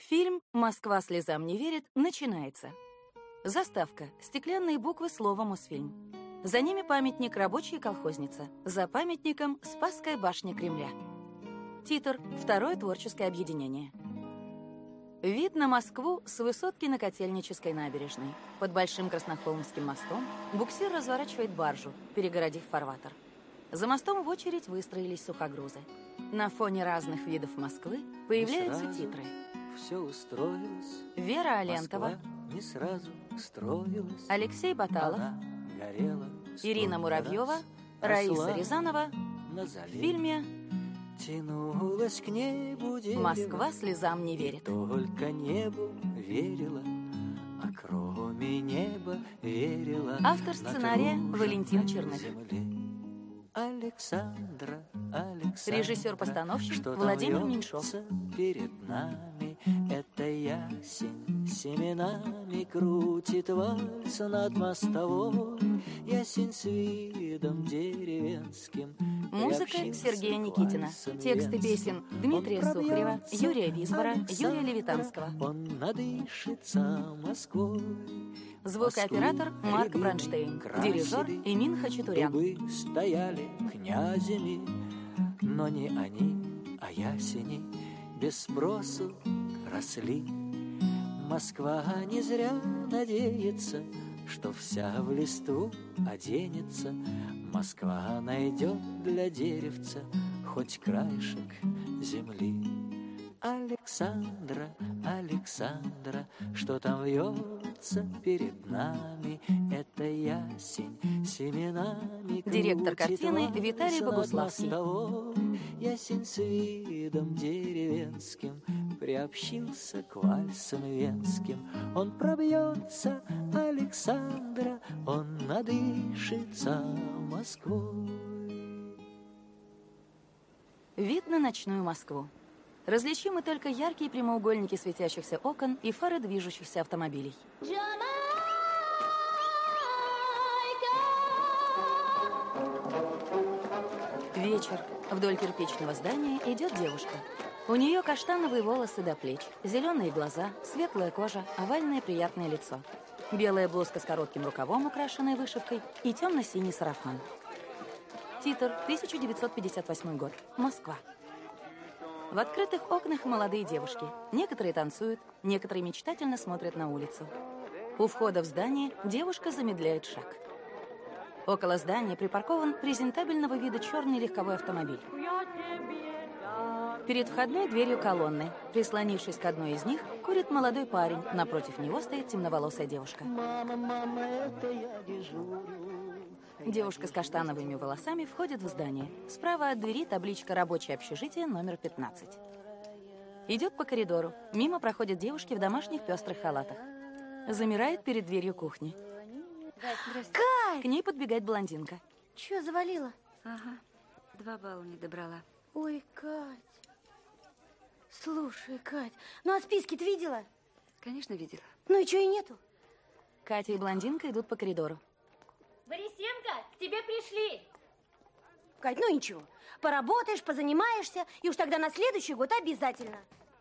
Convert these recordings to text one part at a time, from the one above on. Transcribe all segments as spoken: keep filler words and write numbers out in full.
Фильм «Москва слезам не верит» начинается. Заставка. Стеклянные буквы слова «Мосфильм». За ними памятник «Рабочий и колхозница». За памятником «Спасская башня Кремля». Титр. Второе творческое объединение. Вид на Москву с высотки на Котельнической набережной. Под Большим Краснохолмским мостом буксир разворачивает баржу, перегородив фарватер. За мостом в очередь выстроились сухогрузы. На фоне разных видов Москвы появляются не титры. Все устроилось. Вера Алентова, Москва не сразу строилась. Алексей Баталов, Она горела Ирина Муравьева, раз, Раиса росла Рязанова на в заре. фильме Тянулась к небу дерево, «Москва слезам не верит». только небу верила, а кроме неба верила. Автор сценария натруженной Валентин Черных. земле. Александра, Александра, Режиссер-постановщик что там Владимир вьется Меньшов. перед нами, это ясень семенами крутит вальс над мостовой. Ясень с видом деревенским. Музыка приобщился Сергея к Никитина. вальсам Тексты венским. песен Дмитрия Он Сухарева, пробьется, Юрия Висбора, Юрия Александра, Левитанского. Он надышится Москвой. Звукооператор Марк Бронштейн. Дирижер Эмин Хачатурян. Дубы стояли князями, но не они, а ясени без спросу росли. Москва не зря надеется, что вся в листву оденется. Москва найдет для деревца хоть краешек земли. Александра, Александра, что там вьется перед нами, это ясень семенами. Директор картины крутит Виталий вальс над Богуславский. мостовой. Ясень с видом деревенским приобщился к вальсам венским. Он пробьется, Александра, он надышится Москвой. Вид на ночную Москву. Различимы только яркие прямоугольники светящихся окон и фары движущихся автомобилей. Вечер. Вдоль кирпичного здания идет девушка. У нее каштановые волосы до плеч, зеленые глаза, светлая кожа, овальное приятное лицо. Белая блузка с коротким рукавом, украшенная вышивкой, и темно-синий сарафан. Титр. тысяча девятьсот пятьдесят восьмой год. Москва. В открытых окнах молодые девушки. Некоторые танцуют, некоторые мечтательно смотрят на улицу. У входа в здание девушка замедляет шаг. Около здания припаркован презентабельного вида черный легковой автомобиль. Перед входной дверью колонны, прислонившись к одной из них, курит молодой парень. Напротив него стоит темноволосая девушка. Мама, мама, это я дежурю. Девушка с каштановыми волосами входит в здание. Справа от двери табличка «Рабочее общежитие номер пятнадцать». Идет по коридору. Мимо проходят девушки в домашних пестрых халатах. Замирает перед дверью кухни. Кать! К ней подбегает блондинка. Чё, завалила? Ага, два балла не добрала. Ой, Кать. Слушай, Кать, ну а списки ты видела? Конечно, видела. Ну и чё и нету? Катя и блондинка идут по коридору. Борисенко, к тебе пришли. Кать, ну ничего. Поработаешь, позанимаешься, и уж тогда на следующий год обязательно.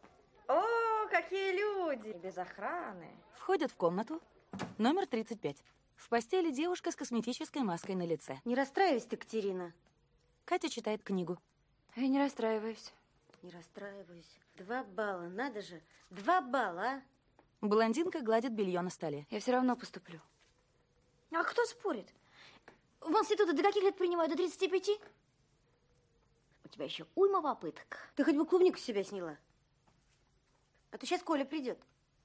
О, какие люди! Без охраны. Входят в комнату. Номер тридцать пять. В постели девушка с косметической маской на лице. Не расстраивайся ты, Катерина. Катя читает книгу. Я не расстраиваюсь. Не расстраиваюсь. Два балла, надо же. Два балла, а? Блондинка гладит белье на столе. Я все равно поступлю. А кто спорит? В институты до каких лет принимают? До тридцати пяти? У тебя еще уйма попыток. Ты хоть бы клубнику с себя сняла. А то сейчас Коля придет.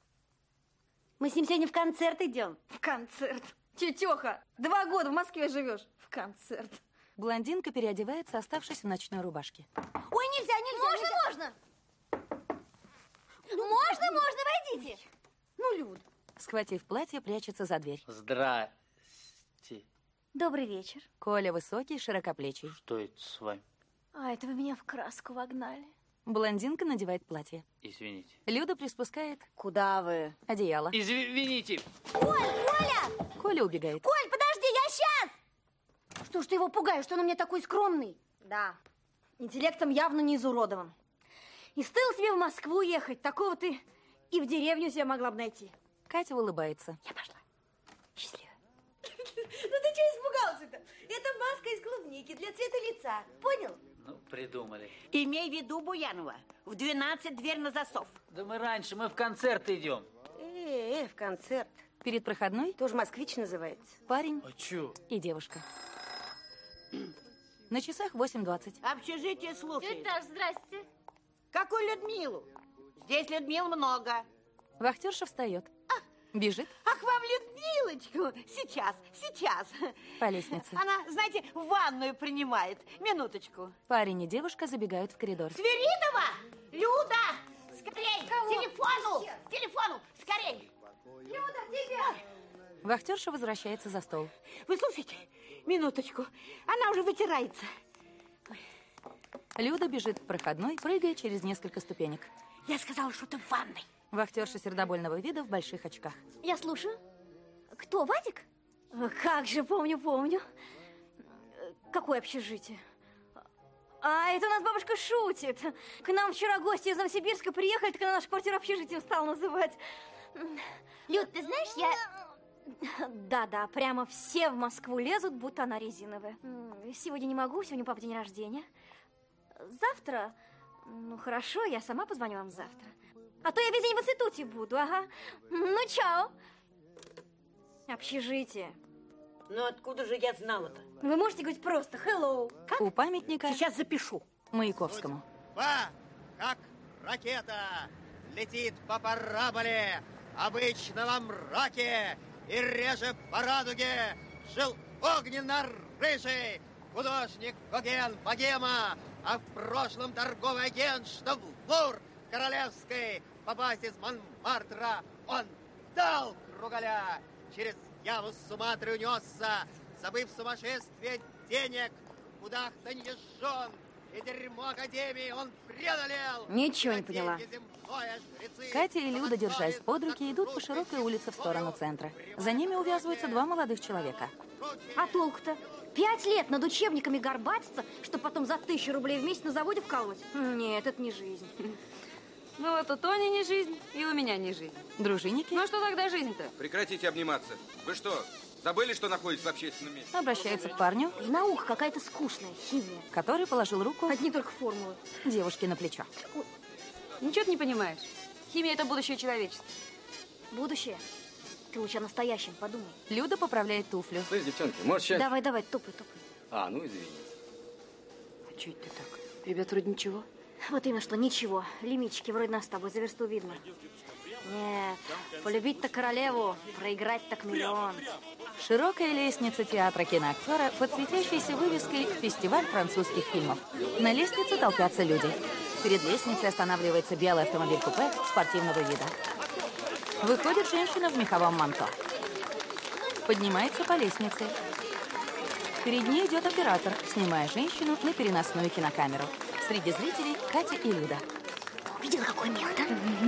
Мы с ним сегодня в концерт идем. В концерт. Тетеха, два года в Москве живешь. В концерт. Блондинка переодевается, оставшись в ночной рубашке. Ой, нельзя, нельзя, можно, можно. Ну, можно, можно, войдите. Ну, Люд. Схватив платье, прячется за дверь. Здрасте. Добрый вечер. Коля высокий, широкоплечий. Что это с вами? А, это вы меня в краску вогнали. Блондинка надевает платье. Извините. Люда приспускает Куда вы? одеяло. Извините. Коль, Коля! Коля убегает. Коль, подожди, я сейчас! Что ж ты его пугаешь, что он у меня такой скромный? Да, интеллектом явно не изуродован. И стоило тебе в Москву ехать, такого ты И в деревню себя могла бы найти. Катя улыбается. Я пошла. Счастливо. Ну ты что испугался-то? Это маска из клубники для цвета лица. Понял? Ну, придумали. Имей в виду, Буянова, в двенадцать дверь на засов. Да мы раньше, мы в концерт идем. Э, э, в концерт. Перед проходной Тоже москвич называется. парень А чё? и девушка. На часах восемь двадцать. Общежитие слушает. Этаж, здрасте. Какую Людмилу? Здесь Людмил много. Вахтерша встает. Бежит Ах, вам Людмилочку. Сейчас, сейчас. по лестнице. Она, знаете, ванную принимает. Минуточку. Парень и девушка забегают в коридор. Свиридова! Люда! Скорей! К телефону! К телефону! Скорей! Люда, тебя! Вахтерша возвращается за стол. Вы слушайте, минуточку. Она уже вытирается. Люда бежит к проходной, прыгая через несколько ступенек. Я сказала, что ты в ванной. Вахтерша сердобольного вида в больших очках. Я слушаю. Кто, Вадик? Как же, помню, помню. Какое общежитие? А, это у нас бабушка шутит. К нам вчера гости из Новосибирска приехали, так она нашу квартиру общежитием стала называть. Люд, ты знаешь, я... Да-да, прямо все в Москву лезут, будто она резиновая. М, Сегодня не могу, сегодня у папы день рождения. Завтра? Ну, хорошо, я сама позвоню вам завтра. А то я весь день в институте буду, ага. Ну, чао. Общежитие. Ну, откуда же я знала-то? Вы можете говорить просто hello. У памятника Сейчас запишу. Маяковскому. Судьба, как ракета, летит по параболе, обычно во мраке, и реже по радуге жил огненно-рыжий художник Гоген Богема, а в прошлом торговый агент, что в Лур королевской попасть из Монмартра он дал кругаля. Через Яву с Суматры унесся, забыв сумасшествие денег, куда-то не жжен, и дерьмо Академии он преодолел. Ничего не поняла. Катя и Люда, держась под руки, идут по широкой улице в сторону центра. За ними увязываются два молодых человека. А толку-то? Пять лет над учебниками горбатиться, чтобы потом за тысячу рублей в месяц на заводе вкалывать? Нет, это не жизнь. Ну вот у Тони не жизнь, и у меня не жизнь. Дружинники Ну а что тогда жизнь-то? Прекратите обниматься. Вы что, забыли, что находитесь в общественном месте? обращаются к парню, И наука какая-то скучная, химия. который положил руку Одни только формулы. девушке на плечо. Ничего ты не понимаешь. Химия – это будущее человечества. Будущее. Ты лучше о настоящем подумай. Люда поправляет туфлю. Слышь, девчонки, может, сейчас... Давай, давай, тупай, тупай. А, ну извините. А что это ты так? Ребят, вроде ничего. Вот именно что, ничего. Лимитчики вроде нас с тобой за версту видно. Нет, полюбить-то королеву, проиграть так миллион. Широкая лестница театра киноактера под светящейся вывеской «Фестиваль французских фильмов». На лестнице толпятся люди. Перед лестницей останавливается белый автомобиль-купе спортивного вида. Выходит женщина в меховом манто. Поднимается по лестнице. Перед ней идет оператор, снимая женщину на переносную кинокамеру. Среди зрителей Катя и Люда. Видела, какой мех, да?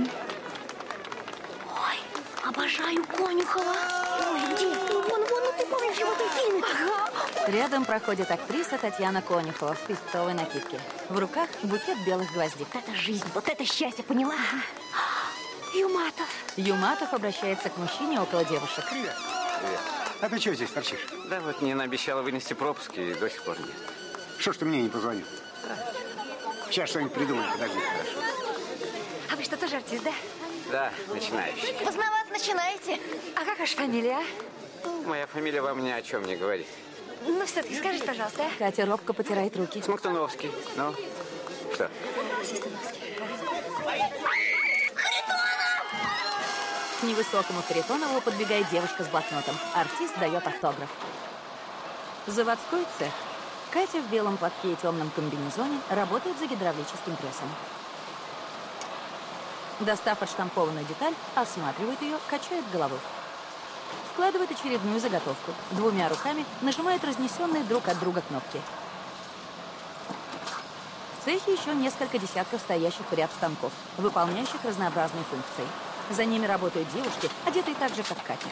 Ой, обожаю Конюхова. Ой, где? Вон, вон, ну ты помнишь его в этом фильме? Ага. Рядом проходит актриса Татьяна Конюхова в песцовой накидке. В руках букет белых гвоздик. Вот это жизнь, вот это счастье, поняла? Юматов. Юматов обращается к мужчине около девушек. Привет. Привет. А ты что здесь торчишь? Да вот Нина обещала вынести пропуск, и до сих пор нет. Что ж ты мне не позвонил? Сейчас что-нибудь придумаем, подожди. А вы что, тоже артист, да? Да, начинающий. Поздновато начинаете. А как ваша фамилия? Моя фамилия вам ни о чем не говорит. Ну, все-таки скажите, пожалуйста. Катя робко потирает руки. Смоктуновский. Ну, что? К невысокому Харитонову подбегает девушка с блокнотом. Артист дает автограф. Заводской цех. Катя в белом платке и темном комбинезоне работает за гидравлическим прессом. Достав отштампованную деталь, осматривает ее, качает головой. Вкладывает очередную заготовку. Двумя руками нажимает разнесенные друг от друга кнопки. В цехе еще несколько десятков стоящих в ряд станков, выполняющих разнообразные функции. За ними работают девушки, одетые так же, как Катя.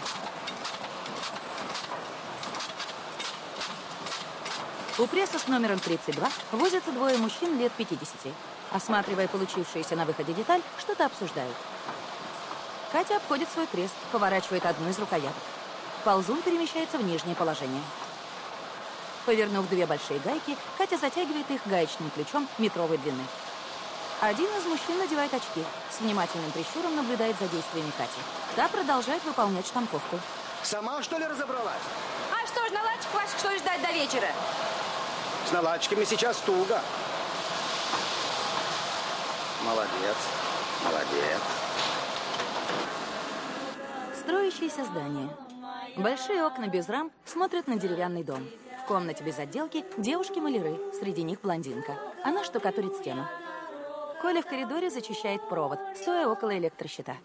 У пресса с номером тридцать два возятся двое мужчин лет пятидесяти. Осматривая получившуюся на выходе деталь, что-то обсуждают. Катя обходит свой крест, поворачивает одну из рукояток. Ползун перемещается в нижнее положение. Повернув две большие гайки, Катя затягивает их гаечным ключом метровой длины. Один из мужчин надевает очки, с внимательным прищуром наблюдает за действиями Кати. Та продолжает выполнять штамповку. Сама, что ли, разобралась? А что ж, наладчик ваших, что ли, ждать до вечера? С наладчиками сейчас туго. Молодец, молодец. Строящееся здание. Большие окна без рам смотрят на деревянный дом. В комнате без отделки девушки-маляры, среди них блондинка. Она штукатурит стену. Коля в коридоре зачищает провод, стоя около электрощита.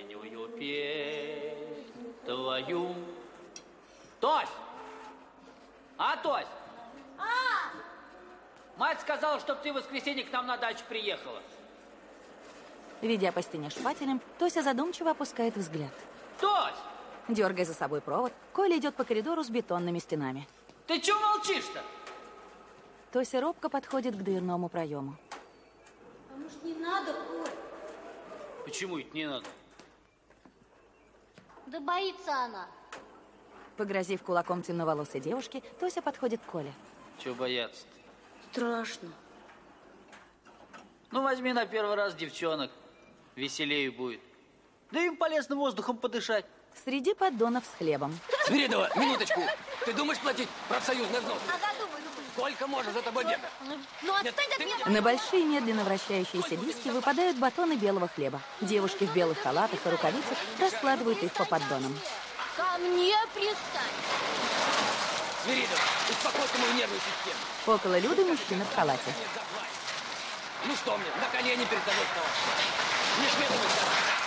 Твою. Тось! А, Тось? А! Мать сказала, чтобы ты в воскресенье к нам на дачу приехала. Ведя по стене шпателем, Тося задумчиво опускает взгляд. Тось! Дергая за собой провод, Коля идет по коридору с бетонными стенами. Ты чего молчишь-то? Тося робко подходит к дверному проему. А может, не надо, Коль? Почему это не надо? Да боится она. Погрозив кулаком темноволосой девушке, Тося подходит к Коле. Чего бояться-то? Страшно. Ну, возьми на первый раз девчонок. Веселее будет. Да им полезно воздухом подышать. Среди поддонов с хлебом. Свиридова, минуточку. Ты думаешь платить профсоюзный взнос? Ага, думаю, думаю. Сколько можно за тобой бегать? Ну, отстань от меня. На большие медленно вращающиеся диски выпадают батоны белого хлеба. Девушки в белых халатах и рукавицах раскладывают их по поддонам. Ко мне пристань. Свиридова, успокойте мою нервную систему. Около Люды мужчина в халате. Ну что мне, на колени перед тобой вставать? Не шведовайся.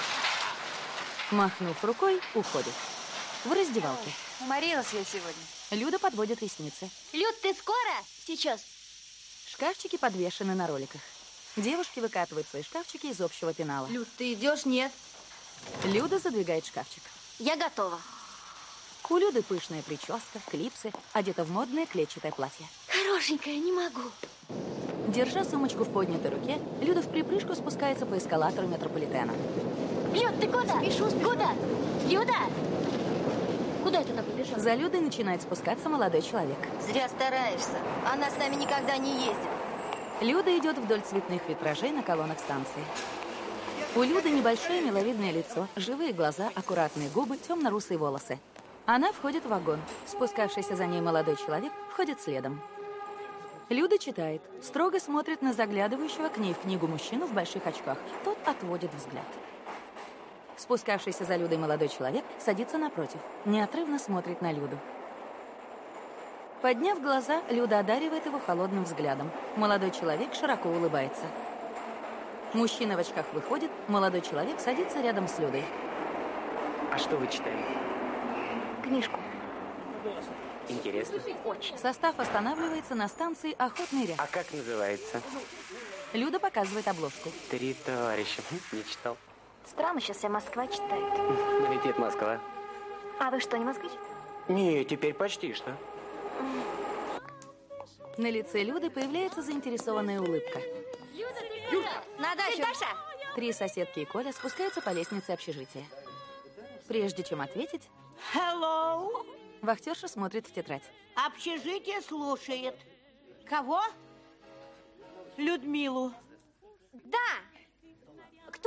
Махнув рукой, уходит. В раздевалке. Уморилась я сегодня. Люда подводит ресницы. Люд, ты скоро? Сейчас. Шкафчики подвешены на роликах. Девушки выкатывают свои шкафчики из общего пенала. Люд, ты идешь? Нет. Люда задвигает шкафчик. Я готова. У Люды пышная прическа, клипсы, одета в модное клетчатое платье. Хорошенькая, не могу. Держа сумочку в поднятой руке, Люда в припрыжку спускается по эскалатору метрополитена. Люд, ты куда? Спешу, спешу. Куда? Люда! Куда ты туда побежала? За Людой начинает спускаться молодой человек. Зря стараешься. Она с нами никогда не ездит. Люда идет вдоль цветных витражей на колоннах станции. У Люды небольшое миловидное лицо, живые глаза, аккуратные губы, темно-русые волосы. Она входит в вагон. Спускавшийся за ней молодой человек входит следом. Люда читает, строго смотрит на заглядывающего к ней в книгу мужчину в больших очках. Тот отводит взгляд. Спускавшийся за Людой молодой человек садится напротив, неотрывно смотрит на Люду. Подняв глаза, Люда одаривает его холодным взглядом. Молодой человек широко улыбается. Мужчина в очках выходит, молодой человек садится рядом с Людой. А что вы читаете? Книжку. Интересно. Очень. Состав останавливается на станции Охотный ряд. А как называется? Люда показывает обложку. Три товарища. Не читал. Странно, сейчас вся Москва читает. Но ведь это Москва. А вы что, не москвич? Не, теперь почти что. На лице Люды появляется заинтересованная улыбка. Люда, на дачу. Даша. Три соседки и Коля спускаются по лестнице общежития. Прежде чем ответить, Hello. вахтерша смотрит в тетрадь. Общежитие слушает. Кого? Людмилу. Да. Кто?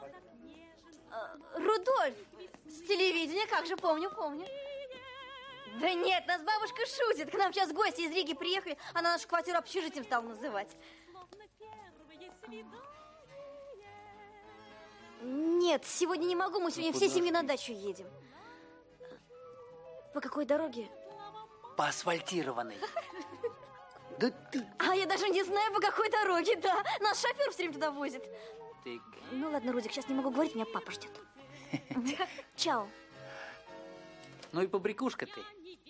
Рудольф. С телевидения, как же, помню, помню. Да нет, нас бабушка шутит. К нам сейчас гости из Риги приехали. Она нашу квартиру общежитием стала называть. Нет, сегодня не могу. Мы сегодня всей семьей на дачу едем. По какой дороге? По асфальтированной. Да ты... А я даже не знаю, по какой дороге, да. Нас шофер все время туда возит. Ты... Ну ладно, Рудик, сейчас не могу говорить, меня папа ждет. Чао. Ну и побрякушка ты.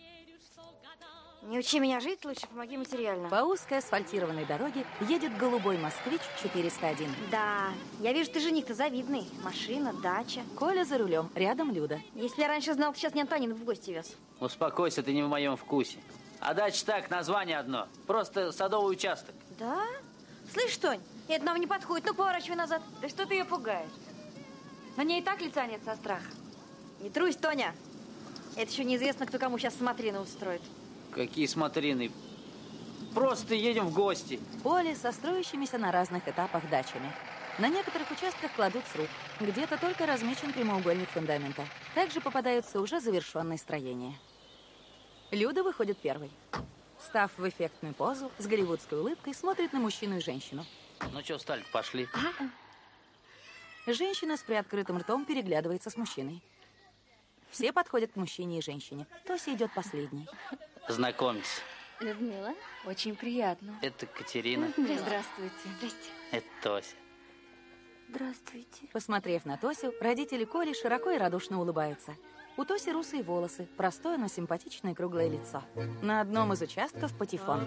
Не учи меня жить, лучше помоги материально. По узкой асфальтированной дороге едет голубой москвич четыреста один. Да, я вижу, ты жених-то завидный. Машина, дача. Коля за рулем, рядом Люда. Если я раньше знал, ты сейчас не Антонину в гости вез. Успокойся, ты не в моем вкусе. А дача так, название одно. Просто садовый участок. Да? Слышь, Тонь, это нам не подходит. Ну, поворачивай назад. Да что ты ее пугаешь? На ней и так лица нет со страха. Не трусь, Тоня. Это еще неизвестно, кто кому сейчас смотрины устроит. Какие смотрины? Просто едем в гости. Поле со строящимися на разных этапах дачами. На некоторых участках кладут сруб. Где-то только размечен прямоугольник фундамента. Также попадаются уже завершенные строения. Люда выходит первой. Встав в эффектную позу, с голливудской улыбкой смотрит на мужчину и женщину. Ну что, встали, пошли. Ага. Женщина с приоткрытым ртом переглядывается с мужчиной. Все подходят к мужчине и женщине. Тося идет последней. Знакомься. Людмила, очень приятно. Это Катерина. Здравствуйте. Здрасте. Это Тося. Здравствуйте. Посмотрев на Тосю, родители Коли широко и радушно улыбаются. У Тоси русые волосы, простое, но симпатичное круглое лицо. На одном из участков патефон.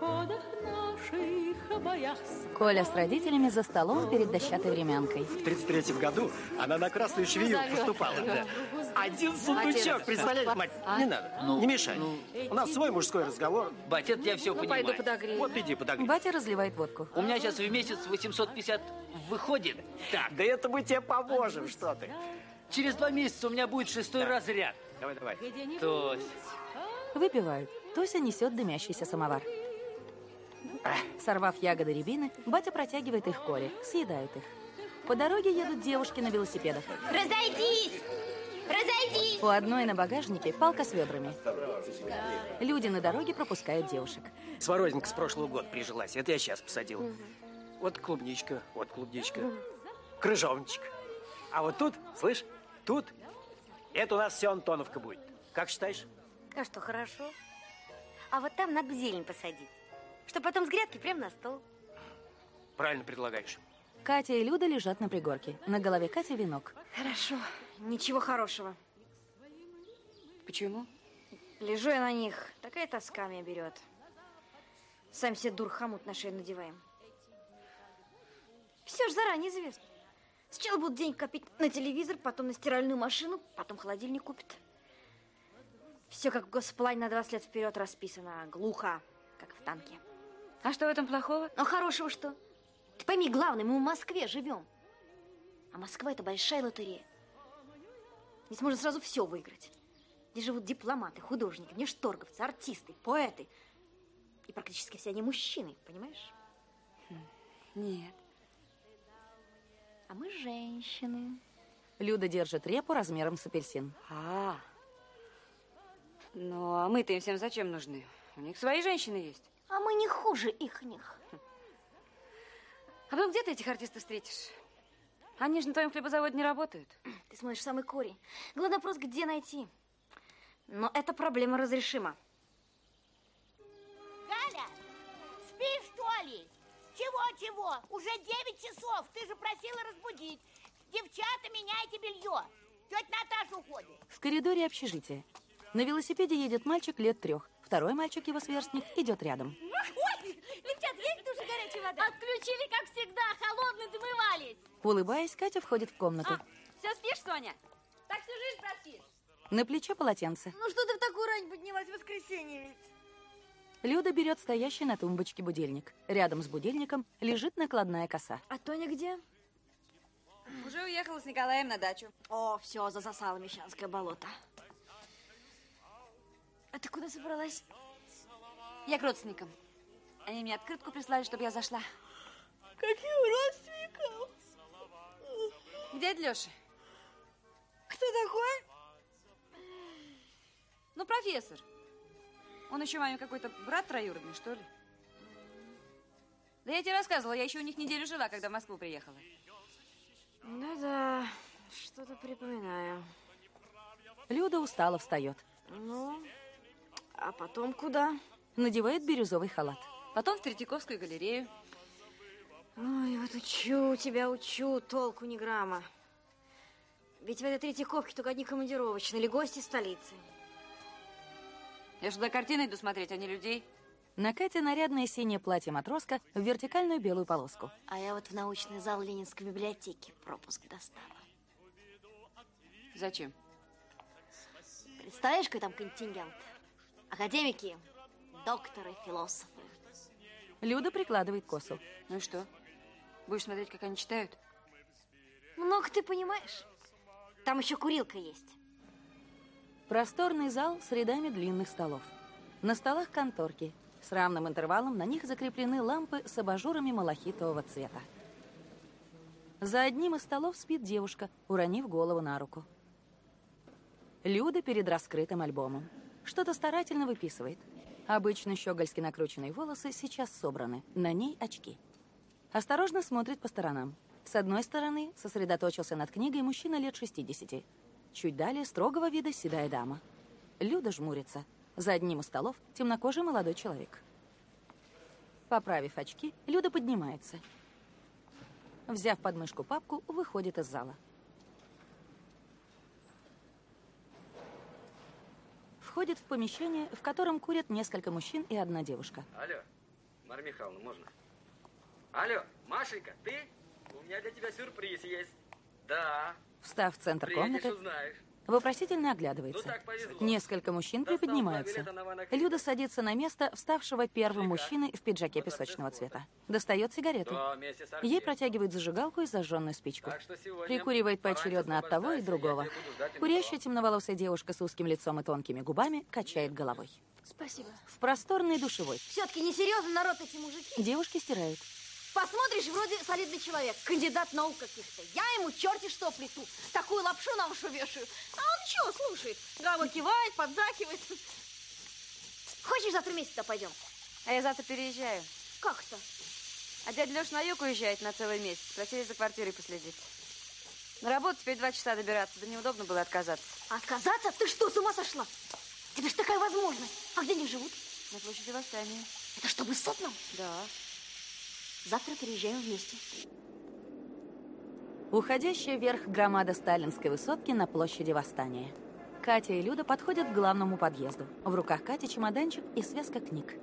Коля с родителями за столом перед дощатой времянкой. В тридцать третьем году она на красную швею поступала. Да. Один сундучок, представляете, мать? А? Не надо, ну, не мешай. Ну, у нас свой мужской разговор. Батя, это я все ну, понимаю. Пойду подогрею. Вот иди подогрей. Батя разливает водку. У меня сейчас в месяц восемьсот пятьдесят выходит. Так, да это мы тебе поможем, что ты. Через два месяца у меня будет шестой да. разряд. Давай, давай. Тося. Выпивают. Тося несет дымящийся самовар. Сорвав ягоды рябины, батя протягивает их Коле, съедают их. По дороге едут девушки на велосипедах. Разойдись! Разойдись! У одной на багажнике палка с ведрами. Люди на дороге пропускают девушек. Смородинка с прошлого года прижилась, это я сейчас посадил. Угу. Вот клубничка, вот клубничка, угу. крыжовничек. А вот тут, слышь, тут, это у нас все Антоновка будет. Как считаешь? А что, хорошо. А вот там надо зелень посадить, чтобы потом с грядки прямо на стол. Правильно предлагаешь. Катя и Люда лежат на пригорке. На голове Кати венок. Хорошо. Ничего хорошего. Почему? Лежу я на них. Такая тоска меня берет. Сами себе дур хомут на шею надеваем. Все же заранее известно. Сначала будут денег копить на телевизор, потом на стиральную машину, потом холодильник купят. Все как в госплане на двадцать лет вперед расписано. Глухо, как в танке. А что в этом плохого? Ну, хорошего что? Ты пойми, главное, мы в Москве живем. А Москва – это большая лотерея. Здесь можно сразу все выиграть. Здесь живут дипломаты, художники, внешторговцы, артисты, поэты. И практически все они мужчины, понимаешь? Нет. А мы женщины. Люда держит репу размером с апельсин. А, ну а мы-то им всем зачем нужны? У них свои женщины есть. А мы не хуже ихних. А потом где ты этих артистов встретишь? Они же на твоем хлебозаводе не работают. Ты смотришь самый корень. Главный вопрос, где найти. Но эта проблема разрешима. Галя, спишь, что ли? Чего-чего? Уже девять часов. Ты же просила разбудить. Девчата, меняйте белье. Тетя Наташа уходит. В коридоре общежития. На велосипеде едет мальчик лет трех. Второй мальчик, его сверстник, идет рядом. Ой, девчат, есть в душе горячая вода? Отключили, как всегда, холодно домывались. Улыбаясь, Катя входит в комнату. А, все спишь, Соня? Так всю жизнь проспишь. На плече полотенце. Ну что ты в такую рань поднялась, в воскресенье ведь? Люда берет стоящий на тумбочке будильник. Рядом с будильником лежит накладная коса. А Тоня где? Уже уехала с Николаем на дачу. О, все, засосало Мещанское болото. А ты куда собралась? Я к родственникам. Они мне открытку прислали, чтобы я зашла. Каким родственникам? К дяде Лёше. Кто такой? Ну, профессор. Он еще маме какой-то брат троюродный, что ли? Да я тебе рассказывала, я еще у них неделю жила, когда в Москву приехала. Да-да, что-то припоминаю. Люда устало встает. Ну, а потом куда? Надевает бирюзовый халат. Потом в Третьяковскую галерею. Ой, вот учу тебя, учу, толку ни грамма. Ведь в этой Третьяковке только одни командировочные или гости столицы. Я же туда картины иду смотреть, а не людей. На Кате нарядное синее платье-матроска в вертикальную белую полоску. А я вот в научный зал Ленинской библиотеки пропуск достала. Зачем? Представляешь, какой там контингент? Академики, докторы, философы. Люда прикладывает косу. Ну и что? Будешь смотреть, как они читают? Много ты понимаешь. Там еще курилка есть. Просторный зал с рядами длинных столов. На столах конторки. С равным интервалом на них закреплены лампы с абажурами малахитового цвета. За одним из столов спит девушка, уронив голову на руку. Люда перед раскрытым альбомом. Что-то старательно выписывает. Обычно щегольски накрученные волосы сейчас собраны. На ней очки. Осторожно смотрит по сторонам. С одной стороны сосредоточился над книгой мужчина лет шестидесяти. Чуть далее строгого вида седая дама. Люда жмурится. За одним из столов темнокожий молодой человек. Поправив очки, Люда поднимается. Взяв под мышку папку, выходит из зала. Входит в помещение, в котором курят несколько мужчин и одна девушка. Алло, Марья Михайловна, можно? Алло, Машенька, ты? У меня для тебя сюрприз есть. Да. Встав в центр Приедешь, комнаты, узнаешь. вопросительно оглядывается. Ну, так повезло. Несколько мужчин Достал приподнимаются. два билета на Ванна Люда садится на место вставшего первым мужчины в пиджаке песочного цвета. Достает сигарету. Да, вместе с Ей Артемием. протягивают зажигалку и зажженную спичку. Так что сегодня Прикуривает поочередно от того и освобождайся, другого. я тебя буду ждать Курящая темноволосая девушка с узким лицом и тонкими губами качает головой. Спасибо. В просторной душевой. Все-таки несерьезно народ эти мужики. Девушки стирают. Посмотришь, вроде солидный человек, кандидат наук каких-то. Я ему черти что плету. Такую лапшу на уши вешаю. А он чего слушает? Головой кивает, поддакивает. Хочешь, завтра вместе-то пойдем? А я завтра переезжаю. Как это? А дядя Леша на юг уезжает на целый месяц. Просили за квартирой последить. На работу теперь два часа добираться. Да неудобно было отказаться. Отказаться? Ты что, с ума сошла? Это ж такая возможность. А где они живут? На площади Восстания. Это чтобы с нам? Да. Завтра переезжаем вместе. Уходящая вверх громада сталинской высотки на площади Восстания. Катя и Люда подходят к главному подъезду. В руках Кати чемоданчик и связка книг.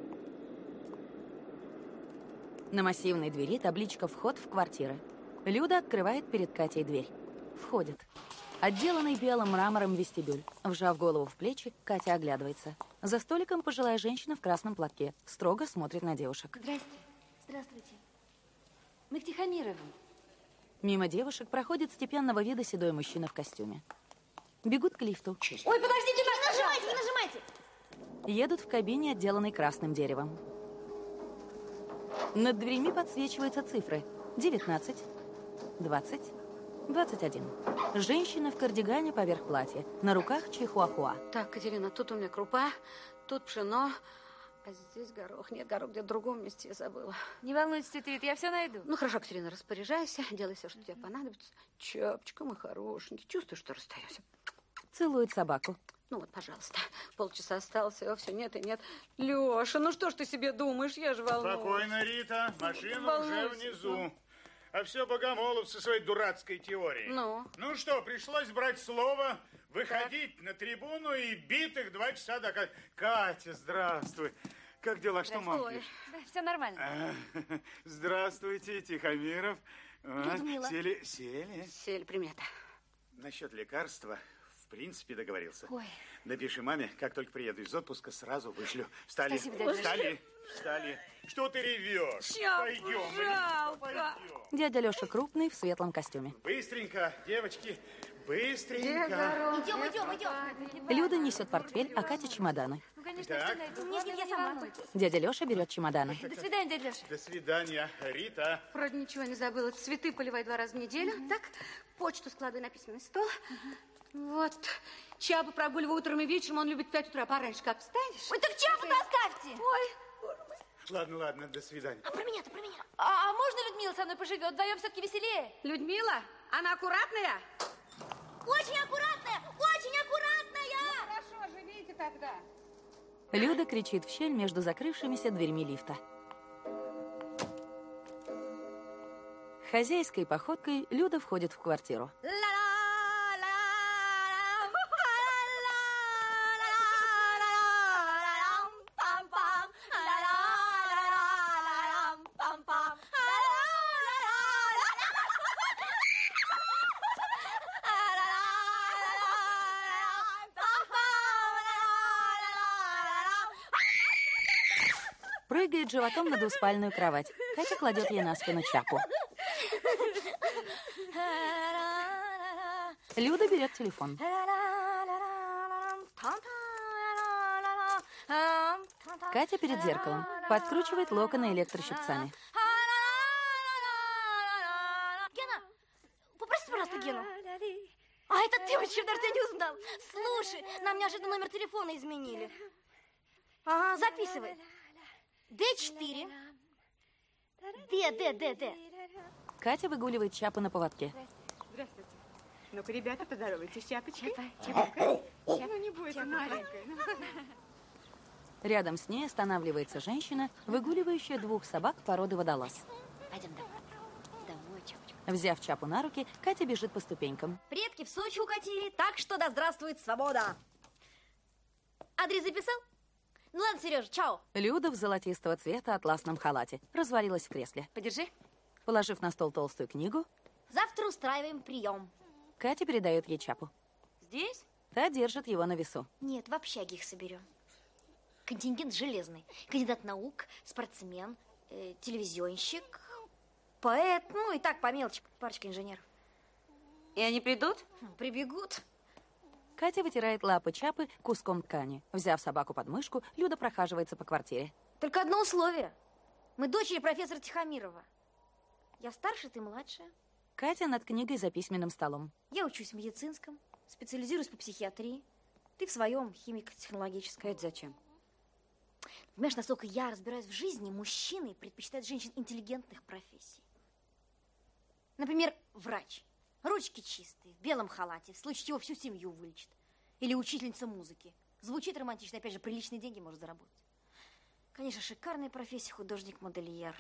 На массивной двери табличка «Вход в квартиры». Люда открывает перед Катей дверь. Входит. Отделанный белым мрамором вестибюль. Вжав голову в плечи, Катя оглядывается. За столиком пожилая женщина в красном платке. Строго смотрит на девушек. Здрасте. Здравствуйте. Мы к Тихомировым. Мимо девушек проходит степенного вида седой мужчина в костюме. Бегут к лифту. Ой, подождите, не нажимайте, не нажимайте. Едут в кабине, отделанной красным деревом. Над дверьми подсвечиваются цифры. девятнадцать, двадцать, двадцать один. Женщина в кардигане поверх платья. На руках чихуахуа. Так, Катерина, тут у меня крупа, тут пшено, а здесь горох. Нет, горох где-то в другом месте, я забыла. Не волнуйтесь, тетя Вит, я все найду. Ну, хорошо, Катерина, распоряжайся, делай все, что тебе понадобится. Чапочка, мой хорошенький, чувствую, что расстаемся. Целует собаку. Ну вот, пожалуйста, полчаса осталось, его все нет и нет. Леша, ну что ж ты себе думаешь, я же волнуюсь. Спокойно, Рита, машина Волнуюсь. уже внизу. А все Богомолов со своей дурацкой теорией. Ну? Ну что, пришлось брать слово, выходить так на трибуну и битых два часа доказать. Катя, здравствуй. Как дела, что мамки? Да, все нормально. А, здравствуйте, Тихомиров. А, Людмила. Сели, сели. Сели, примета. Насчет лекарства, в принципе, договорился. Ой. Напиши маме, как только приеду из отпуска, сразу вышлю. Встали, Спасибо, дядя. встали, встали. Что ты ревешь? Чапу Пойдем, жалко. Рита, пойдем. Дядя Леша крупный, в светлом костюме. Быстренько, девочки, быстренько. Идем, идем, идем. Люда несет портфель, а Катя чемоданы. Ну, конечно, Так. все найду. Нет, нет, я Не сама. волнуйтесь. Дядя Леша берет чемоданы. До свидания, дядя Леша. До свидания, Рита. Вроде ничего не забыла. Цветы поливай два раза в неделю. Так, почту складывай на письменный стол. Вот. Чапа прогуливаю утром и вечером. Он любит в пять утра пораньше. Как встанешь? Ой, так Чапу-то оставьте. Ой. Ладно, ладно, до свидания. А про меня-то, про меня. А, а можно Людмила со мной поживет? Вдвоем все-таки веселее. Людмила? Она аккуратная? Очень аккуратная, очень аккуратная. Хорошо, живите тогда. Люда кричит в щель между закрывшимися дверьми лифта. Хозяйской походкой Люда входит в квартиру. Прыгает животом на двуспальную кровать. Катя кладет ей на спину Чапу. Люда берет телефон. Катя перед зеркалом. Подкручивает локоны электрощипцами. Гена, попроси, пожалуйста, Гену. А это ты, вообще даже тебя не узнал. Слушай, нам неожиданно номер телефона изменили. Ага, записывай. Д четыре. Д, Д, Д, Д. Катя выгуливает Чапу на поводке. Здравствуйте. Ну-ка, ребята, поздоровайтесь. Чапочкой. Чапа, Чапа. Ну, не бойся, маленькая. Рядом с ней останавливается женщина, выгуливающая двух собак породы водолаз. Пойдем домой. Домой, Чапочка. Взяв Чапу на руки, Катя бежит по ступенькам. Предки в Сочи укатили, так что да здравствует свобода. Адрес записал? Ну ладно, Сережа, чао. Люда в золотистого цвета атласном халате развалилась в кресле. Подержи. Положив на стол толстую книгу, завтра устраиваем прием. Катя передает ей Чапу. Здесь? Та держит его на весу. Нет, в общаге их соберем. Контингент железный. Кандидат наук, спортсмен, э, телевизионщик, поэт, ну и так по мелочи, парочка инженеров. И они придут? Прибегут. Катя вытирает лапы Чапы куском ткани. Взяв собаку под мышку, Люда прохаживается по квартире. Только одно условие. Мы дочери профессора Тихомирова. Я старше, ты младшая. Катя над книгой за письменным столом. Я учусь в медицинском, специализируюсь по психиатрии. Ты в своем химико-технологическом. Это зачем? Понимаешь, насколько я разбираюсь в жизни, мужчины предпочитают женщин интеллигентных профессий. Например, врач. Ручки чистые, в белом халате, в случае чего всю семью вылечит. Или учительница музыки. Звучит романтично, опять же, приличные деньги может заработать. Конечно, шикарная профессия художник-модельер.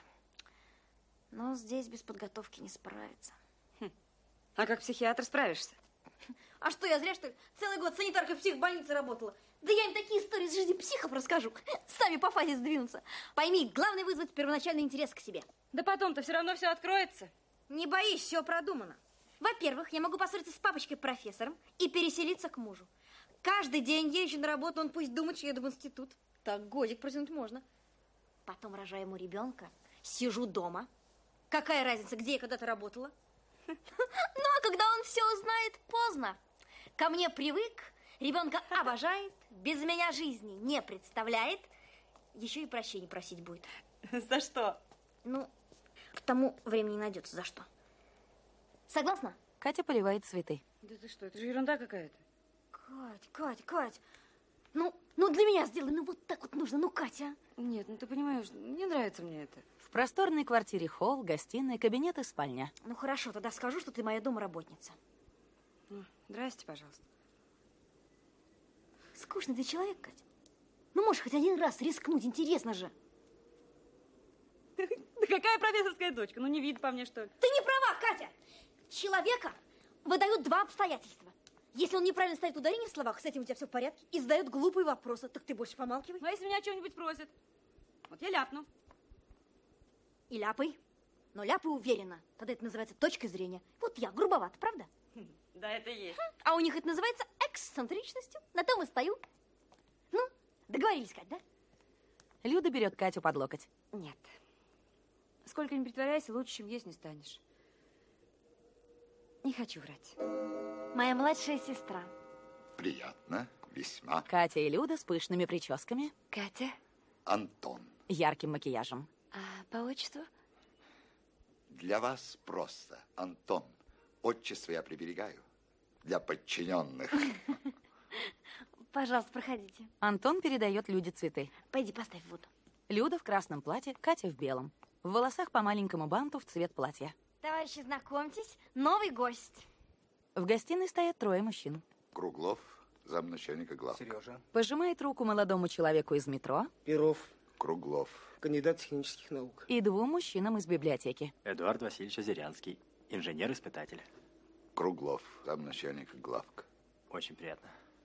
Но здесь без подготовки не справиться. Хм. А как психиатр справишься? А что, я зря, что ли, целый год санитаркой в психбольнице работала? Да я им такие истории из жизни психов расскажу. Сами по фазе сдвинутся. Пойми, главное вызвать первоначальный интерес к себе. Да потом-то все равно все откроется. Не боись, все продумано. Во-первых, я могу поссориться с папочкой-профессором и переселиться к мужу. Каждый день езжу на работу, он пусть думает, что я еду в институт. Так годик протянуть можно. Потом рожаю ему ребенка, сижу дома. Какая разница, где я когда-то работала? Ну, а когда он все узнает, поздно. Ко мне привык, ребенка обожает, без меня жизни не представляет. Еще и прощения просить будет. За что? Ну, к тому времени не найдется за что. Согласна? Катя поливает цветы. Да ты что, это же ерунда какая-то. Кать, Кать, Кать, ну, ну для меня сделай, ну вот так вот нужно, ну, Катя. Нет, ну ты понимаешь, не нравится мне это. В просторной квартире холл, гостиная, кабинет и спальня. Ну хорошо, тогда скажу, что ты моя домработница. Ну, здрасте, пожалуйста. Скучный ты человек, Катя. Ну, можешь хоть один раз рискнуть, интересно же. Да какая профессорская дочка? Ну, не видно по мне, что ли? Ты не права, Катя! Человека выдают два обстоятельства. Если он неправильно ставит ударение в словах, с этим у тебя все в порядке, и задает глупые вопросы, так ты больше помалкивай. Ну, а если меня о чем-нибудь просят? Вот я ляпну. И ляпай. Но ляпай уверенно. Тогда это называется точкой зрения. Вот я, грубовато, правда? Да, это есть. А у них это называется эксцентричностью. На том и стою. Ну, договорились, Кать, да? Люда берет Катю под локоть. Нет. Сколько ни притворяйся, лучше, чем есть, не станешь. Не хочу врать. Моя младшая сестра. Приятно, весьма. Катя и Люда с пышными прическами. Катя. Антон. Ярким макияжем. А по отчеству? Для вас просто, Антон. Отчество я приберегаю. Для подчиненных. Пожалуйста, проходите. Антон передает Люде цветы. Пойди, поставь воду. Люда в красном платье, Катя в белом. В волосах по маленькому банту в цвет платья. Товарищи, знакомьтесь, новый гость. В гостиной стоят трое мужчин. Круглов, замначальника главка. Сережа. Пожимает руку молодому человеку из метро. Перов. Круглов. Кандидат технических наук. И двум мужчинам из библиотеки. Эдуард Васильевич Озерянский, инженер-испытатель. Круглов, замначальника главка. Очень приятно.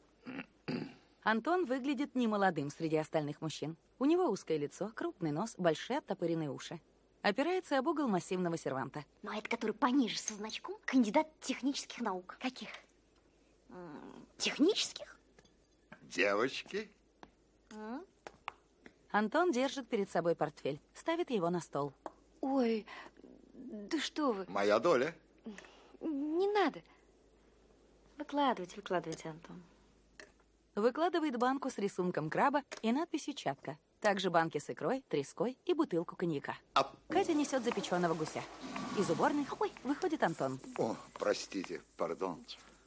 Антон выглядит немолодым среди остальных мужчин. У него узкое лицо, крупный нос, большие оттопыренные уши. Опирается об угол массивного серванта. Ну, а это который пониже со значком? Кандидат технических наук. Каких? М-м, технических? Девочки. М? Антон держит перед собой портфель, ставит его на стол. Ой, да что вы. Моя доля. Не надо. Выкладывайте, выкладывайте, Антон. Выкладывает банку с рисунком краба и надписью «Чапка». Также банки с икрой, треской и бутылку коньяка. А... Катя несет запеченного гуся. Из уборной Ой. выходит Антон. О, простите, пардон.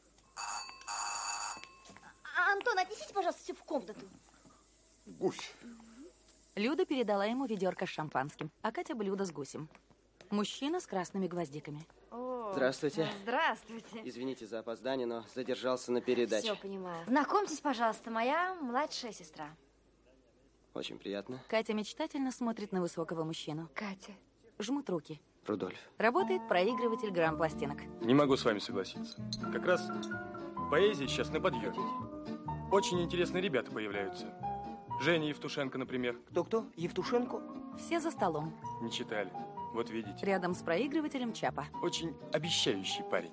А, Антон, отнесите, пожалуйста, все в комнату. Гусь. Люда передала ему ведерко с шампанским, а Катя блюдо с гусем. Мужчина с красными гвоздиками. О, здравствуйте. Здравствуйте. Извините за опоздание, но задержался на передаче. Все понимаю. Знакомьтесь, пожалуйста, моя младшая сестра. Очень приятно. Катя мечтательно смотрит на высокого мужчину. Катя. Жмут руки. Рудольф. Работает проигрыватель грамм-пластинок. Не могу с вами согласиться. Как раз поэзия сейчас на подъеме. Очень интересные ребята появляются. Женя Евтушенко, например. Кто-кто? Евтушенко? Все за столом. Не читали. Вот видите. Рядом с проигрывателем Чапа. Очень обещающий парень.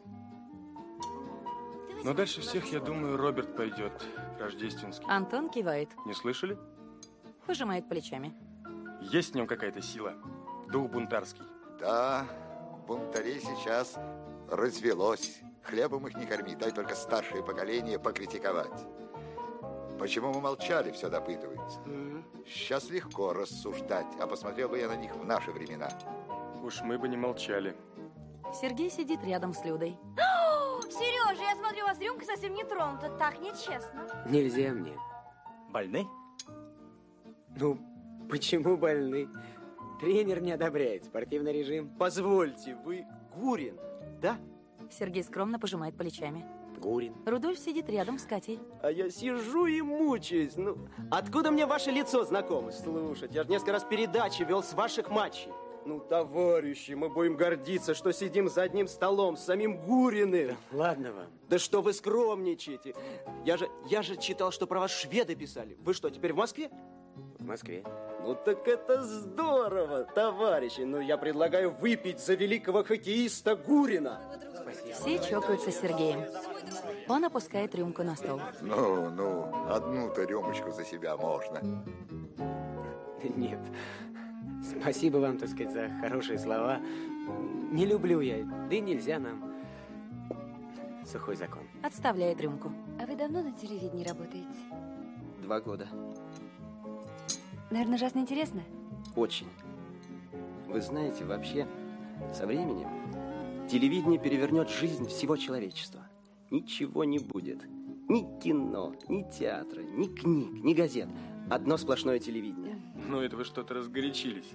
Но дальше всех, я думаю, Роберт пойдет. Рождественский. Антон кивает. Не слышали? Пожимает плечами. Есть в нем какая-то сила. Дух бунтарский. Да, бунтарей сейчас развелось. Хлебом их не корми, дай только старшее поколение покритиковать. Почему мы молчали, все допытывается. Mm-hmm. Сейчас легко рассуждать, а посмотрел бы я на них в наши времена. Уж мы бы не молчали. Сергей сидит рядом с Людой. Сережа, я смотрю, у вас рюмка совсем не тронута. Так нечестно. Нельзя мне. Больны? Ну, почему больны? Тренер не одобряет спортивный режим. Позвольте, вы Гурин, да? Сергей скромно пожимает плечами. Гурин. Рудольф сидит рядом с Катей. А я сижу и мучаюсь. Ну, откуда мне ваше лицо знакомо? Слушать, я же несколько раз передачи вел с ваших матчей. Ну, товарищи, мы будем гордиться, что сидим за одним столом с самим Гуриным. Да, ладно вам. Да что вы скромничаете? Я же, я же читал, что про вас шведы писали. Вы что, теперь в Москве? В Москве. Ну так это здорово, товарищи. Ну я предлагаю выпить за великого хоккеиста Гурина. Спасибо. Все чокаются с Сергеем. Он опускает рюмку на стол. Ну, ну, одну-то рюмочку за себя можно. Нет. Спасибо вам, так сказать, за хорошие слова. Не люблю я, да и нельзя нам. Сухой закон. Отставляет рюмку. А вы давно на телевидении работаете? Два года. Наверное, ужасно интересно? Очень. Вы знаете, вообще, со временем телевидение перевернет жизнь всего человечества. Ничего не будет. Ни кино, ни театра, ни книг, ни газет. Одно сплошное телевидение. Ну, это вы что-то разгорячились.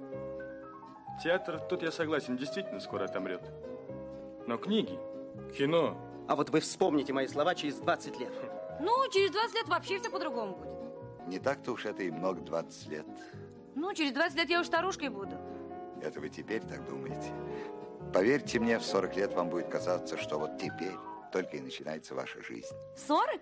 Театр, тут я согласен, действительно скоро отомрет. Но книги, кино... А вот вы вспомните мои слова через двадцать лет. Ну, через двадцать лет вообще все по-другому будет. Не так-то уж это и много, двадцать лет. Ну, через двадцать лет я уж старушкой буду. Это вы теперь так думаете? Поверьте мне, в сорок лет вам будет казаться, что вот теперь только и начинается ваша жизнь. Сорок?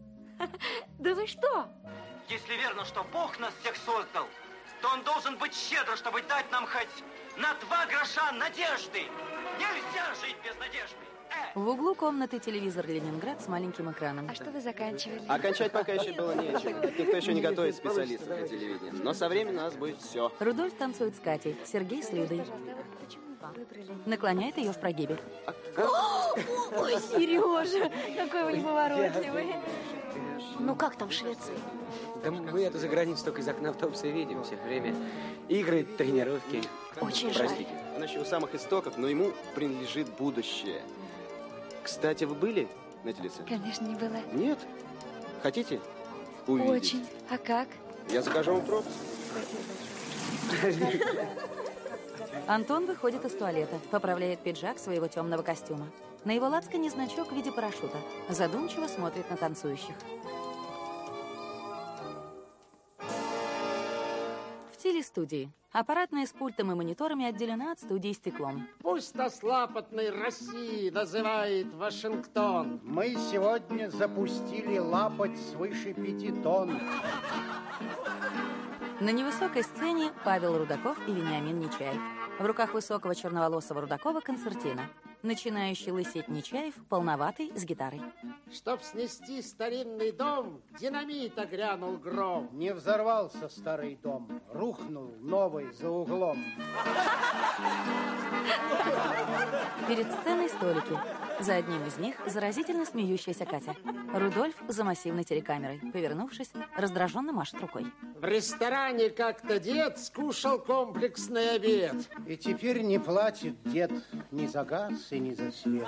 Да вы что? Если верно, что Бог нас всех создал, то Он должен быть щедр, чтобы дать нам хоть на два гроша надежды. Нельзя жить без надежды. В углу комнаты телевизор «Ленинград» с маленьким экраном. А что вы заканчивали? Окончать пока еще было нечего. Никто еще не готовит специалистов для телевидения. Но со временем у нас будет все. Рудольф танцует с Катей, Сергей с Людой. Наклоняет ее в прогибе. Ой, Сережа, какой вы неповоротливый. Ну как там в Швеции? Да мы это за границей только из окна автобуса видим все время. Игры, тренировки. Очень жаль. Простите, он еще у самых истоков, но ему принадлежит будущее. Кстати, вы были на телецентре? Конечно, не была. Нет? Хотите увидеть? Очень. А как? Я закажу вам пропуск. Антон выходит из туалета, поправляет пиджак своего темного костюма. На его лацкане значок в виде парашюта. Задумчиво смотрит на танцующих. В телестудии. Аппаратная с пультом и мониторами отделена от студии стеклом. Пустослапотной России называет Вашингтон. Мы сегодня запустили лапоть свыше пяти тонн. На невысокой сцене Павел Рудаков и Вениамин Нечаев. В руках высокого черноволосого Рудакова концертина. Начинающий лысеть Нечаев, полноватый, с гитарой. Чтоб снести старинный дом, динамита грянул гром. Не взорвался старый дом, рухнул новый за углом. Перед сценой столики. За одним из них заразительно смеющаяся Катя. Рудольф за массивной телекамерой. Повернувшись, раздраженно машет рукой. В ресторане как-то дед скушал комплексный обед. И теперь не платит дед ни за газ и ни за свет.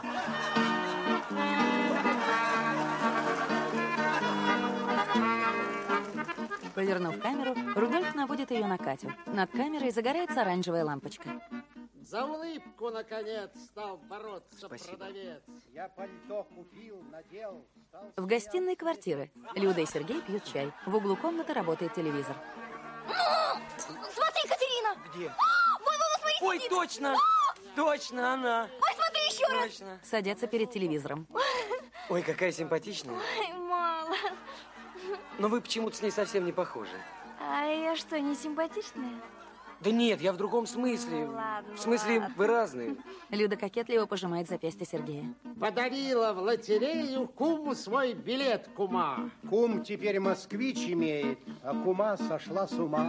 Повернув камеру, Рудольф наводит ее на Катю. Над камерой загорается оранжевая лампочка. За улыбку, наконец, стал бороться Спасибо. продавец. Я пальто купил, надел. Стал В гостиной квартиры Люда и Сергей пьют чай. В углу комнаты работает телевизор. Смотри, Катерина! Где? А, вон, вон, смотри, Ой, сидит. точно! А! Точно она! Ой, смотри еще раз! Точно. Садятся перед телевизором. Ой, какая симпатичная. Ой, мало. Но вы почему-то с ней совсем не похожи. А я что, не симпатичная? Да нет, я в другом смысле. Ладно, В смысле, ладно. вы разные. Люда кокетливо пожимает запястье Сергея. Подарила в лотерею куму свой билет, кума. Кум теперь москвич имеет, а кума сошла с ума.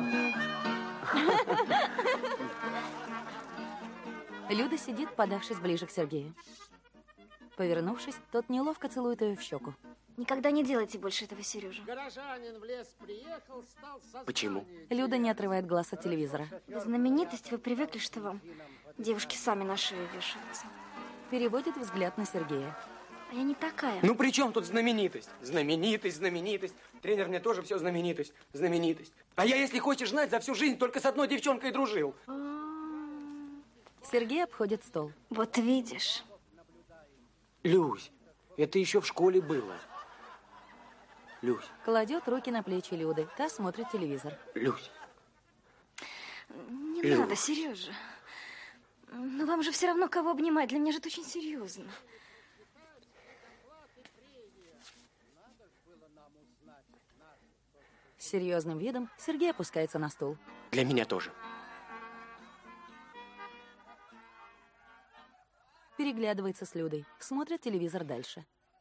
Люда сидит, подавшись ближе к Сергею. Повернувшись, тот неловко целует ее в щеку. Никогда не делайте больше этого, Сережа. Горожанин в лес приехал, стал со Почему? Люда не отрывает глаз от телевизора. Вы знаменитость, вы привыкли, что вам девушки сами на шею вешаются. Переводит взгляд на Сергея. А я не такая. Ну при чем тут знаменитость? Знаменитость, знаменитость. Тренер мне тоже все знаменитость, знаменитость. А я, если хочешь знать, за всю жизнь только с одной девчонкой дружил. Сергей обходит стол. Вот видишь. Люсь, это еще в школе было. Люсь. Кладет руки на плечи Люды. Та смотрит телевизор. Люсь. Не Люсь. надо, Сережа. Но вам же все равно кого обнимать. Для меня же это очень серьезно. С серьезным видом Сергей опускается на стул. Для меня тоже. Переглядывается с Людой. Смотрит телевизор дальше.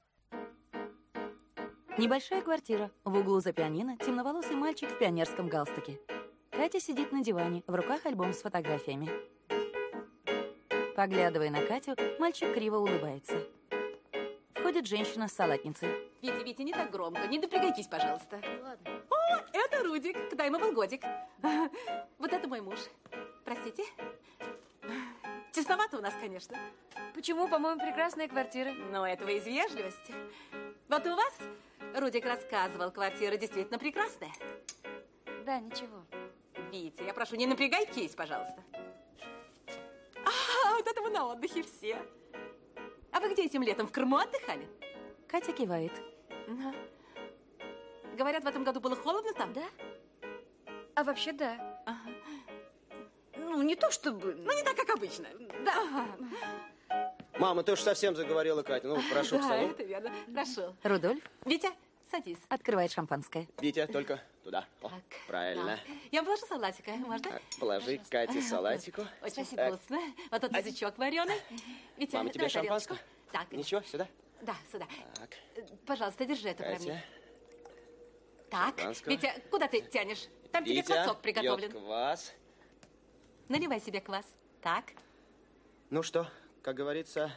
Небольшая квартира. В углу за пианино темноволосый мальчик в пионерском галстуке. Катя сидит на диване, в руках альбом с фотографиями. Поглядывая на Катю, мальчик криво улыбается. Входит женщина с салатницей. Витя, Витя, не так громко, не напрягайтесь, пожалуйста. Ладно. О, это Рудик, когда ему был годик. Вот это мой муж. Простите. Тесновато у нас, конечно. Почему? По-моему, прекрасная квартира. Но этого из вежливости. Вот у вас, Рудик рассказывал, квартира действительно прекрасная. Да, ничего. Витя, я прошу, не напрягайтесь, пожалуйста. А, вот это мы на отдыхе все. А вы где этим летом, в Крыму отдыхали? Катя кивает. Ага. Говорят, в этом году было холодно там? Да. А вообще, да. Ага. Ну, не то чтобы... Ну, не так, как обычно. Да. Ага. Мама, ты уж совсем заговорила, Катя. Ну, прошу к Да, столу. это верно. Прошу. Рудольф Витя, садись. открывает шампанское. Витя, только туда. О, правильно. Да. Я положу салатика, можно? Так, положи Кате салатику. Очень Так. вкусно. Вот тут язычок вареный. Витя, Мама, тебе давай тарелочку. шампанское? Так. Ничего, сюда. Да, сюда. Так. Пожалуйста, держи это Катя. про меня. Так, Шампанского. Витя, куда ты тянешь? Там тебе Витя квасок приготовлен. пьет квас. Наливай себе квас. Так. Ну что, как говорится,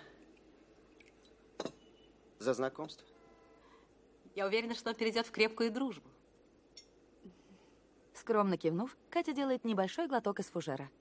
за знакомство. Я уверена, что он перейдет в крепкую дружбу. Скромно кивнув, Катя делает небольшой глоток из фужера.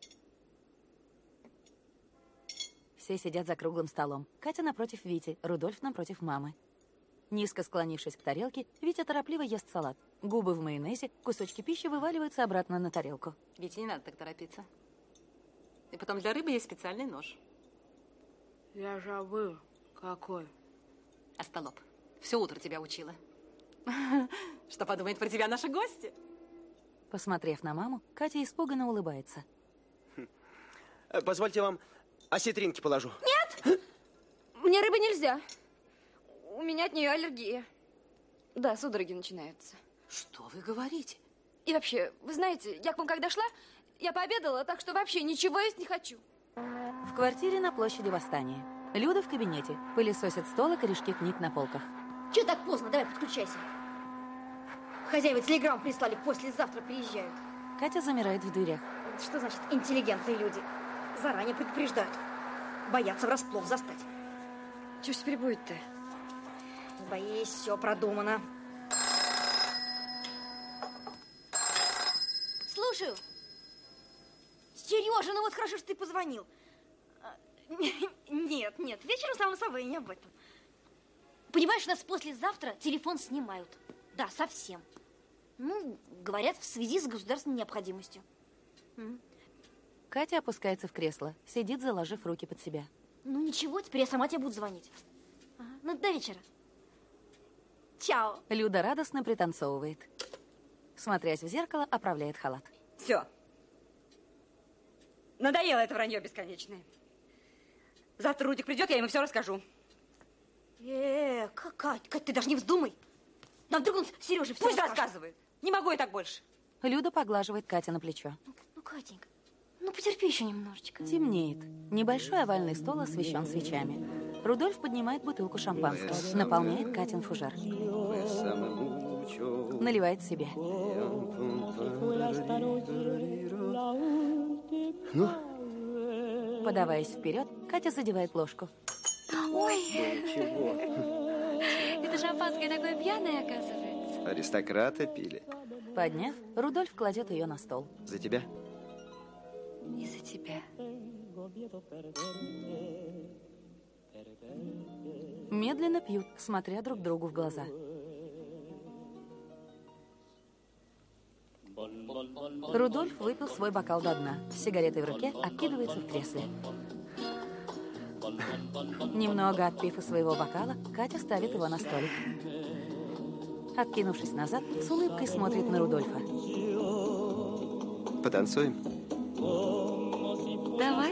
Все сидят за круглым столом. Катя напротив Вити, Рудольф напротив мамы. Низко склонившись к тарелке, Витя торопливо ест салат. Губы в майонезе, кусочки пищи вываливаются обратно на тарелку. Витя, не надо так торопиться. И потом для рыбы есть специальный нож. Я забыл. Какой? Остолоп. Все утро тебя учила. Что подумает про тебя наши гости? Посмотрев на маму, Катя испуганно улыбается. Э, Позвольте вам осетринки положу. Нет! Мне рыбы нельзя. У меня от нее аллергия. Да, судороги начинаются. Что вы говорите? И вообще, вы знаете, я к вам когда шла, я пообедала, так что вообще ничего есть не хочу. В квартире на площади Восстания. Люда в кабинете. Пылесосит стол и корешки книг на полках. Че так поздно? Давай, подключайся. Хозяева телеграмму прислали, послезавтра приезжают. Катя замирает в дверях. Что значит интеллигентные люди? Заранее предупреждают. Боятся врасплох застать. Что ж теперь будет-то? Боись, все продумано. Слушаю. Сережа, ну вот хорошо, что ты позвонил. Нет, нет, вечером само собой, не об этом. Понимаешь, у нас послезавтра телефон снимают. Да, совсем. Ну, говорят, в связи с государственной необходимостью. Катя опускается в кресло, сидит, заложив руки под себя. Ну ничего, теперь я сама тебе буду звонить. Ага. Ну, до вечера. Чао. Люда радостно пританцовывает. Смотрясь в зеркало, оправляет халат. Все. Надоело это вранье бесконечное. Завтра Рудик придет, я ему все расскажу. Э, Кать, Кать, ты даже не вздумай. Нам вдруг он Сереже все Пусть рассказывает. Не могу я так больше. Люда поглаживает Катя на плечо. Ну, ну, Катенька, ну потерпи еще немножечко. Темнеет. Небольшой овальный стол освещен свечами. Рудольф поднимает бутылку шампанского, наполняет Катин фужер. Наливает себе. Ну? Подаваясь вперед, Катя задевает ложку. Ой! Это шампанское такое пьяное, оказывается. Аристократы пили. Подняв, Рудольф кладет ее на стол. За тебя. И за тебя. Медленно пьют, смотря друг другу в глаза. Рудольф выпил свой бокал до дна. С сигаретой в руке откидывается в кресле. Немного отпив из своего бокала, Катя ставит его на столик. Откинувшись назад, с улыбкой смотрит на Рудольфа. Потанцуем? Давай.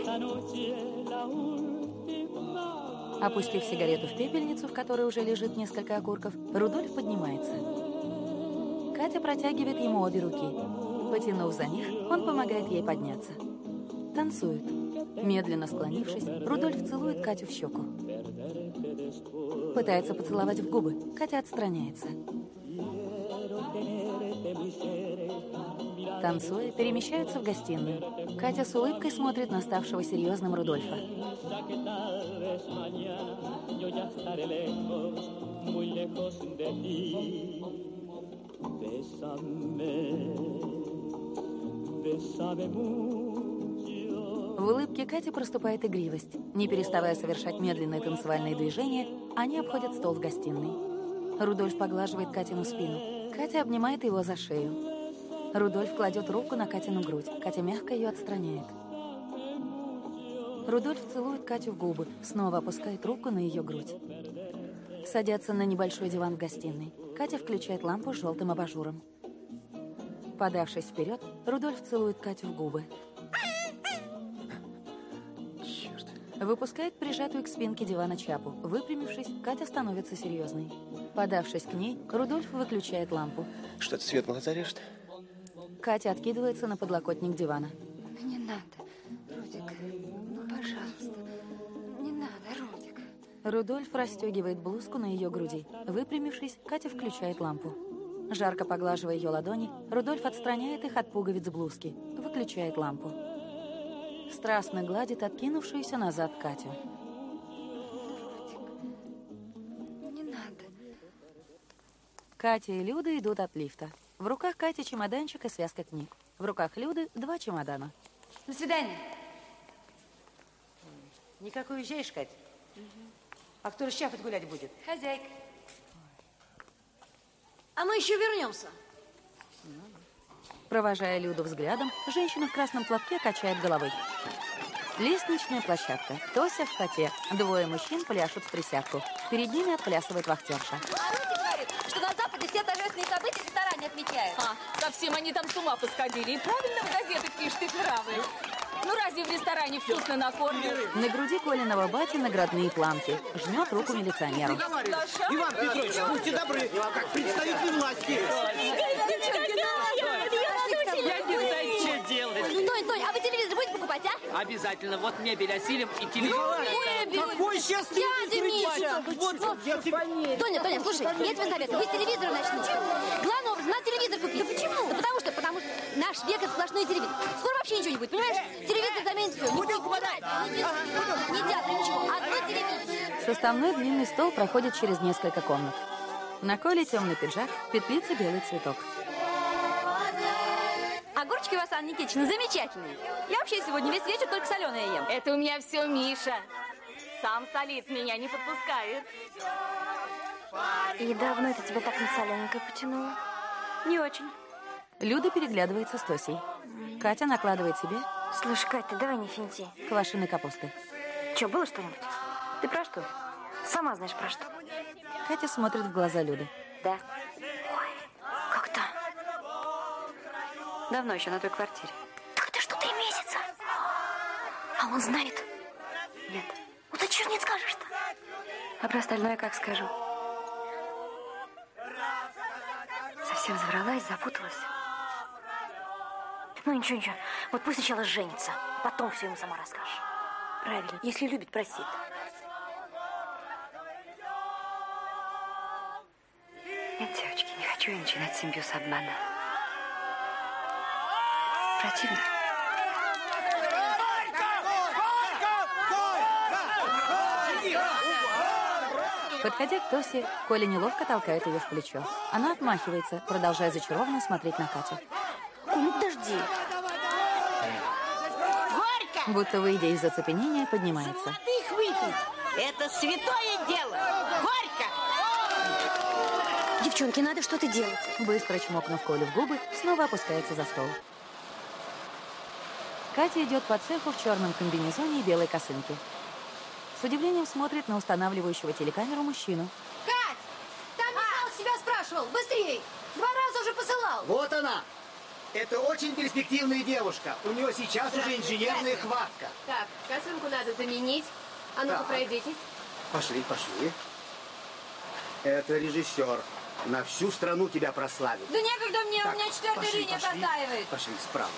Опустив сигарету в пепельницу, в которой уже лежит несколько окурков, Рудольф поднимается. Катя протягивает ему обе руки. Потянув за них, он помогает ей подняться. Танцуют. Медленно склонившись, Рудольф целует Катю в щеку. Пытается поцеловать в губы. Катя отстраняется. Танцуя, перемещаются в гостиную. Катя с улыбкой смотрит на ставшего серьезным Рудольфа. В улыбке Кати проступает игривость. Не переставая совершать медленные танцевальные движения, они обходят стол в гостиной. Рудольф поглаживает Катину спину. Катя обнимает его за шею. Рудольф кладет руку на Катину грудь. Катя мягко ее отстраняет. Рудольф целует Катю в губы, снова опускает руку на ее грудь. Садятся на небольшой диван в гостиной. Катя включает лампу с желтым абажуром. Подавшись вперед, Рудольф целует Катю в губы. Черт. Выпускает прижатую к спинке дивана чапу. Выпрямившись, Катя становится серьезной. Подавшись к ней, Рудольф выключает лампу. Что-то свет в глаза режет? Катя откидывается на подлокотник дивана. Ну не надо, Рудик. Ну, пожалуйста. Не надо, Рудик. Рудольф расстегивает блузку на ее груди. Выпрямившись, Катя включает лампу. Жарко поглаживая ее ладони, Рудольф отстраняет их от пуговиц блузки. Выключает лампу. Страстно гладит откинувшуюся назад Катю. Рудик, не надо. Катя и Люда идут от лифта. В руках Кати чемоданчик и связка книг. В руках Люды два чемодана. До свидания. Никак уезжаешь, Кать? Угу. А кто же чапать гулять будет? Хозяйка. А мы еще вернемся. Провожая Люду взглядом, женщина в красном платке качает головой. Лестничная площадка. Тося в фате. Двое мужчин пляшут в присядку. Перед ними отплясывает вахтерша. А Рудик говорит, что на Западе все торжественные события в ресторане отмечают. А, совсем они там с ума посходили. И правильно в газетах пишут, и правы. Ну разве в ресторане вкусно накормят? На груди Колиного бати наградные планки. Жмет руку милиционеру. Иван Петрович, будьте добры, как представитель власти. Я не знаю, что делать. Тонь, Тонь, а вы телевизор будете покупать, а? Обязательно. Вот мебель осилим и телевизор. Мебель! Какой сейчас Дядя Миша! Вот, вот, я тебе... Тоня, Тоня, слушай, я тебе советую, вы с телевизора начните. Главное, на телевизор купить. Да почему? Да потому что, потому что наш век это сплошной телевизор. Скоро вообще ничего не будет, понимаешь? Телевизор заменит все. Бутылку подай. Не театр, ничего. Одно телевизор. Составной длинный стол проходит через несколько комнат. На Коле темный пиджак, петлица белый цветок. Огурчики у вас, Анна Никитична, замечательные. Я вообще сегодня весь вечер только соленое ем. Это у меня все Миша. Сам солит, меня не подпускает. И давно это тебя так на солененькое потянуло? Не очень. Люда переглядывается с Тосей. Катя накладывает себе... Слушай, Кать, ты давай не финти. Квашеной капусты. Че, было что-нибудь? Ты про что? Сама знаешь про что. Катя смотрит в глаза Люды. Да. Ой, как-то. Давно еще на той квартире. Так это что, три месяца? А он знает? Нет. Ну ты чего не скажешь-то? А про остальное как скажу? Совсем завралась, запуталась. Ну ничего, ничего. Вот пусть сначала женится, потом все ему сама расскажешь. Правильно. Если любит, простит. Нет, девочки, не хочу я начинать симбиоз обмана. Противно. Подходя к Тосе, Коля неловко толкает ее в плечо. Она отмахивается, продолжая зачарованно смотреть на Катю. Ну, подожди. Горько! Будто, выйдя из оцепенения, поднимается. Ты их выпей. Это святое дело. Горько! Девчонки, надо что-то делать. Быстро чмокнув Колю в губы, снова опускается за стол. Катя идет по цеху в черном комбинезоне и белой косынке. С удивлением смотрит на устанавливающего телекамеру мужчину. Кать! Там Михаил себя спрашивал. Быстрей! Два раза уже посылал. Вот она. Это очень перспективная девушка. У нее сейчас уже инженерная хватка. Так, косынку надо заменить. А ну-ка, Так. пройдитесь. Пошли, пошли. Это режиссер. На всю страну тебя прославит. Да некогда мне, Так, у меня четвертая пошли, линия пошли. простаивает. Пошли справа.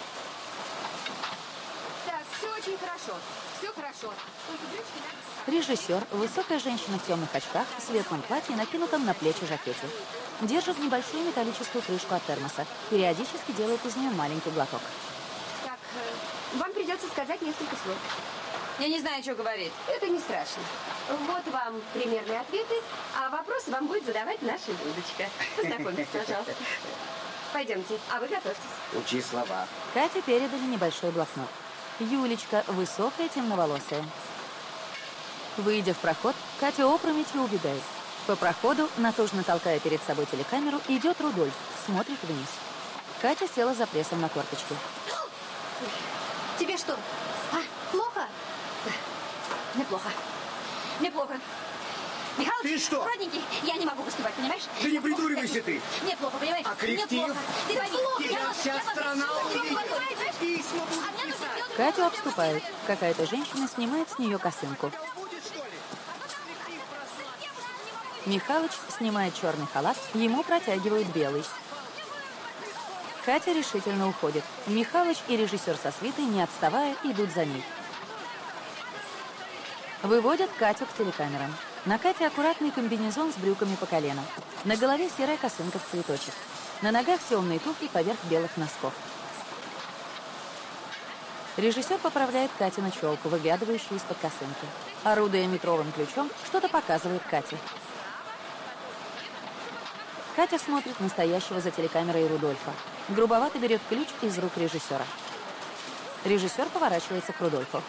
Так, все очень хорошо. Все хорошо. Только брючки надо... Режиссер, высокая женщина в темных очках, в светлом платье, накинутом на плечи жакете. Держит небольшую металлическую крышку от термоса. Периодически делает из нее маленький глоток. Так, э, вам придется сказать несколько слов. Я не знаю, что говорить. Это не страшно. Вот вам примерные ответы, а вопросы вам будет задавать наша Людочка. Познакомьтесь, пожалуйста. Пойдемте, а вы готовьтесь. Учи слова. Кате передали небольшой блокнот. Юлечка, высокая, темноволосая. Выйдя в проход, Катя опрометью убегает. По проходу, натужно толкая перед собой телекамеру, идет Рудольф, смотрит вниз. Катя села за прессом на корточке. Тебе что? А, плохо? Мне плохо. Мне плохо. Михалыч, Ты что? родненький, я не могу выступать, понимаешь? Да не придуривайся ты. Мне плохо, понимаешь? А коллектив? Мне плохо. Ты пойми, Тебя я вся я страна могу- увидит. понимаешь? Письма будут А мне нужно писать. сделать- Катю обступают. Какая-то женщина снимает с нее косынку. Михалыч снимает черный халат, ему протягивают белый. Катя решительно уходит. Михалыч и режиссер со свитой, не отставая, идут за ней. Выводят Катю к телекамерам. На Кате аккуратный комбинезон с брюками по колено. На голове серая косынка в цветочек. На ногах темные туфли поверх белых носков. Режиссер поправляет Катину челку, выглядывающую из-под косынки. Орудуя метровым ключом, что-то показывает Кате. Катя смотрит на стоящего за телекамерой Рудольфа. Грубовато берет ключ из рук режиссера. Режиссер поворачивается к Рудольфу.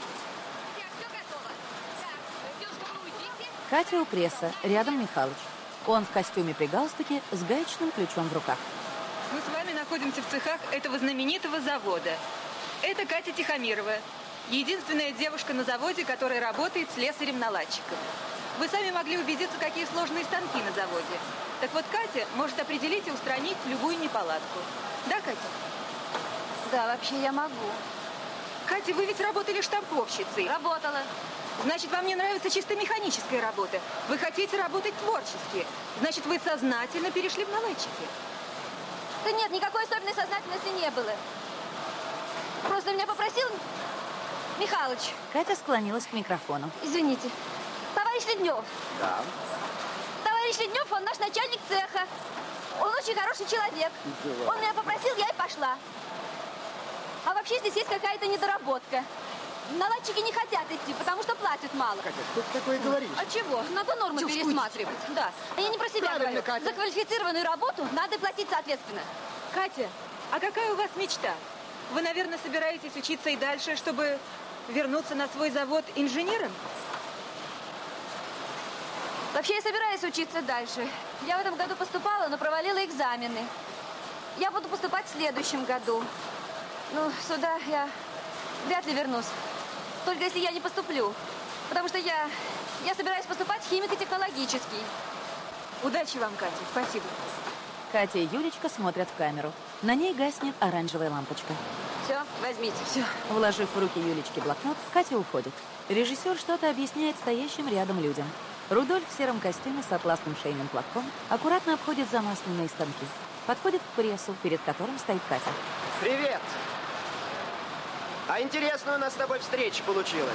Катя у пресса, рядом Михалыч. Он в костюме при галстуке с гаечным ключом в руках. Мы с вами находимся в цехах этого знаменитого завода. Это Катя Тихомирова, единственная девушка на заводе, которая работает слесарем-наладчиком. Вы сами могли убедиться, какие сложные станки на заводе. Так вот, Катя может определить и устранить любую неполадку. Да, Катя? Да, вообще я могу. Катя, вы ведь работали штамповщицей. Работала. Значит, вам не нравится чисто механическая работа. Вы хотите работать творчески. Значит, вы сознательно перешли в наладчики. Да нет, никакой особенной сознательности не было. Просто меня попросил Михалыч. Катя склонилась к микрофону. Извините. Товарищ Леднев. Да. Товарищ Леднев, он наш начальник цеха. Он очень хороший человек. Да. Он меня попросил, я и пошла. А вообще здесь есть какая-то недоработка. Наладчики не хотят идти, потому что платят мало. Катя, что ты такое говоришь? А чего? Надо нормы Чушь пересматривать. Да. А я не про себя Правильно, говорю. Катя. За квалифицированную работу надо платить соответственно. Катя, а какая у вас мечта? Вы, наверное, собираетесь учиться и дальше, чтобы вернуться на свой завод инженером? Вообще я собираюсь учиться дальше. Я в этом году поступала, но провалила экзамены. Я буду поступать в следующем году. Ну, сюда я вряд ли вернусь. Только если я не поступлю. Потому что я, я собираюсь поступать в химико-технологический. Удачи вам, Катя. Спасибо. Катя и Юлечка смотрят в камеру. На ней гаснет оранжевая лампочка. Все, возьмите, все. Вложив в руки Юлечки блокнот, Катя уходит. Режиссер что-то объясняет стоящим рядом людям. Рудольф в сером костюме с атласным шейным платком аккуратно обходит замасленные станки. Подходит к прессу, перед которым стоит Катя. Привет! А интересная у нас с тобой встреча получилась.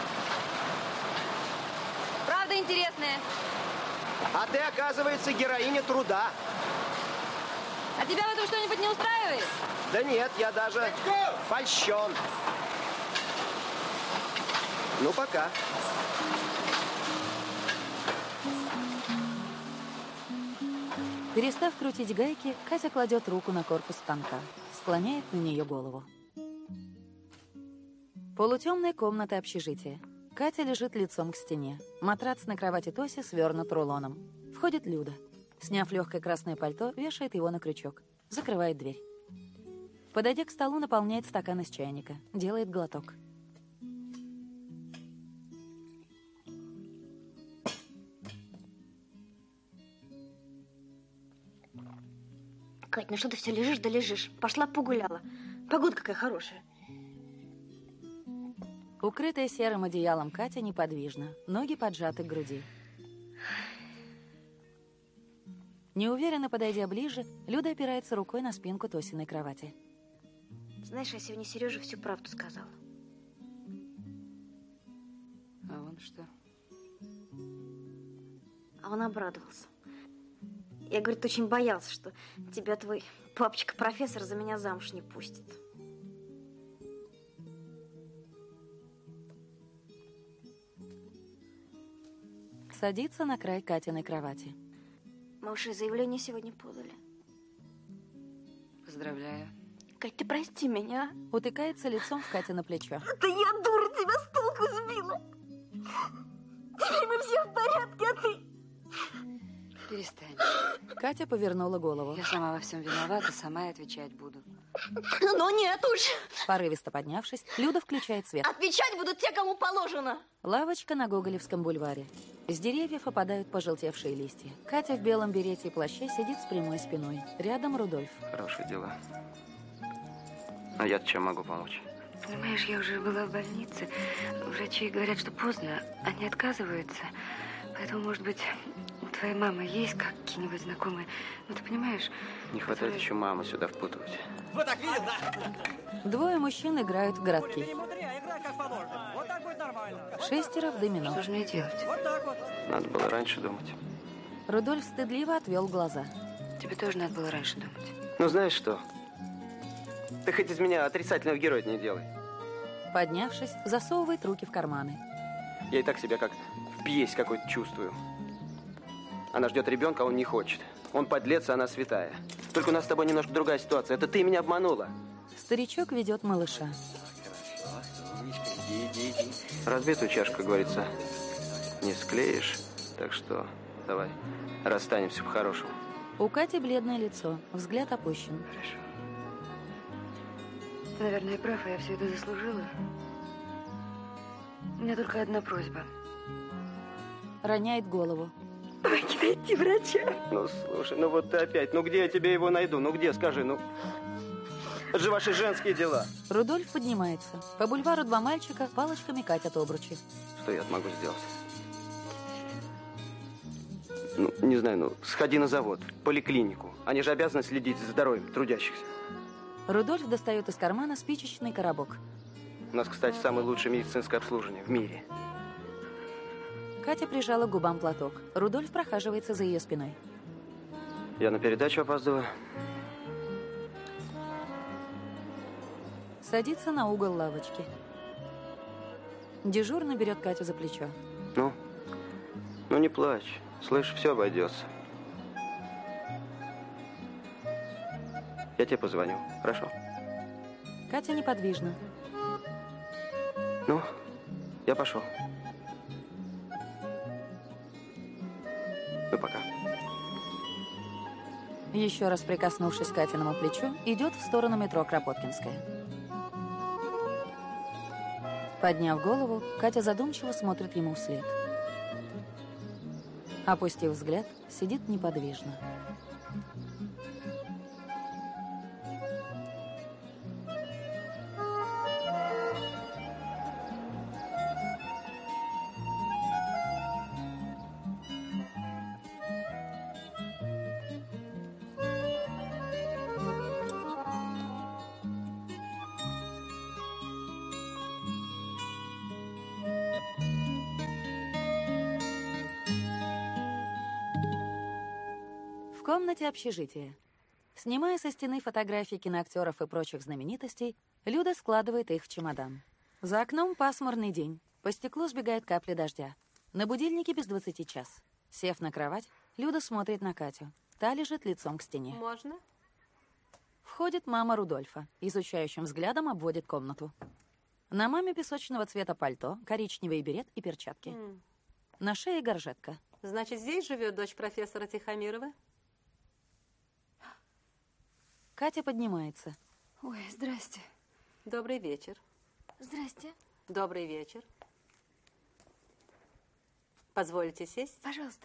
Правда интересная. А ты, оказывается, героиня труда. А тебя в этом что-нибудь не устраивает? Да нет, я даже польщен. Ну, пока. Перестав крутить гайки, Катя кладет руку на корпус станка, склоняет на нее голову. Полутемная комната общежития. Катя лежит лицом к стене. Матрац на кровати Тоси свернут рулоном. Входит Люда. Сняв легкое красное пальто, вешает его на крючок. Закрывает дверь. Подойдя к столу, наполняет стакан из чайника. Делает глоток. Кать, ну что ты все лежишь да лежишь? Пошла погуляла. Погода какая хорошая. Укрытая серым одеялом Катя неподвижна. Ноги поджаты к груди. Неуверенно подойдя ближе, Люда опирается рукой на спинку Тосиной кровати. Знаешь, я сегодня Сереже всю правду сказала. А он что? А он обрадовался. Я, говорит, очень боялся, что тебя твой папочка-профессор за меня замуж не пустит. Садится на край Катиной кровати. Мы уж и заявление сегодня подали. Поздравляю. Кать, ты прости меня. Утыкается лицом в Катя на плечо. Да я, дура, тебя с толку сбила. Теперь мы все в порядке, а ты... Перестань. Катя повернула голову. Я сама во всем виновата, сама и отвечать буду. Ну нет уж. Порывисто поднявшись, Люда включает свет. Отвечать будут те, кому положено. Лавочка на Гоголевском бульваре. С деревьев опадают пожелтевшие листья. Катя в белом берете и плаще сидит с прямой спиной. Рядом Рудольф. Хорошие дела. А я-то чем могу помочь? Понимаешь, я уже была в больнице. Врачи говорят, что поздно. Они отказываются. Поэтому, может быть, у твоей мамы есть какие-нибудь знакомые? Ну, ты понимаешь? Не хватает еще маму сюда впутывать. Вот так видел, да? Двое мужчин играют в городки. Играй как положено. Вот так будет нормально. Шестеро в домино. Что же мне делать? Вот так вот. Надо было раньше думать. Рудольф стыдливо отвел глаза. Тебе тоже надо было раньше думать. Ну, знаешь что? Ты хоть из меня отрицательного героя не делай. Поднявшись, засовывает руки в карманы. Я и так себя как в пьесе какой-то чувствую. Она ждет ребенка, а он не хочет. Он подлец, а она святая. Только у нас с тобой немножко другая ситуация. Это ты меня обманула. Старичок ведет малыша. Иди, иди, иди. Разбитую чашку, как говорится, не склеишь. Так что давай расстанемся по-хорошему. У Кати бледное лицо, взгляд опущен. Хорошо. Ты, наверное, прав, а я все это заслужила. У меня только одна просьба. Роняет голову. Помоги найти врача. Ну, слушай, ну вот ты опять. Ну, где я тебе его найду? Ну, где, скажи, ну... Это же ваши женские дела. Рудольф поднимается. По бульвару два мальчика палочками катят обручи. Что я могу сделать? Ну, не знаю, ну, сходи на завод, в поликлинику. Они же обязаны следить за здоровьем трудящихся. Рудольф достает из кармана спичечный коробок. У нас, кстати, самое лучшее медицинское обслуживание в мире. Катя прижала к губам платок. Рудольф прохаживается за ее спиной. Я на передачу опаздываю. Садится на угол лавочки. Дежурный берет Катю за плечо. Ну, ну не плачь. Слышь, все обойдется. Я тебе позвоню, хорошо? Катя неподвижна. Ну, я пошел. Ну, пока. Еще раз прикоснувшись к Катиному плечу, идет в сторону метро Кропоткинская. Подняв голову, Катя задумчиво смотрит ему вслед. Опустив взгляд, сидит неподвижно. В комнате общежития. Снимая со стены фотографии киноактеров и прочих знаменитостей, Люда складывает их в чемодан. За окном пасмурный день. По стеклу сбегают капли дождя. На будильнике без двадцати час. Сев на кровать, Люда смотрит на Катю. Та лежит лицом к стене. Можно? Входит мама Рудольфа. Изучающим взглядом обводит комнату. На маме песочного цвета пальто, коричневый берет и перчатки. Mm. На шее горжетка. Значит, здесь живет дочь профессора Тихомирова? Катя поднимается. Ой, здрасте. Добрый вечер. Здрасте. Добрый вечер. Позволите сесть? Пожалуйста.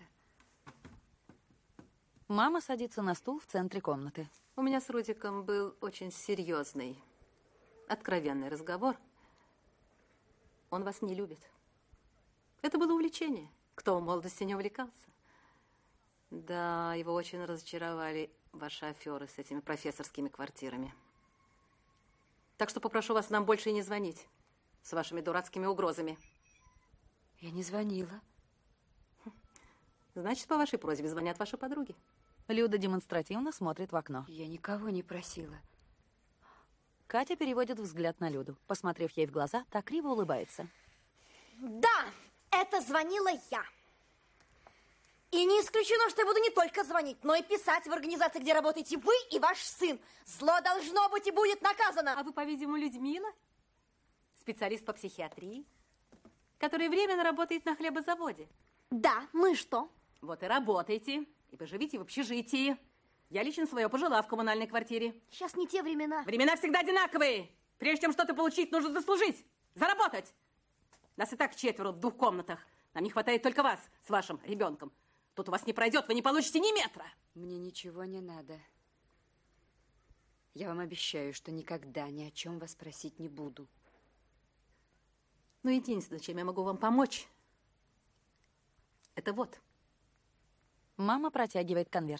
Мама садится на стул в центре комнаты. У меня с Рудиком был очень серьезный, откровенный разговор. Он вас не любит. Это было увлечение. Кто в молодости не увлекался? Да, его очень разочаровали ваши аферы с этими профессорскими квартирами. Так что попрошу вас нам больше и не звонить с вашими дурацкими угрозами. Я не звонила. Значит, по вашей просьбе звонят ваши подруги. Люда демонстративно смотрит в окно. Я никого не просила. Катя переводит взгляд на Люду. Посмотрев ей в глаза, та криво улыбается. Да, это звонила я. И не исключено, что я буду не только звонить, но и писать в организации, где работаете вы и ваш сын. Зло должно быть и будет наказано. А вы, по-видимому, Людмила? Специалист по психиатрии, который временно работает на хлебозаводе. Да, ну и что? Вот и работайте, и поживите в общежитии. Я лично свое пожила в коммунальной квартире. Сейчас не те времена. Времена всегда одинаковые. Прежде чем что-то получить, нужно заслужить, заработать. Нас и так четверо в двух комнатах. Нам не хватает только вас с вашим ребенком. Тут у вас не пройдет, вы не получите ни метра. Мне ничего не надо. Я вам обещаю, что никогда ни о чем вас просить не буду. Ну, единственное, чем я могу вам помочь, это вот. Мама протягивает конверт.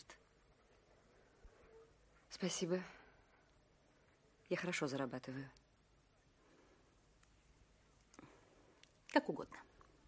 Спасибо. Я хорошо зарабатываю. Как угодно.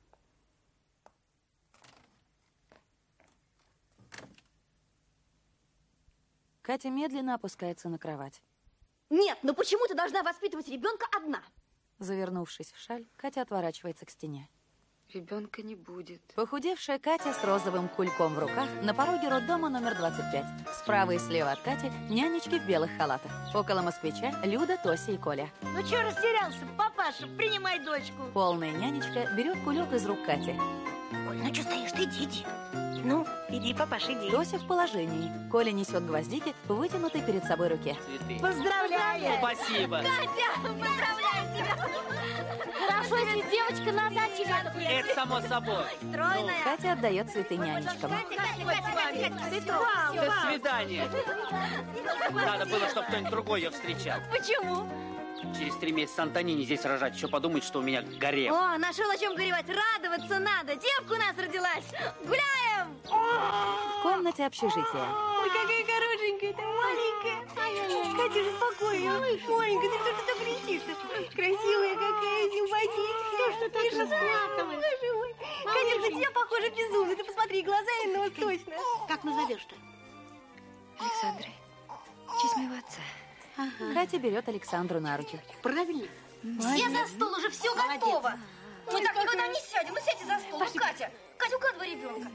Катя медленно опускается на кровать. Нет, ну почему ты должна воспитывать ребенка одна? Завернувшись в шаль, Катя отворачивается к стене. Ребенка не будет. Похудевшая Катя с розовым кульком в руках на пороге роддома номер двадцать пять. Справа и слева от Кати нянечки в белых халатах. Около москвича Люда, Тося и Коля. Ну что растерялся, папаша, принимай дочку. Полная нянечка берет кулек из рук Кати. Ой, ну что стоишь, ты иди, иди. Ну, иди, папаша, иди. Тося в положении. Коля несет гвоздики в вытянутой перед собой руке. Цветы. Поздравляю! Спасибо. Катя, поздравляю тебя! Хорошо, если девочка на даче рядом. Это само собой. Стройная. Катя отдает цветы нянечкам. Катя, Катя, Катя, Катя, Катя, ты трогай. До свидания. Надо было, чтобы кто-нибудь другой ее встречал. Почему? Через три месяца Антонини здесь рожать. Еще подумает, что у меня гарем. О, нашел о чем горевать. Радоваться надо. Девка у нас родилась. Гуляем! В комнате общежития. Ой, какая хорошенькая, ты маленькая. Ай-яй-яй, Катя, успокойся. Ой, маленькая, ты что ты так кричишь? Красивая какая, симпатичная. Что, что ты же расплакалась? Боже мой. Катя, на тебя похожа безумно. Ты посмотри, глаза и нос точно. Как назовешь-то? Александрой. В честь моего отца. Ага. Катя берет Александру на руки. Правильно? Все за стол, уже все готово. Мы так никогда не сядем. Мы сядьте за стол. Пошли. Катя, Катя, укладывай ребенка.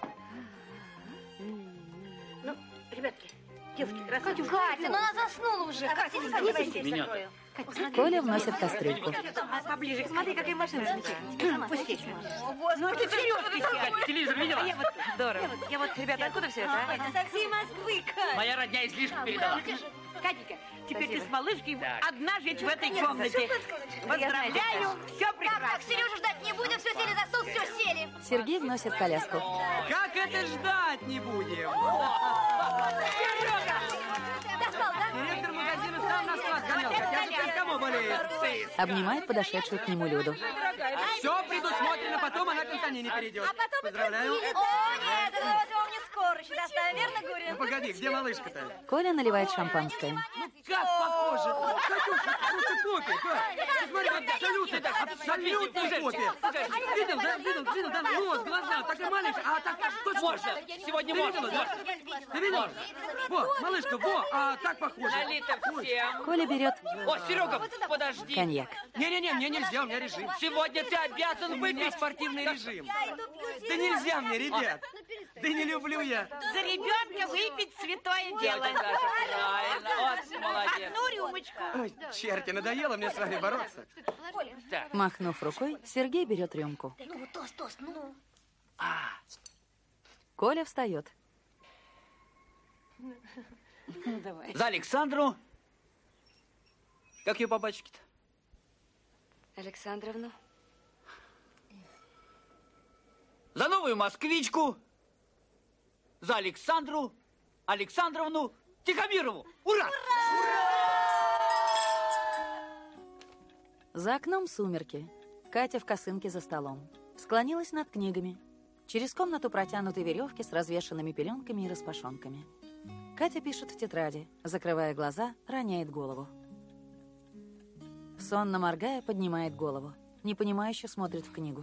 Ну, ребятки, девушки, красавцы. Катя, Катя, ну она заснула уже. А, Катя, Катя, давай, Катя, давай, Меня. закрою. Коля вносит кастрюльку. Поближе, смотри, какая машина замечательная. Пусти. Ну, ты вперед, Катя, телевизор видела? Я вот, здорово. Я вот, ребята, откуда все это, а? Это со всей Москвы, Катя. Моя родня из Лишки передала. Катенька, теперь Спасибо. ты с малышкой Так. одна жить в этой Нет, комнате. все Поздравляю, все прекрасно. Так, так, Сережу ждать не будем, все сели за стол, все сели. Сергей вносит коляску. Как это ждать не будем? Достал, да? Директор магазина сам на склад гонял. Хотя же ты кому болеет? Обнимает подошедшую к нему Люду. Все предусмотрено, потом она к Антонине перейдет. А потом Поздравляю. О, нет, это возьмем не скоро еще доставим, верно, Гурин? Ну погоди, где малышка-то? Коля наливает шампанское. Как похоже? Катюша, просто копия, Кать. Ты смотри, как абсолютно, абсолютно копия. Видел, да, видел, видел, да, нос, глаза, такая маленькая, а так точно. Можно, сегодня можно, да? Ты видел? Во, малышка, во, а так похоже. Налито всем. Коля берет О, Серега, подожди. коньяк. Не-не-не, мне нельзя, у меня режим. Сегодня ты обязан У меня выпить. спортивный режим. Да нельзя мне, ребят. Да не люблю я. За ребенка выпить святое дело. Делай, Даша, правильно. Вот, молодец. Одну рюмочку. Ой, черти, надоело мне с вами бороться. Так. Махнув рукой, Сергей берет рюмку. Ну, тост, тост, ну. Коля встает. Ну, давай. За Александру. Как ее по батюшке-то? Александровну. За новую москвичку. За Александру Александровну Тихомирову. Ура! За окном сумерки. Катя в косынке за столом. Склонилась над книгами. Через комнату протянуты веревки с развешанными пеленками и распашонками. Катя пишет в тетради, закрывая глаза, роняет голову. Сонно моргая, поднимает голову. Непонимающе смотрит в книгу.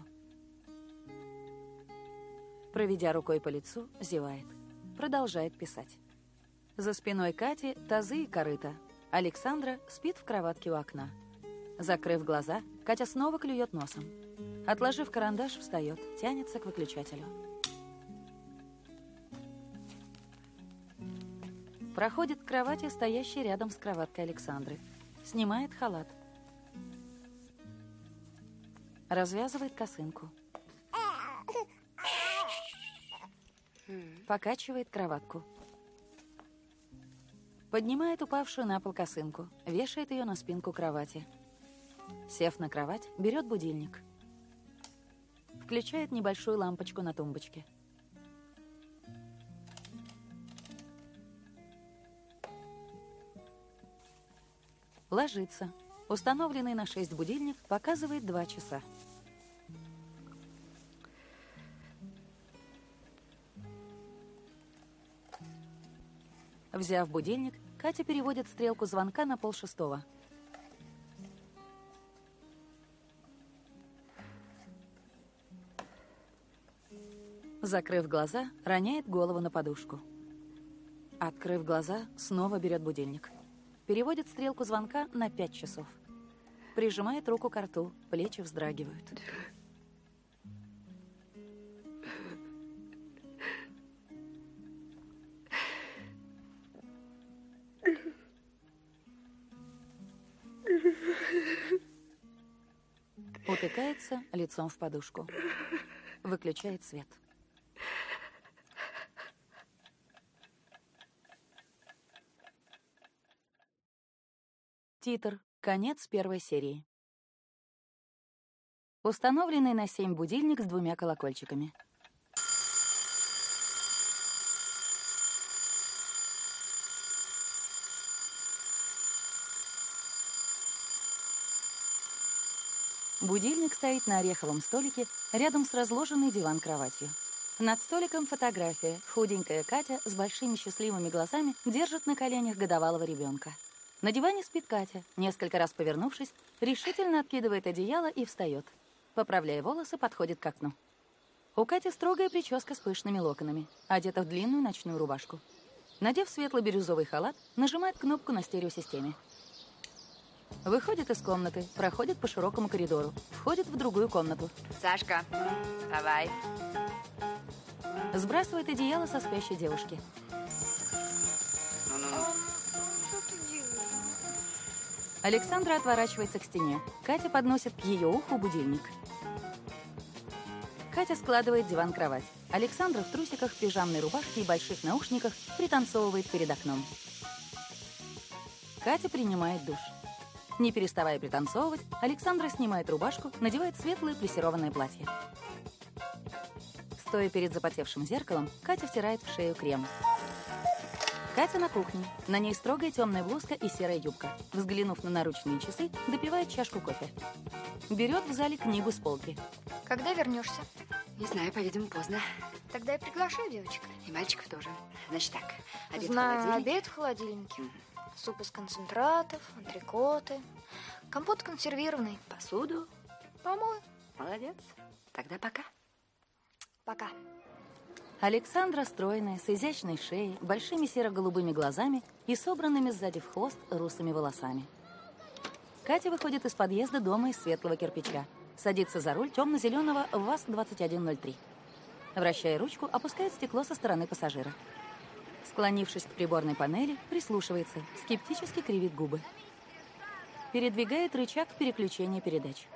Проведя рукой по лицу, зевает. Продолжает писать. За спиной Кати тазы и корыта. Александра спит в кроватке у окна. Закрыв глаза, Катя снова клюет носом. Отложив карандаш, встает, тянется к выключателю. Проходит к кровати, стоящей рядом с кроваткой Александры. Снимает халат. Развязывает косынку. Покачивает кроватку. Поднимает упавшую на пол косынку, вешает ее на спинку кровати. Сев на кровать, берет будильник. Включает небольшую лампочку на тумбочке. Ложится. Установленный на шесть будильник показывает два часа. Взяв будильник, Катя переводит стрелку звонка на полшестого. Закрыв глаза, роняет голову на подушку. Открыв глаза, снова берет будильник. Переводит стрелку звонка на пять часов. Прижимает руку к рту, плечи вздрагивают. Утыкается лицом в подушку. Выключает свет. Титр. Конец первой серии. Установленный на семь будильник с двумя колокольчиками. Будильник стоит на ореховом столике рядом с разложенной диван-кроватью. Над столиком фотография. Худенькая Катя с большими счастливыми глазами держит на коленях годовалого ребенка. На диване спит Катя, несколько раз повернувшись, решительно откидывает одеяло и встает. Поправляя волосы, подходит к окну. У Кати строгая прическа с пышными локонами, одета в длинную ночную рубашку. Надев светло-бирюзовый халат, нажимает кнопку на стереосистеме. Выходит из комнаты, проходит по широкому коридору, входит в другую комнату. Сашка, давай. Сбрасывает одеяло со спящей девушки. Александра отворачивается к стене. Катя подносит к ее уху будильник. Катя складывает диван-кровать. Александра в трусиках, пижамной рубашке и больших наушниках пританцовывает перед окном. Катя принимает душ. Не переставая пританцовывать, Александра снимает рубашку, надевает светлое плессированное платье. Стоя перед запотевшим зеркалом, Катя втирает в шею крем. Катя на кухне. На ней строгая темная блузка и серая юбка. Взглянув на наручные часы, допивает чашку кофе. Берет в зале книгу с полки. Когда вернешься? Не знаю, по-видимому, поздно. Тогда я приглашаю девочек. И мальчиков тоже. Значит так, обед Знаю, в холодильнике. обед в холодильнике. Суп из концентратов, антрикоты, компот консервированный. Посуду. Помою. Молодец. Тогда пока. Пока. Александра стройная, с изящной шеей, большими серо-голубыми глазами и собранными сзади в хвост русыми волосами. Катя выходит из подъезда дома из светлого кирпича. Садится за руль темно-зеленого ВАЗ двадцать один ноль три. Вращая ручку, опускает стекло со стороны пассажира. Склонившись к приборной панели, прислушивается, скептически кривит губы. Передвигает рычаг переключения передач.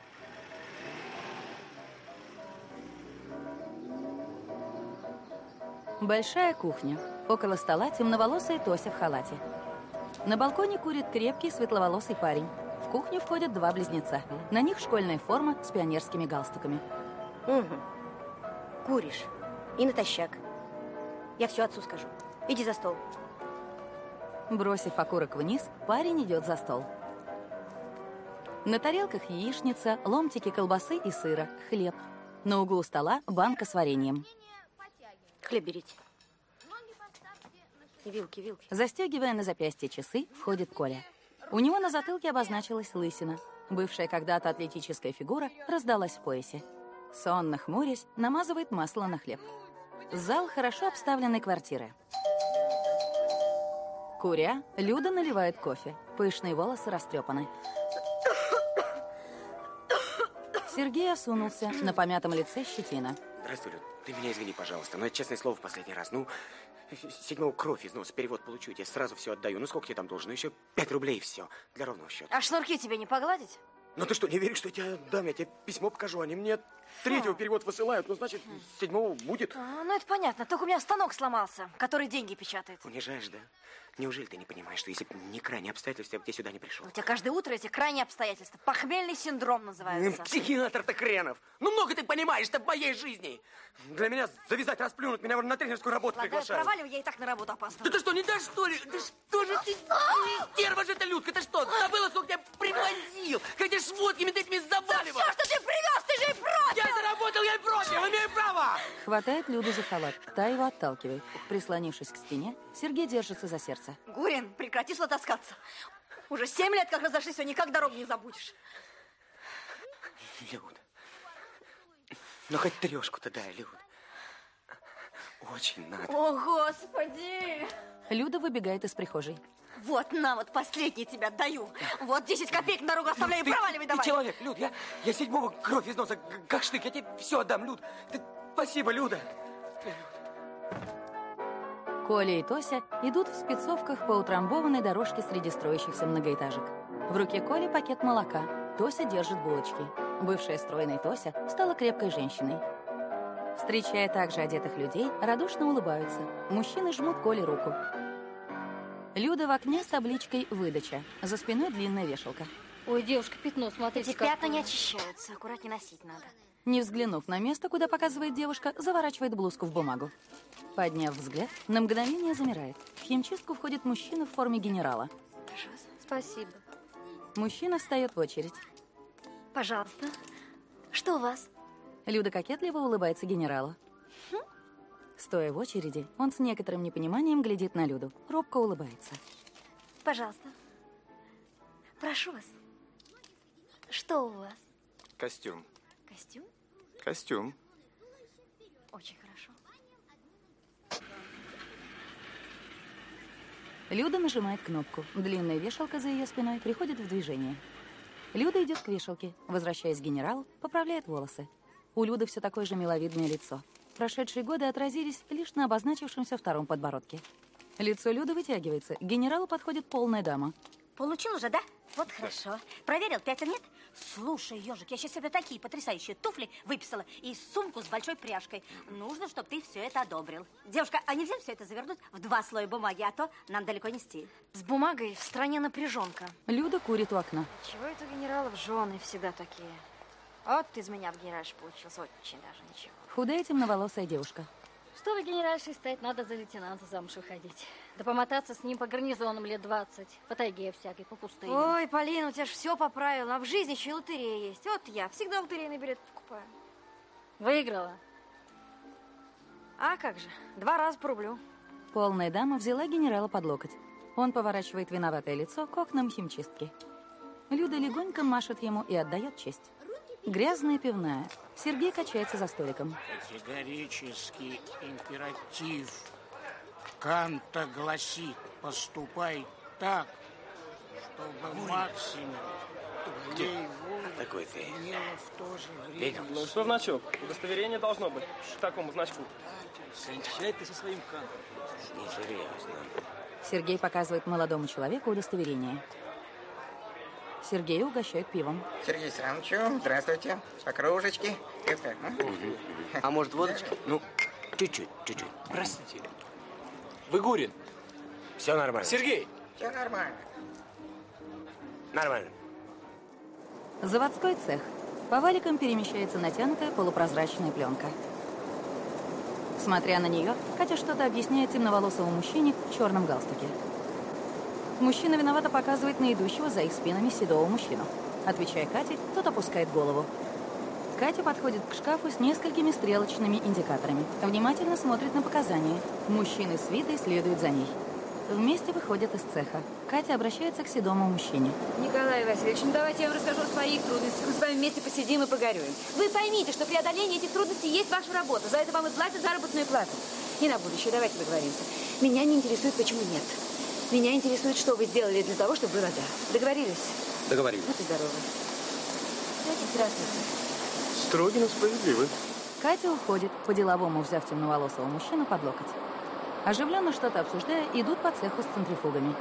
Большая кухня. Около стола темноволосая Тося в халате. На балконе курит крепкий светловолосый парень. В кухню входят два близнеца. На них школьная форма с пионерскими галстуками. Угу. Куришь. И натощак. Я все отцу скажу. Иди за стол. Бросив окурок вниз, парень идет за стол. На тарелках яичница, ломтики колбасы и сыра, хлеб. На углу стола банка с вареньем. Хлеб берите. И вилки, вилки. Застегивая на запястье часы, входит Коля. У него на затылке обозначилась лысина. Бывшая когда-то атлетическая фигура раздалась в поясе. Сонно хмурясь, намазывает масло на хлеб. Зал хорошо обставленной квартиры. Куря, Люда наливает кофе. Пышные волосы растрепаны. Сергей осунулся, на помятом лице щетина. Здравствуй, Люд. Ты меня извини, пожалуйста, но это честное слово в последний раз. Ну, седьмого кровь из носа, перевод получу, я тебе сразу все отдаю. Ну, сколько тебе там должен? Ну, еще пять рублей и все. Для ровного счета. А шнурки тебе не погладить? Ну, ты что, не веришь, что я тебе дам? Я тебе письмо покажу. Они мне третьего перевод высылают. Ну, значит, седьмого будет. А, ну, это понятно. Только у меня станок сломался, который деньги печатает. Унижаешь, да? Неужели ты не понимаешь, что если бы не крайние обстоятельства, я бы тебе сюда не пришел? У тебя каждое утро эти крайние обстоятельства. Похмельный синдром называется. Психиатр-то хренов. Ну, много ты понимаешь-то в моей жизни. Для меня завязать, расплюнуть, меня на тренерскую работу Ладно, приглашают. проваливай, я и так на работу опаздываю. Да ты что, не дашь, что ли? Да что же ты, стерва же ты, Людка, ты что, забыла, сколько я привозил? Как эти шмотками ты этими заваливал? Да все, что ты привез, ты же и против! Я заработал, я и против, имею право! Хватает Люду за халат, та его отталкивает. Прислонившись к стене, Сергей держится за сердце. Гурин, прекрати сюда таскаться. Уже семь лет, как разошлись, все никак дорогу не забудешь. Люд, ну хоть трешку-то дай, Люд. Очень надо. О, Господи! Люда выбегает из прихожей. Вот, на, вот последний тебя даю. Вот десять копеек на дорогу оставляю, ты, проваливай давай. Ты человек, Люд, я, я седьмого кровь из носа, как штык, я тебе все отдам, Люд. Ты, спасибо, Люда. Коля и Тося идут в спецовках по утрамбованной дорожке среди строящихся многоэтажек. В руке Коли пакет молока, Тося держит булочки. Бывшая стройная Тося стала крепкой женщиной. Встречая также одетых людей, радушно улыбаются. Мужчины жмут Коле руку. Люда в окне с табличкой «Выдача». За спиной длинная вешалка. Ой, девушка, пятно, смотрите. Эти пятна не очищаются, аккуратнее носить надо. Не взглянув на место, куда показывает девушка, заворачивает блузку в бумагу. Подняв взгляд, на мгновение замирает. В химчистку входит мужчина в форме генерала. Пожалуйста. Спасибо. Мужчина встает в очередь. Пожалуйста. Что у вас? Люда кокетливо улыбается генералу. Хм? Стоя в очереди, он с некоторым непониманием глядит на Люду. Робко улыбается. Пожалуйста. Прошу вас. Что у вас? Костюм. Костюм? Костюм. Очень хорошо. Люда нажимает кнопку. Длинная вешалка за ее спиной приходит в движение. Люда идет к вешалке. Возвращаясь к генералу, поправляет волосы. У Люды все такое же миловидное лицо. Прошедшие годы отразились лишь на обозначившемся втором подбородке. Лицо Люды вытягивается. К генералу подходит полная дама. Получил уже, да? Вот хорошо. Проверил, пятеро нет? Слушай, ежик, я сейчас себе такие потрясающие туфли выписала и сумку с большой пряжкой. Нужно, чтобы ты все это одобрил. Девушка, а нельзя все это завернуть в два слоя бумаги, а то нам далеко не стиль. С бумагой в стране напряженка. Люда курит у окна. Чего это у генералов жены всегда такие? Вот из меня в генеральше получился очень даже ничего. Худая темноволосая девушка. Чтобы генеральшей стать, надо за лейтенанта замуж выходить. Да помотаться с ним по гарнизонам лет двадцать. По тайге всякой, по пустыне. Ой, Полина, у тебя же все по правилам. А в жизни еще и лотерея есть. Вот я всегда лотерейный билет покупаю. Выиграла? А как же, два раза по рублю. Полная дама взяла генерала под локоть. Он поворачивает виноватое лицо к окнам химчистки. Люда легонько машет ему и отдает честь. Грязная пивная. Сергей качается за столиком. Категорический императив Канта гласит: поступай так, чтобы максимум твоей воли Такой ты. имела в то же время. Ну что значок? Удостоверение должно быть к такому значку. Кончай ты со своим кантом. Несерьезно. Сергей показывает молодому человеку удостоверение. Сергея угощают пивом. Сергей Александрович, здравствуйте. По кружечке. А может, водочки? Ну, чуть-чуть, чуть-чуть. Простите. Вы Гурин? Все нормально. Сергей! Все нормально. Нормально. Заводской цех. По валикам перемещается натянутая полупрозрачная пленка. Смотря на нее, Катя что-то объясняет темноволосому мужчине в черном галстуке. Мужчина виновато показывает на идущего за их спинами седого мужчину. Отвечая Кате, тот опускает голову. Катя подходит к шкафу с несколькими стрелочными индикаторами. Внимательно смотрит на показания. Мужчины свитой следуют за ней. Вместе выходят из цеха. Катя обращается к седому мужчине. Николай Васильевич, ну давайте я вам расскажу о своих трудностях. Мы с вами вместе посидим и погорюем. Вы поймите, что преодоление этих трудностей есть ваша работа. За это вам и платят заработную плату. И на будущее давайте договоримся. Меня не интересует, почему нет. Меня интересует, что вы сделали для того, чтобы было да. Договорились? Договорились. Вот и здорово. Здравствуйте. Строги, но справедливы. Катя уходит, по-деловому взяв темноволосого мужчину под локоть. Оживленно что-то обсуждая, идут по цеху с центрифугами.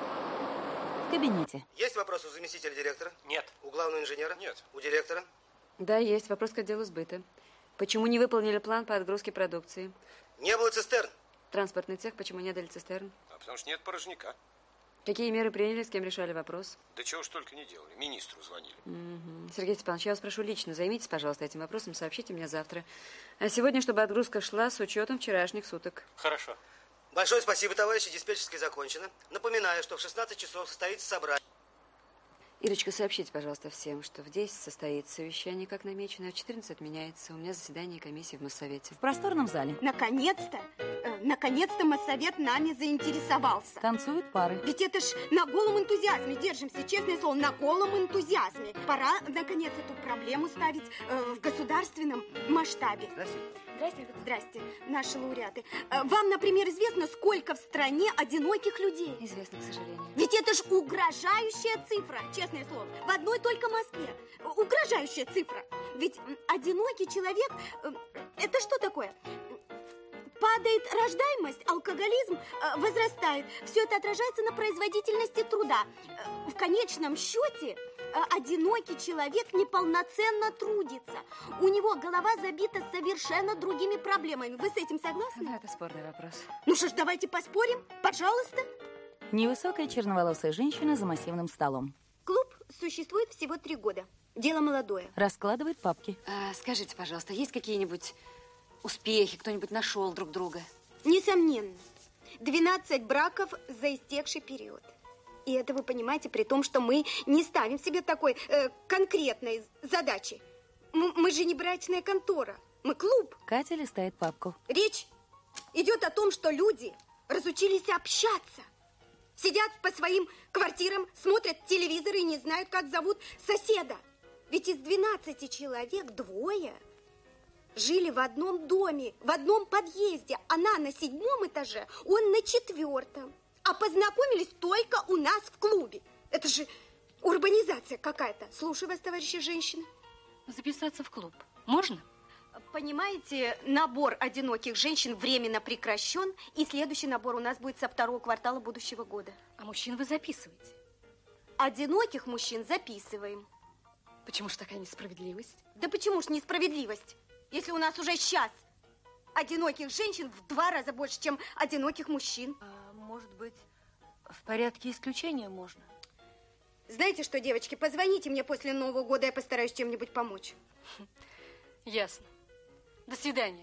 В кабинете. Есть вопрос у заместителя директора? Нет. У главного инженера? Нет. У директора? Да, есть. Вопрос к отделу сбыта. Почему не выполнили план по отгрузке продукции? Не было цистерн. Транспортный цех, почему не дали цистерн? А потому что нет порожняка. Какие меры приняли, с кем решали вопрос? Да чего уж только не делали. Министру звонили. Угу. Сергей Степанович, я вас прошу лично, займитесь, пожалуйста, этим вопросом, сообщите мне завтра. А сегодня, чтобы отгрузка шла с учетом вчерашних суток. Хорошо. Большое спасибо, товарищи. Диспетчерская закончена. Напоминаю, что в шестнадцать часов состоится собрание. Ирочка, сообщите, пожалуйста, всем, что в десять состоится совещание, как намечено, а в четырнадцать отменяется. У меня заседание комиссии в Моссовете. В просторном зале. Наконец-то, э, наконец-то Моссовет нами заинтересовался. Танцуют пары. Ведь это ж на голом энтузиазме держимся, честное слово, на голом энтузиазме. Пора, наконец, эту проблему ставить э, в государственном масштабе. Здравствуйте. Здрасте. Здрасте, наши лауреаты. Э, Вам, например, известно, сколько в стране одиноких людей? Известно, к сожалению. Ведь это ж угрожающая цифра, честное слово. В одной только Москве. Угрожающая цифра. Ведь м, одинокий человек, э, это что такое? Падает рождаемость, алкоголизм э, возрастает. Все это отражается на производительности труда. Э, в конечном счете э, одинокий человек неполноценно трудится. У него голова забита совершенно другими проблемами. Вы с этим согласны? Ну, это спорный вопрос. Ну что ж, давайте поспорим, пожалуйста. Невысокая черноволосая женщина за массивным столом. Клуб существует всего три года. Дело молодое. Раскладывает папки. А, скажите, пожалуйста, есть какие-нибудь успехи, кто-нибудь нашел друг друга? Несомненно. двенадцать браков за истекший период. И это вы понимаете, при том, что мы не ставим себе такой э, конкретной задачи. Мы, мы же не брачная контора, мы клуб. Катя листает папку. Речь идет о том, что люди разучились общаться. Сидят по своим квартирам, смотрят телевизор и не знают, как зовут соседа. Ведь из двенадцати человек двое жили в одном доме, в одном подъезде. Она на седьмом этаже, он на четвертом. А познакомились только у нас в клубе. Это же урбанизация какая-то. Слушаю вас, товарищи женщины. Записаться в клуб можно? Понимаете, набор одиноких женщин временно прекращен, и следующий набор у нас будет со второго квартала будущего года. А мужчин вы записываете? Одиноких мужчин записываем. Почему же такая несправедливость? Да почему ж несправедливость? Если у нас уже сейчас одиноких женщин в два раза больше, чем одиноких мужчин. А, может быть, в порядке исключения можно? Знаете что, девочки, позвоните мне после Нового года, я постараюсь чем-нибудь помочь. Ясно. До свидания.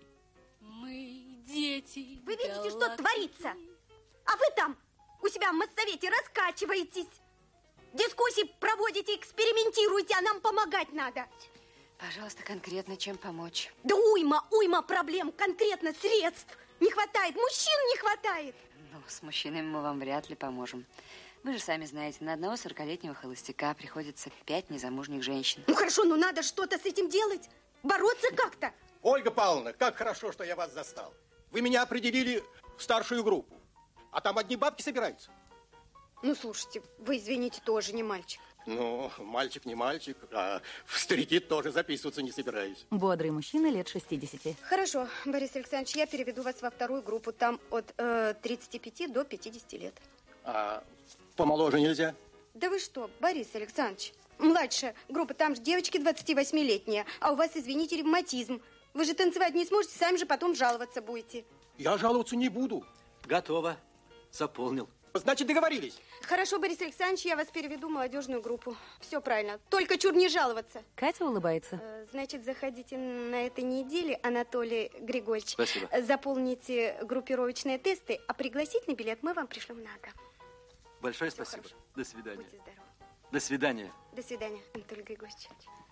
Мы дети. Вы видите, что творится? А вы там у себя в моссовете раскачиваетесь. Дискуссии проводите, экспериментируете, а нам помогать надо. Пожалуйста, конкретно чем помочь? Да уйма, уйма проблем, конкретно средств не хватает, мужчин не хватает. Ну, с мужчинами мы вам вряд ли поможем. Вы же сами знаете, на одного сорокалетнего холостяка приходится пять незамужних женщин. Ну хорошо, ну надо что-то с этим делать, бороться как-то. Ольга Павловна, как хорошо, что я вас застал. Вы меня определили в старшую группу, а там одни бабки собираются. Ну, слушайте, вы, извините, тоже не мальчик. Ну, мальчик не мальчик, а в старики тоже записываться не собираюсь. Бодрый мужчина лет шестидесяти. Хорошо, Борис Александрович, я переведу вас во вторую группу. Там от э, тридцати пяти до пятидесяти лет. А помоложе нельзя? Да вы что, Борис Александрович, младшая группа, там же девочки двадцативосьмилетние, а у вас, извините, ревматизм. Вы же танцевать не сможете, сами же потом жаловаться будете. Я жаловаться не буду. Готово. Заполнил. Значит, договорились. Хорошо, Борис Александрович, я вас переведу в молодежную группу. Все правильно. Только чур не жаловаться. Катя улыбается. Э, значит, заходите на этой неделе, Анатолий Григорьевич. Спасибо. Заполните группировочные тесты, а пригласительный билет мы вам пришлем на дом. Большое Всё спасибо. хорошо. До свидания. Будьте здоровы. До свидания. До свидания, Анатолий Григорьевич.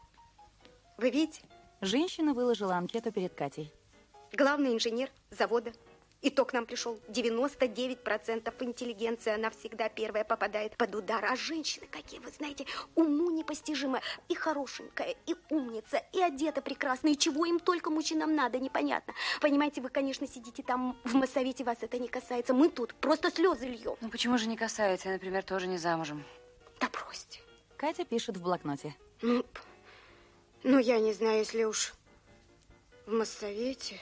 Вы видите? Женщина выложила анкету перед Катей. Главный инженер завода. И то к нам пришел девяносто девять процентов интеллигенции. Она всегда первая попадает под удар. А женщины какие, вы знаете, уму непостижимо. И хорошенькая, и умница, и одета прекрасно. И чего им только мужчинам надо, непонятно. Понимаете, вы, конечно, сидите там в моссовете, вас это не касается. Мы тут просто слезы льем. Ну почему же не касается? Я, например, тоже не замужем. Да бросьте. Катя пишет в блокноте. Ну, ну я не знаю, если уж в моссовете...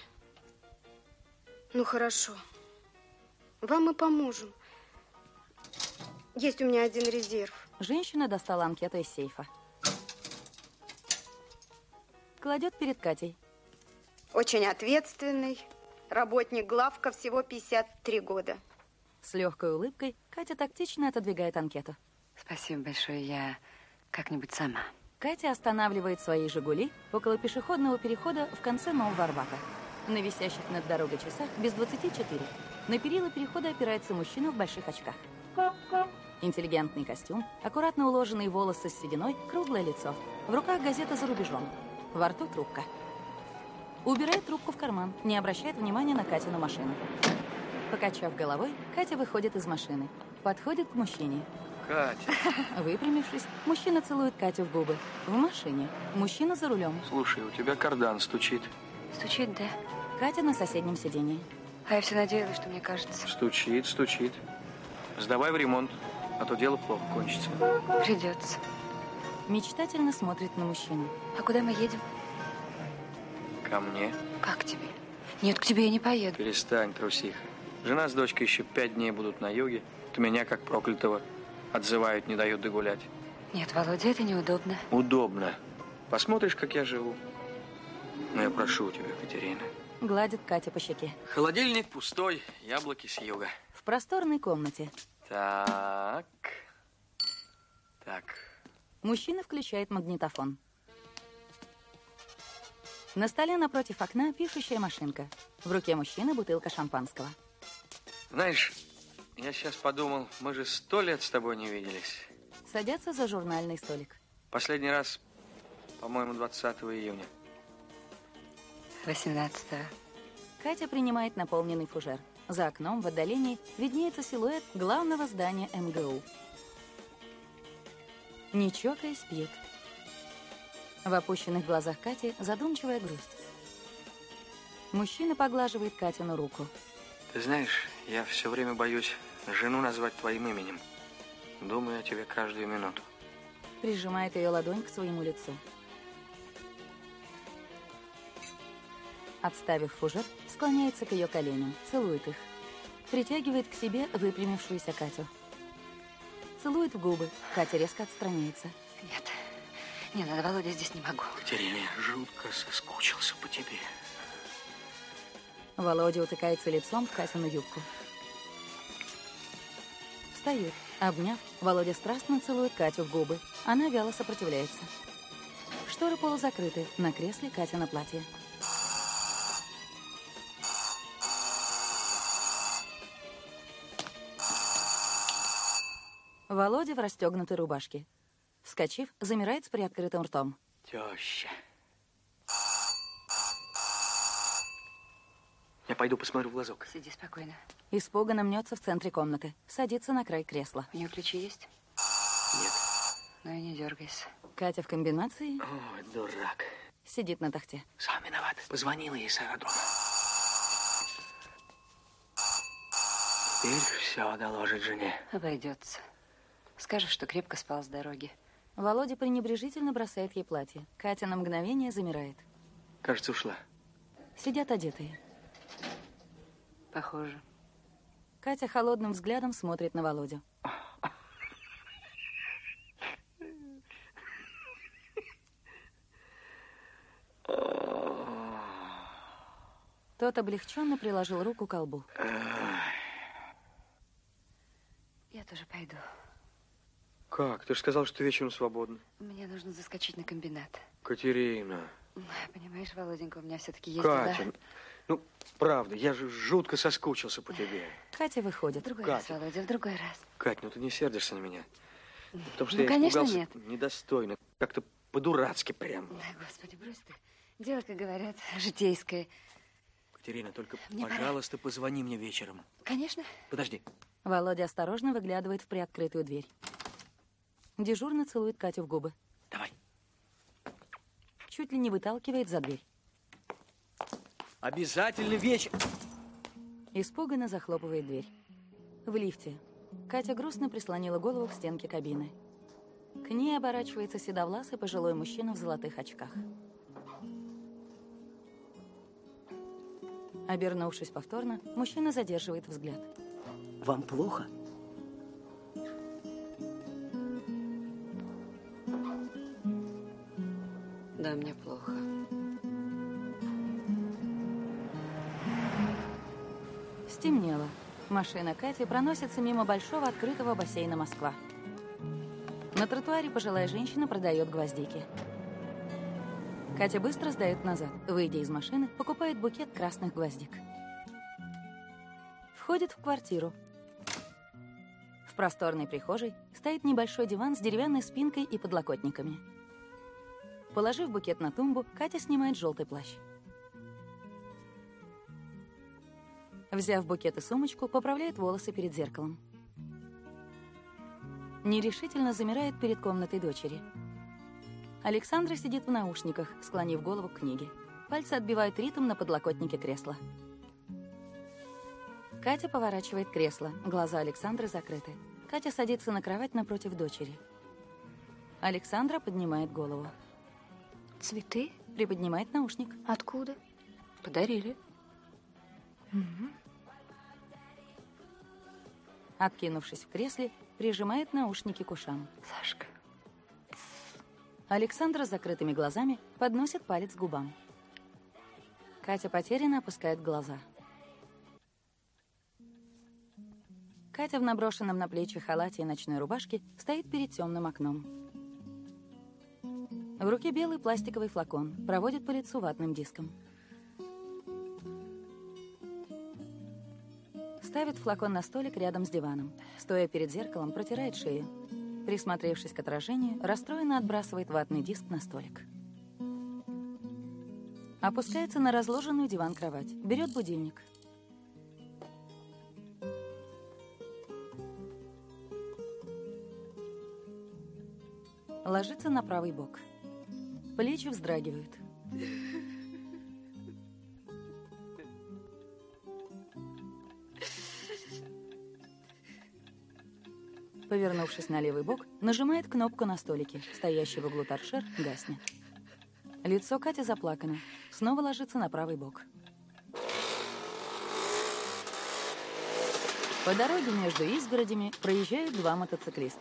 Ну, хорошо. Вам мы поможем. Есть у меня один резерв. Женщина достала анкету из сейфа. Кладет перед Катей. Очень ответственный. Работник главка, всего пятьдесят три года. С легкой улыбкой Катя тактично отодвигает анкету. Спасибо большое, я как-нибудь сама. Катя останавливает свои «Жигули» около пешеходного перехода в конце Нового Арбата. На висящих над дорогой часах без двадцати четыре. На перила перехода опирается мужчина в больших очках. Интеллигентный костюм, аккуратно уложенные волосы с сединой, круглое лицо. В руках газета «За рубежом». Во рту трубка. Убирает трубку в карман, не обращает внимания на Катину машину. Покачав головой, Катя выходит из машины. Подходит к мужчине. Катя. Выпрямившись, мужчина целует Катю в губы. В машине. Мужчина за рулем. Слушай, у тебя кардан стучит. Стучит, да? Катя на соседнем сидении. А я все надеялась, что мне кажется. Стучит, стучит. Сдавай в ремонт, а то дело плохо кончится. Придется. Мечтательно смотрит на мужчину. А куда мы едем? Ко мне. Как тебе? Нет, к тебе я не поеду. Перестань, трусиха. Жена с дочкой еще пять дней будут на юге. То меня, как проклятого, отзывают, не дают догулять. Нет, Володя, это неудобно. Удобно. Посмотришь, как я живу. Но я прошу тебя, Катерина. Гладит Катя по щеке. Холодильник пустой, яблоки с юга. В просторной комнате. Так. Так. Мужчина включает магнитофон. На столе напротив окна пишущая машинка. В руке мужчины бутылка шампанского. Знаешь, я сейчас подумал, мы же сто лет с тобой не виделись. Садятся за журнальный столик. Последний раз, по-моему, двадцатого июня. восемнадцатого. Катя принимает наполненный фужер. За окном в отдалении виднеется силуэт главного здания эм гэ у. Не чокаясь, пьет. В опущенных глазах Кати задумчивая грусть. Мужчина поглаживает Катину руку. Ты знаешь, я все время боюсь жену назвать твоим именем. Думаю о тебе каждую минуту. Прижимает ее ладонь к своему лицу. Отставив фужер, склоняется к ее коленям, целует их. Притягивает к себе выпрямившуюся Катю. Целует в губы. Катя резко отстраняется. Нет, не надо, Володя, здесь не могу. Катерина, я жутко соскучился по тебе. Володя утыкается лицом в Катину юбку. Встают. Обняв, Володя страстно целует Катю в губы. Она вяло сопротивляется. Шторы полузакрыты. На кресле Катя на платье. Володя в расстегнутой рубашке. Вскочив, замирает с приоткрытым ртом. Теща. Я пойду посмотрю в глазок. Сиди спокойно. Испуганно мнется в центре комнаты. Садится на край кресла. У нее ключи есть? Нет. Ну и не дергайся. Катя в комбинации. Ой, дурак. Сидит на тахте. Сам виноват. Позвонила ей с аэродрома. Теперь все доложит жене. Обойдется. Скажешь, что крепко спал с дороги. Володя пренебрежительно бросает ей платье. Катя на мгновение замирает. Кажется, ушла. Сидят одетые. Похоже. Катя холодным взглядом смотрит на Володю. Тот облегченно приложил руку к колбу. Я тоже пойду. Как? Ты же сказал, что вечером свободно. Мне нужно заскочить на комбинат. Катерина. Понимаешь, Володенька, у меня все-таки есть Катя, дела. ну, правда, я же жутко соскучился по тебе. Катя выходит. В другой Катя. раз, Володя, в другой раз. Кать, ну ты не сердишься на меня? Потому что Ну, я конечно, испугался нет. недостойно. Как-то по-дурацки прям. Да, господи, брось ты. Дело, как говорят, житейское. Катерина, только, Мне пожалуйста, позвони мне вечером. Конечно. Подожди. Володя осторожно выглядывает в приоткрытую дверь. Дежурно целует Катю в губы. Давай. Чуть ли не выталкивает за дверь. Обязательно вечер. Испуганно захлопывает дверь. В лифте. Катя грустно прислонила голову к стенке кабины. К ней оборачивается седовласый пожилой мужчина в золотых очках. Обернувшись повторно, мужчина задерживает взгляд. Вам плохо? Да, мне плохо. Стемнело. Машина Кати проносится мимо большого открытого бассейна «Москва». На тротуаре пожилая женщина продает гвоздики. Катя быстро сдает назад. Выйдя из машины, покупает букет красных гвоздик. Входит в квартиру. В просторной прихожей стоит небольшой диван с деревянной спинкой и подлокотниками. Положив букет на тумбу, Катя снимает желтый плащ. Взяв букет и сумочку, поправляет волосы перед зеркалом. Нерешительно замирает перед комнатой дочери. Александра сидит в наушниках, склонив голову к книге. Пальцы отбивают ритм на подлокотнике кресла. Катя поворачивает кресло. Глаза Александры закрыты. Катя садится на кровать напротив дочери. Александра поднимает голову. Цветы? Приподнимает наушник. Откуда? Подарили. Угу. Откинувшись в кресле, прижимает наушники к ушам. Сашка. Александра с закрытыми глазами подносит палец к губам. Катя потерянно опускает глаза. Катя в наброшенном на плечи халате и ночной рубашке стоит перед темным окном. В руке белый пластиковый флакон, проводит по лицу ватным диском. Ставит флакон на столик рядом с диваном. Стоя перед зеркалом, протирает шею. Присмотревшись к отражению, расстроенно отбрасывает ватный диск на столик. Опускается на разложенную диван-кровать. Берет будильник. Ложится на правый бок. Плечи вздрагивают. Повернувшись на левый бок, нажимает кнопку на столике. Стоящий в углу торшер гаснет. Лицо Кати заплакано. Снова ложится на правый бок. По дороге между изгородями проезжают два мотоциклиста.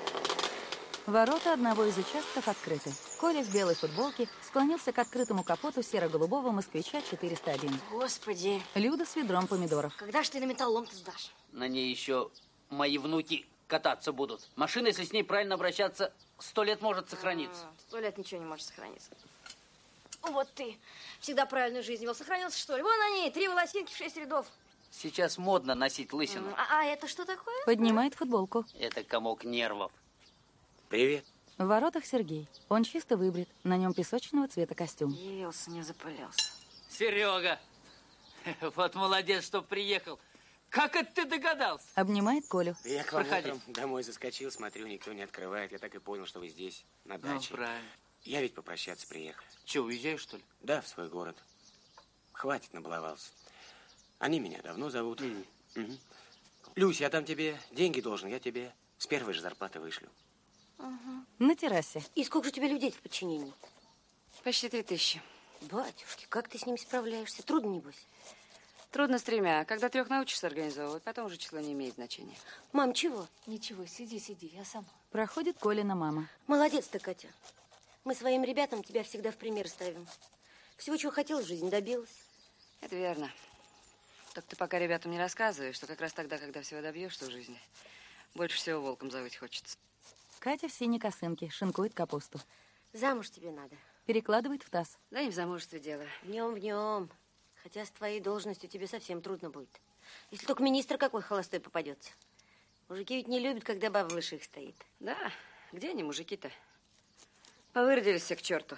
Ворота одного из участков открыты. Коля в белой футболке склонился к открытому капоту серо-голубого москвича четыреста один. Господи. Люда с ведром помидоров. Когда ж ты на металлолом-то сдашь? На ней еще мои внуки кататься будут. Машина, если с ней правильно обращаться, сто лет может сохраниться. Сто лет ничего не может сохраниться. Вот ты. Всегда правильную жизнь вел. Сохранился, что ли? Вон они, три волосинки в шесть рядов. Сейчас модно носить лысину. А, а это что такое? Поднимает футболку. Это комок нервов. Привет. В воротах Сергей. Он чисто выбрит. На нем песочного цвета костюм. Явился, не запылился. Серега, вот молодец, что приехал. Как это ты догадался? Обнимает Колю. Я к вам Проходи. утром домой заскочил, смотрю, никто не открывает. Я так и понял, что вы здесь, на даче. Ну, правильно. Я ведь попрощаться приехал. Че, уезжаешь, что ли? Да, в свой город. Хватит, набаловался. Они меня давно зовут. Mm. Угу. Люся, я там тебе деньги должен, я тебе с первой же зарплаты вышлю. Угу. На террасе. И сколько же у тебя людей в подчинении? Почти три тысячи. Батюшки, как ты с ними справляешься? Трудно, небось? Трудно с тремя. Когда трех научишься организовывать, потом уже число не имеет значения. Мам, чего? Ничего, сиди, сиди, я сама. Проходит Колина мама. Молодец ты, Катя. Мы своим ребятам тебя всегда в пример ставим. Всего, чего хотела, жизнь добилась. Это верно. Так ты пока ребятам не рассказывай, что как раз тогда, когда всего добьешься в жизни, больше всего волком завыть хочется. Катя в синей косынке шинкует капусту. Замуж тебе надо. Перекладывает в таз. Да не в замужестве дело. В нем, в нем. Хотя с твоей должностью тебе совсем трудно будет. Если только министр какой холостой попадется. Мужики ведь не любят, когда баба выше их стоит. Да, где они, мужики-то? Повыродились все к черту.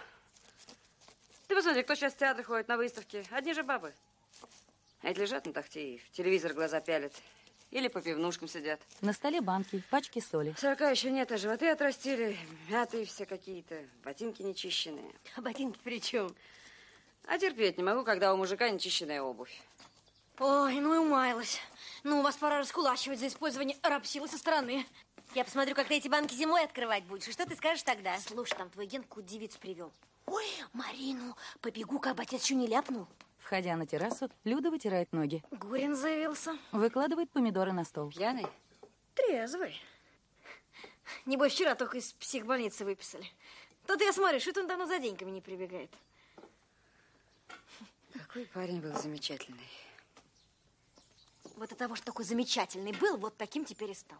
Ты посмотри, кто сейчас в театр ходит на выставки. Одни же бабы. А эти лежат на тахте и в телевизор глаза пялят. Или по пивнушкам сидят. На столе банки, пачки соли. Сорока еще нет, а животы отрастили. Мятые все какие-то. Ботинки нечищенные. А ботинки при чем? А терпеть не могу, когда у мужика нечищенная обувь. Ой, ну и умаялась. Ну, у вас пора раскулачивать за использование рабсилы со стороны. Я посмотрю, как ты эти банки зимой открывать будешь. И что ты скажешь тогда? Слушай, там твой ген какую девицу привел. Ой, Марину, побегу, как бы отец еще не ляпнул. Входя на террасу, Люда вытирает ноги. Горин заявился. Выкладывает помидоры на стол. Пьяный? Трезвый. Небось, вчера только из психбольницы выписали. Тут я смотрю, что он давно за деньгами не прибегает. Какой парень был замечательный. Вот от того, что такой замечательный был, вот таким теперь и стал.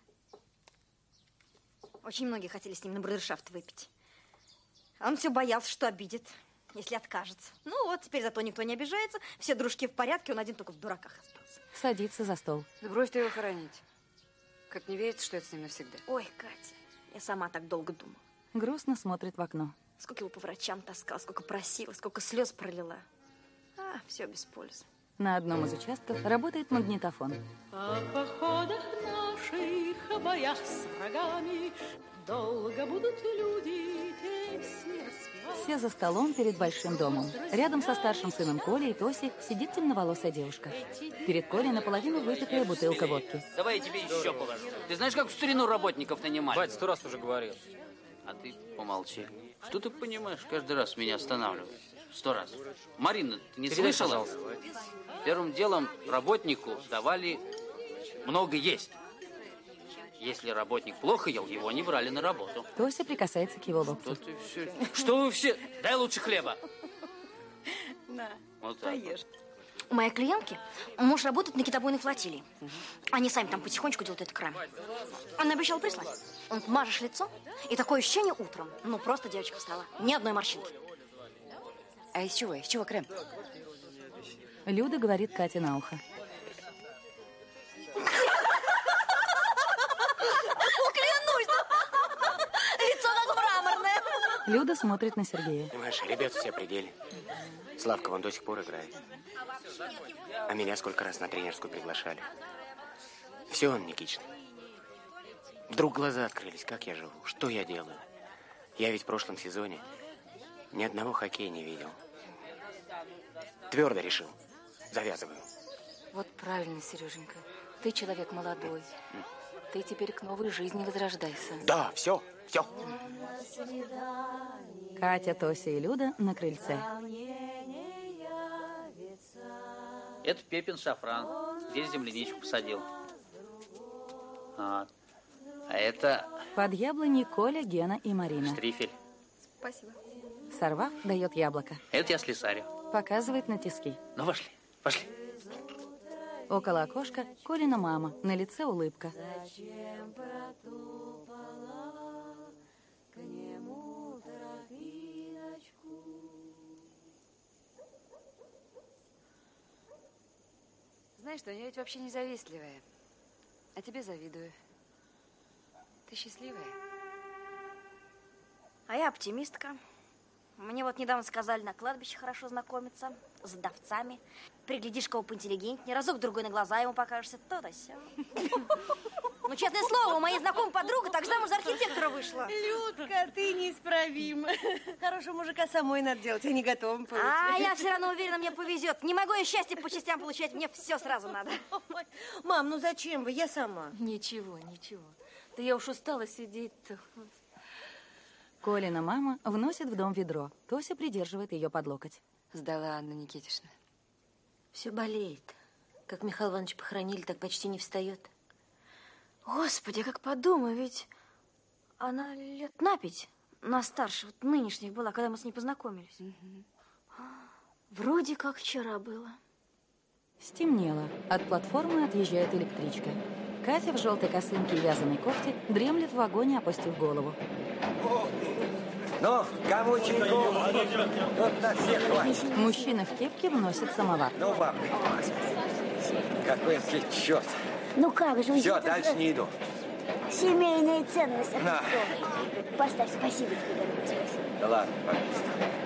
Очень многие хотели с ним на брудершафт выпить. А он все боялся, что обидит, если откажется. Ну вот, теперь зато никто не обижается, все дружки в порядке, он один только в дураках остался. Садится за стол. Да брось ты его хоронить. Как не верится, что это с ним навсегда. Ой, Катя, я сама так долго думала. Грустно смотрит в окно. Сколько его по врачам таскала, сколько просила, сколько слез пролила. А, все без пользы. На одном из участков работает магнитофон. О походах наших, о боях с врагами долго будут люди песни распевать. Все за столом перед большим домом. Рядом со старшим сыном Колей и Тоси сидит темноволосая девушка. Перед Колей наполовину выпитая бутылка водки. Давай я тебе еще положу. Ты знаешь, как в старину работников нанимали? Бать, сто раз уже говорил. А ты помолчи. Что ты понимаешь? Каждый раз меня останавливаешь. Сто раз. Марина, ты не Передай, слышала? пожалуйста. Первым делом работнику давали много есть. Если работник плохо ел, его не брали на работу. Тося прикасается к его локтю. Что, ты все... Что вы все? Дай лучше хлеба. На, вот так. поешь. У моей клиентки муж работает на китобойной флотилии. Они сами там потихонечку делают этот крем. Она обещала прислать. Он мажешь лицо, и такое ощущение утром. Ну, просто девочка встала. Ни одной морщинки. А из чего? Из чего крем? Люда говорит Кате на ухо. Клянусь! Лицо как мраморное. Люда смотрит на Сергея. Понимаешь, ребята все пределе. Славка вон до сих пор играет. А меня сколько раз на тренерскую приглашали. Все он Никитичный. Вдруг глаза открылись, как я живу, что я делаю. Я ведь в прошлом сезоне ни одного хоккея не видел. Твердо решил. Завязываю. Вот правильно, Сереженька. Ты человек молодой. Ты теперь к новой жизни возрождайся. Да, все, все. Катя, Тося и Люда на крыльце. Это Пепин шафран. Здесь земляничку посадил. А, а это... Под яблоней Коля, Гена и Марина. Штрифель. Спасибо. Сорвав, дает яблоко. Это я слесарю. Показывает на тиски. Ну, пошли, пошли. Около окошка Колина мама. На лице улыбка. Знаешь что, я ведь вообще не завистливая. А тебе завидую. Ты счастливая. А я оптимистка. Мне вот недавно сказали на кладбище хорошо знакомиться с вдовцами. Приглядишь кого поинтеллигентнее, разок-другой на глаза ему покажешься, то-то сё. Ну, честное слово, у моей знакомой подруга так замуж за архитектора вышла. Людка, ты неисправима. Хорошего мужика самой надо делать, я не готова получить. А я все равно уверена, мне повезет. Не могу я счастье по частям получать, мне все сразу надо. Мам, ну зачем вы? Я сама. Ничего, ничего. Да я уж устала сидеть-то. Колина мама вносит в дом ведро. Тося придерживает ее под локоть. Сдала Анна Никитична. Все болеет. Как Михаила Ивановича похоронили, так почти не встает. Господи, как подумаю, ведь она лет на пять на старше вот нынешних была, когда мы с ней познакомились. Угу. Вроде как вчера было. Стемнело. От платформы отъезжает электричка. Катя в желтой косынке и вязаной кофте дремлет в вагоне, опустив голову. Ну, кому чайку? Тут на всех хватит. Мужчина в кепке вносит самовар. Ну, вам. Какой ты черт. Ну как же? Все, дальше за... не иду. Семейная ценность. На. Поставь, спасибо тебе, дорогой, спасибо. Да ладно, пожалуйста.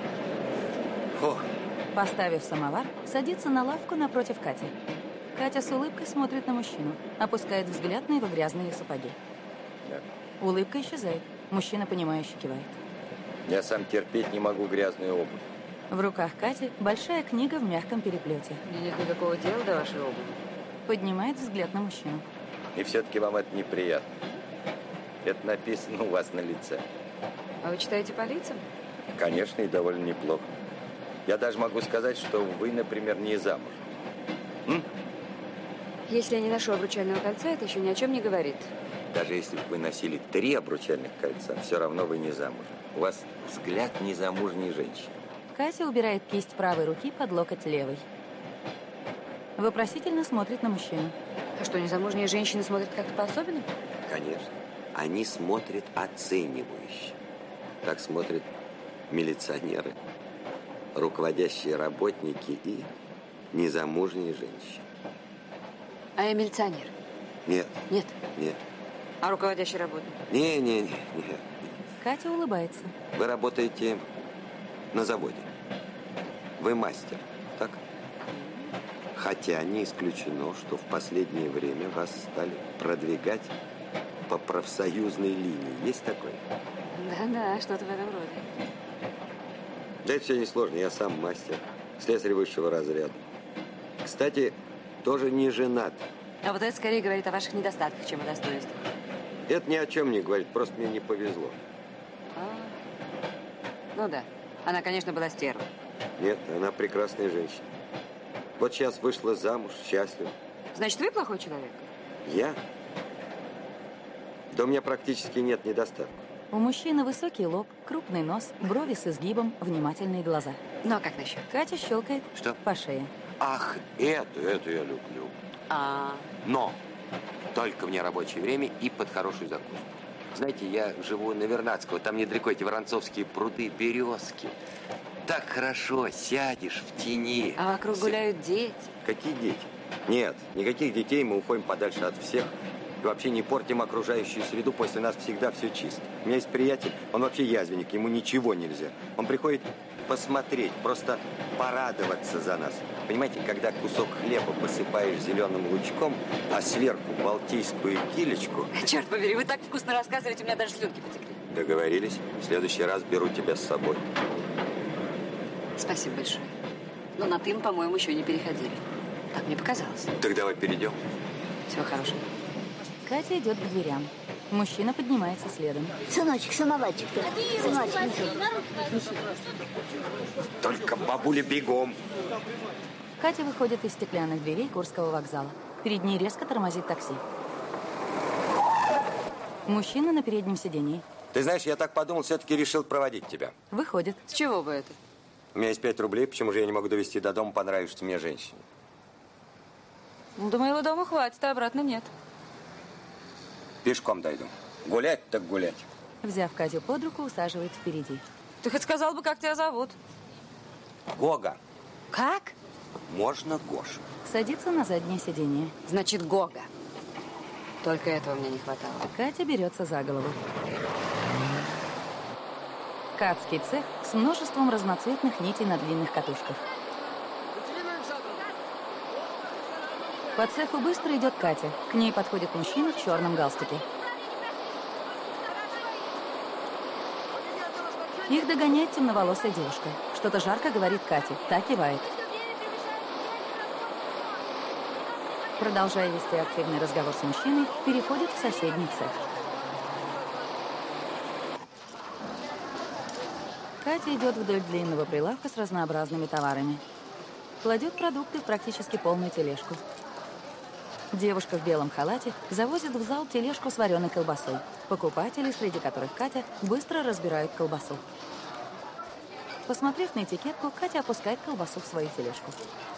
Фу. Поставив самовар, садится на лавку напротив Кати. Катя с улыбкой смотрит на мужчину, опускает взгляд на его грязные сапоги. Да. Улыбка исчезает. Мужчина, понимающе кивает. Я сам терпеть не могу грязную обувь. В руках Кати большая книга в мягком переплете. Мне нет никакого дела до вашей обуви. Поднимает взгляд на мужчину. И все-таки вам это неприятно. Это написано у вас на лице. А вы читаете по лицам? Конечно, и довольно неплохо. Я даже могу сказать, что вы, например, не замуж. М? Если я не ношу обручального кольца, это еще ни о чем не говорит. Даже если бы вы носили три обручальных кольца, все равно вы не замужем. У вас взгляд незамужней женщины. Катя убирает кисть правой руки под локоть левой. Вопросительно смотрит на мужчину. А что, незамужние женщины смотрят как-то по-особенному? Конечно. Они смотрят оценивающе. Так смотрят милиционеры, руководящие работники и незамужние женщины. А я милиционер? Нет. Нет? Нет. А руководящий работник? Не, не, не, не. Катя улыбается. Вы работаете на заводе. Вы мастер, так? Хотя не исключено, что в последнее время вас стали продвигать по профсоюзной линии. Есть такое? Да-да, что-то в этом роде. Да это все несложно. Я сам мастер. Слесарь высшего разряда. Кстати, тоже не женат. А вот это скорее говорит о ваших недостатках, чем о достоинствах. Это ни о чем не говорит, просто мне не повезло. А, ну да. Она, конечно, была стерва. Нет, она прекрасная женщина. Вот сейчас вышла замуж, счастлива. Значит, вы плохой человек? Я? Да у меня практически нет недостатков. У мужчины высокий лоб, крупный нос, брови с изгибом, внимательные глаза. Ну, а как насчет? Катя щелкает Что? по шее. Ах, эту, эту я люблю. А. Но только в нерабочее время и под хорошую закуску. Знаете, я живу на Вернадского, там недалеко эти воронцовские пруды, березки. Так хорошо, сядешь в тени. А вокруг гуляют дети. Какие дети? Нет, никаких детей, мы уходим подальше от всех. И вообще не портим окружающую среду, после нас всегда все чисто. У меня есть приятель, он вообще язвенник, ему ничего нельзя. Он приходит посмотреть, просто порадоваться за нас. Понимаете, когда кусок хлеба посыпаешь зеленым лучком, а сверху балтийскую килечку... Черт побери, вы так вкусно рассказываете, у меня даже слюнки потекли. Договорились. В следующий раз беру тебя с собой. Спасибо большое. Но на «ты» мы, по-моему, еще не переходили. Так мне показалось. Так давай перейдем. Всего хорошего. Катя идет к дверям. Мужчина поднимается следом. Сыночек, самоварчик ты. Сыночек, неси. Только бабуля бегом. Катя выходит из стеклянных дверей Курского вокзала. Перед ней резко тормозит такси. Мужчина на переднем сидении. Ты знаешь, я так подумал, все-таки решил проводить тебя. Выходит. С чего бы это? У меня есть пять рублей, почему же я не могу довести до дома понравившейся мне женщине? Ну, до моего дома хватит, а обратно нет. Пешком дойду. Гулять так гулять. Взяв Катю под руку, усаживает впереди. Ты хоть сказал бы, как тебя зовут? Гога. Как? Можно Гоша. Садится на заднее сиденье. Значит, Гога. Только этого мне не хватало. Катя берется за голову. Ткацкий цех с множеством разноцветных нитей на длинных катушках. По цеху быстро идет Катя. К ней подходит мужчина в черном галстуке. Их догоняет темноволосая девушка. Что-то жарко говорит Кате. Та кивает. Продолжая вести активный разговор с мужчиной, переходит в соседний цех. Катя идет вдоль длинного прилавка с разнообразными товарами. Кладет продукты в практически полную тележку. Девушка в белом халате завозит в зал тележку с вареной колбасой. Покупатели, среди которых Катя, быстро разбирают колбасу. Посмотрев на этикетку, Катя опускает колбасу в свою тележку.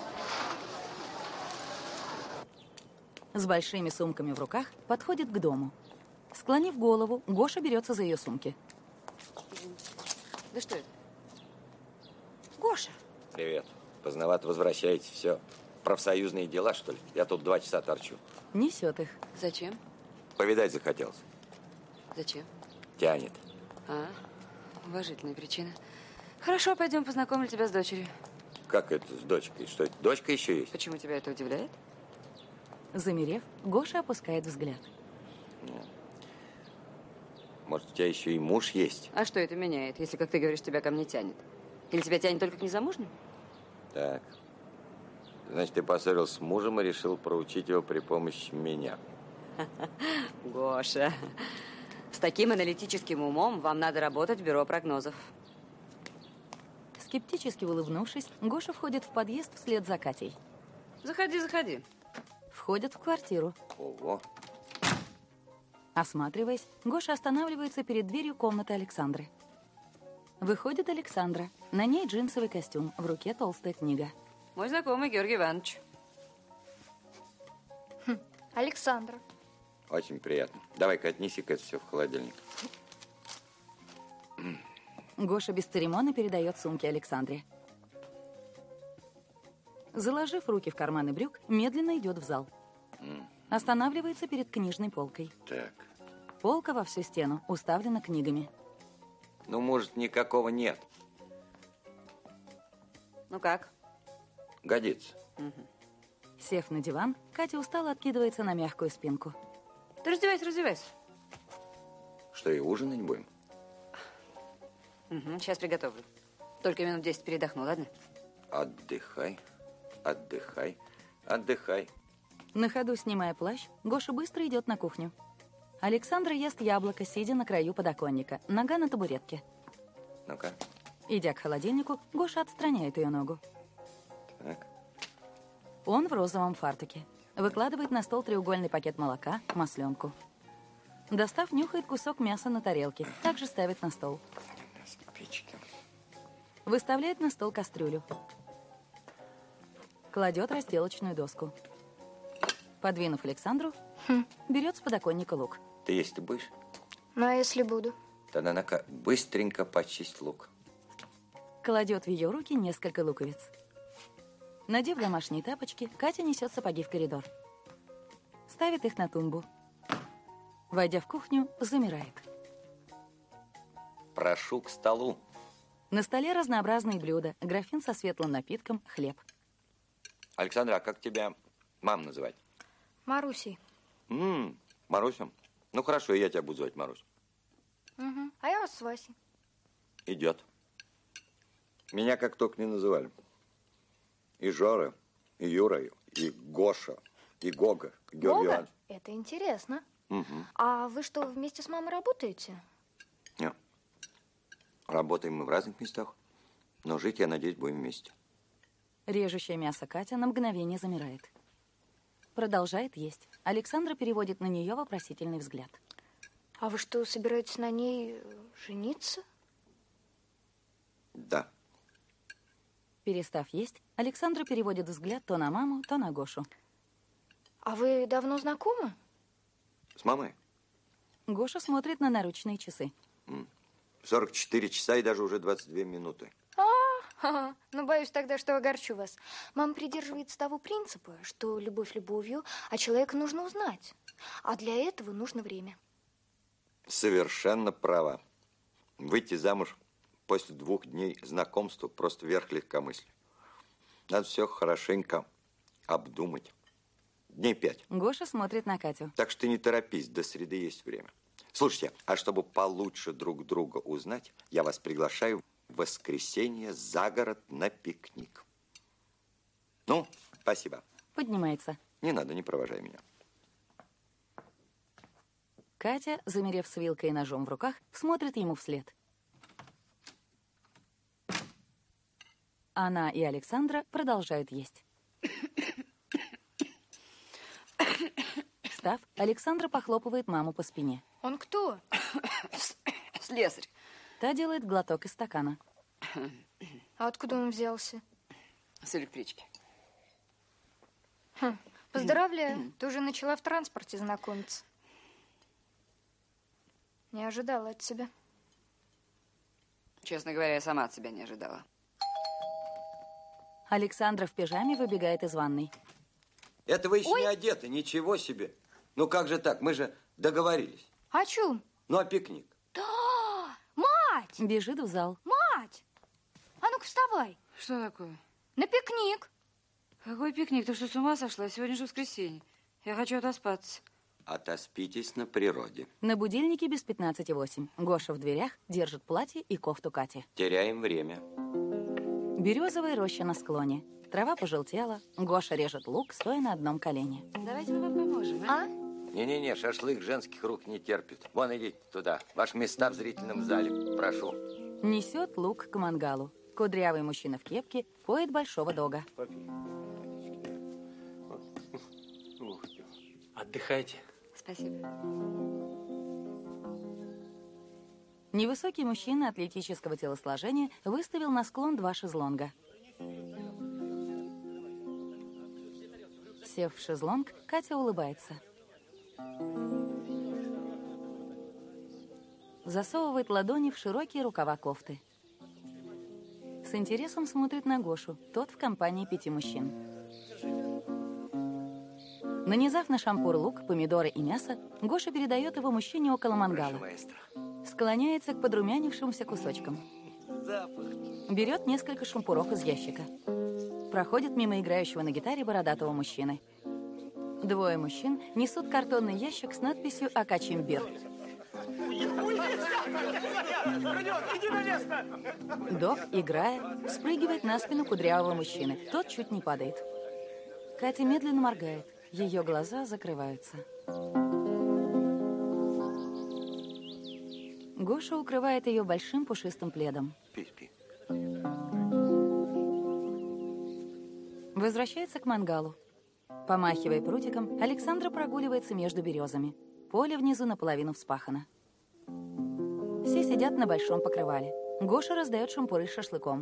С большими сумками в руках подходит к дому. Склонив голову, Гоша берется за ее сумки. Да что это? Гоша! Привет. Поздновато возвращаетесь, все. Профсоюзные дела, что ли? Я тут два часа торчу. Несет их. Зачем? Повидать захотелось. Зачем? Тянет. А, уважительная причина. Хорошо, пойдем познакомлю тебя с дочерью. Как это с дочкой? Что это? Дочка еще есть? Почему тебя это удивляет? Замерев, Гоша опускает взгляд. Нет. Может, у тебя еще и муж есть? А что это меняет, если, как ты говоришь, тебя ко мне тянет? Или тебя тянет только к незамужним? Так. Значит, ты поссорился с мужем и решил проучить его при помощи меня. Гоша, с таким аналитическим умом вам надо работать в бюро прогнозов. Скептически улыбнувшись, Гоша входит в подъезд вслед за Катей. Заходи, заходи. Входят в квартиру. Ого. Осматриваясь, Гоша останавливается перед дверью комнаты Александры. Выходит Александра. На ней джинсовый костюм, в руке толстая книга. Мой знакомый Георгий Иванович. Хм, Александра. Очень приятно. Давай-ка отнеси-ка это все в холодильник. Гоша без церемонии передает сумки Александре. Заложив руки в карманы брюк, медленно идет в зал. Mm. Останавливается перед книжной полкой. Так. Полка во всю стену уставлена книгами. Ну, может, никакого нет. Ну как? Годится. Угу. Сев на диван, Катя устало откидывается на мягкую спинку. Ты раздевайся, раздевайся. Что, и ужинать будем? Угу, сейчас приготовлю. Только минут десять передохну, ладно? Отдыхай, отдыхай, отдыхай. На ходу, снимая плащ, Гоша быстро идет на кухню. Александра ест яблоко, сидя на краю подоконника, нога на табуретке. Ну-ка. Идя к холодильнику, Гоша отстраняет ее ногу. Так. Он в розовом фартуке. Выкладывает на стол треугольный пакет молока, масленку. Достав, нюхает кусок мяса на тарелке. Также ставит на стол. Выставляет на стол кастрюлю. Кладет разделочную доску. Подвинув Александру, хм. берет с подоконника лук. Ты есть-то будешь? Ну, а если буду? Тогда на-ка быстренько почисть лук. Кладет в ее руки несколько луковиц. Надев домашние тапочки, Катя несет сапоги в коридор. Ставит их на тумбу. Войдя в кухню, замирает. Прошу к столу. На столе разнообразные блюда, графин со светлым напитком, хлеб. Александра, а как тебя мам называть? Марусей. М-м, Маруся? Ну, хорошо, я тебя буду звать Марусь. Угу. А я вас с Васей. Идет. Меня как только не называли. И Жора, и Юра, и Гоша, и Гога, и Георгий Гога? Иванович. Это интересно. Угу. А вы что, вместе с мамой работаете? Нет. Работаем мы в разных местах, но жить, я надеюсь, будем вместе. Режущее мясо Катя на мгновение замирает. Продолжает есть. Александра переводит на нее вопросительный взгляд. А вы что, собираетесь на ней жениться? Да. Перестав есть, Александра переводит взгляд то на маму, то на Гошу. А вы давно знакомы? С мамой? Гоша смотрит на наручные часы. сорок четыре часа и даже уже двадцать две минуты. А, ну, боюсь тогда, что огорчу вас. Мама придерживается того принципа, что любовь любовью, а человека нужно узнать. А для этого нужно время. Совершенно права. Выйти замуж после двух дней знакомства просто верх легкомыслия. Надо все хорошенько обдумать. Дней пять. Гоша смотрит на Катю. Так что не торопись, до среды есть время. Слушайте, а чтобы получше друг друга узнать, я вас приглашаю в воскресенье за город на пикник. Ну, спасибо. Поднимается. Не надо, не провожай меня. Катя, замерев с вилкой и ножом в руках, смотрит ему вслед. Она и Александра продолжают есть. Встав, Александра похлопывает маму по спине. Он кто? Слесарь. Та делает глоток из стакана. А откуда он взялся? С электрички. Хм, поздравляю, ты уже начала в транспорте знакомиться. Не ожидала от тебя. Честно говоря, я сама от себя не ожидала. Александра в пижаме выбегает из ванной. Это вы еще Ой. не одеты, ничего себе. Ну как же так, мы же договорились. О чем? Ну, а пикник? Да! Мать! Бежит в зал. Мать! А ну-ка вставай. Что такое? На пикник. Какой пикник? Ты что, с ума сошла? Сегодня же воскресенье. Я хочу отоспаться. Отоспитесь на природе. На будильнике без пятнадцати восемь. Гоша в дверях держит платье и кофту Кати. Теряем время. Березовая роща на склоне. Трава пожелтела. Гоша режет лук, стоя на одном колене. Давайте мы вам поможем, а? А? Не-не-не, шашлык женских рук не терпит. Вон, идите туда. Ваши места в зрительном зале. Прошу. Несет лук к мангалу. Кудрявый мужчина в кепке поет большого дога. Отдыхайте. Спасибо. Невысокий мужчина атлетического телосложения выставил на склон два шезлонга. Сев в шезлонг, Катя улыбается. Засовывает ладони в широкие рукава кофты. С интересом смотрит на Гошу, тот в компании пяти мужчин. Нанизав на шампур лук, помидоры и мясо, Гоша передает его мужчине около мангала. Склоняется к подрумянившимся кусочкам. Берет несколько шампуров из ящика. Проходит мимо играющего на гитаре бородатого мужчины. Двое мужчин несут картонный ящик с надписью «Акачимбир». Дог, играя, спрыгивает на спину кудрявого мужчины. Тот чуть не падает. Катя медленно моргает. Ее глаза закрываются. Гоша укрывает ее большим пушистым пледом. Пи, пи. Возвращается к мангалу. Помахивая прутиком, Александра прогуливается между березами. Поле внизу наполовину вспахано. Все сидят на большом покрывале. Гоша раздает шампуры с шашлыком.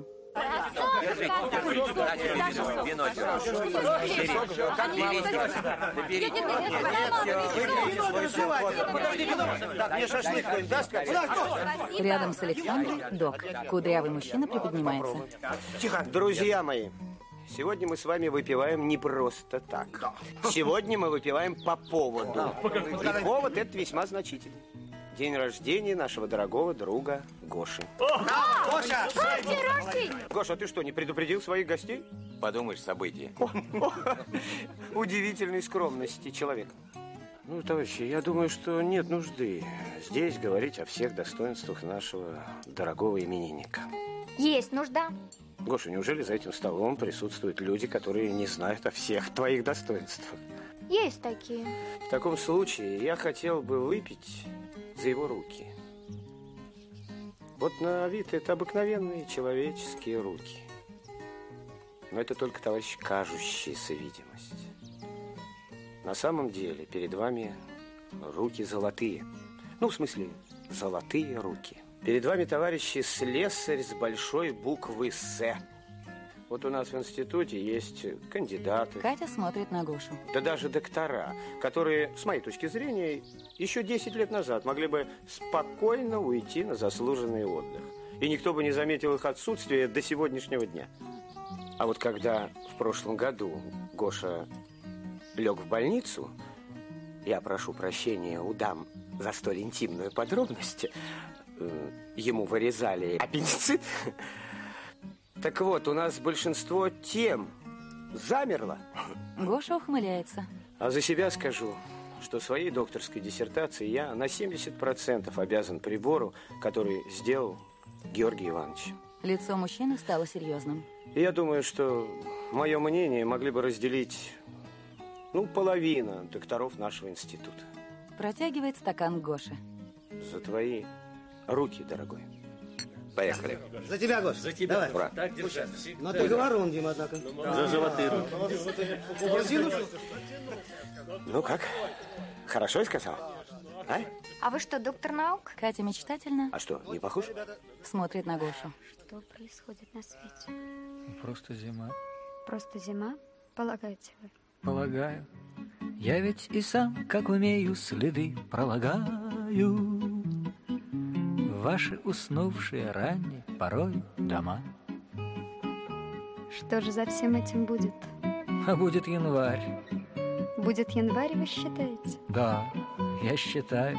Рядом с Александрой Док. Кудрявый мужчина приподнимается. Тихо. Друзья мои, сегодня мы с вами выпиваем не просто так. Сегодня мы выпиваем по поводу. И повод этот весьма значительный. День рождения нашего дорогого друга Гоши. А, Гоша! День рождения! Гоша, ты что, не предупредил своих гостей? Подумаешь, события. Удивительной скромности человека. Ну, товарищи, я думаю, что нет нужды здесь говорить о всех достоинствах нашего дорогого именинника. Есть нужда. Гоша, неужели за этим столом присутствуют люди, которые не знают о всех твоих достоинствах? Есть такие. В таком случае я хотел бы выпить за его руки. Вот на вид это обыкновенные человеческие руки. Но это только, товарищ, кажущаяся видимость. На самом деле перед вами руки золотые. Ну, в смысле, золотые руки. Перед вами, товарищи, слесарь с большой буквы «С». Вот у нас в институте есть кандидаты. Катя смотрит на Гошу. Да даже доктора, которые, с моей точки зрения, еще десять лет назад могли бы спокойно уйти на заслуженный отдых. И никто бы не заметил их отсутствие до сегодняшнего дня. А вот когда в прошлом году Гоша лег в больницу, я прошу прощения у дам за столь интимную подробность, ему вырезали аппендицит. Так вот, у нас большинство тем замерло. Гоша ухмыляется. А за себя скажу, что своей докторской диссертацией я на семьдесят процентов обязан прибору, который сделал Георгий Иванович. Лицо мужчины стало серьезным. И я думаю, что мое мнение могли бы разделить, ну, половина докторов нашего института. Протягивает стакан Гоше. За твои руки, дорогой. Поехали. За тебя, Гош. За тебя. Давай. Ура. Так держать. Ну, ты говорун, Дима, однако. За золотые руки. Ну как? Хорошо я сказал? А? А вы что, доктор наук? Катя мечтательно. А что, не похож? Смотрит на Гошу. Что происходит на свете? Просто зима. Просто зима, полагаете вы? Полагаю. Я ведь и сам, как умею, следы пролагаю. Ваши уснувшие ранние порой дома. Что же за всем этим будет? А будет январь. Будет январь, вы считаете? Да, я считаю.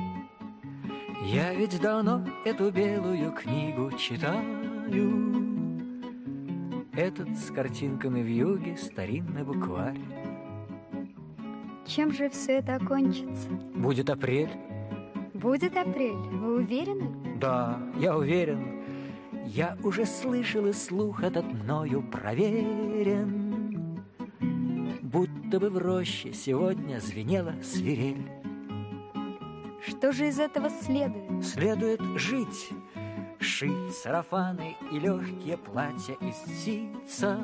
Я ведь давно эту белую книгу читаю. Этот с картинками в юге старинный букварь. Чем же все это окончится? Будет апрель. Будет апрель, вы уверены? Да, я уверен. Я уже слышал, и слух этот мною проверен. Будто бы в роще сегодня звенела свирель. Что же из этого следует? Следует жить, шить сарафаны и легкие платья из ситца.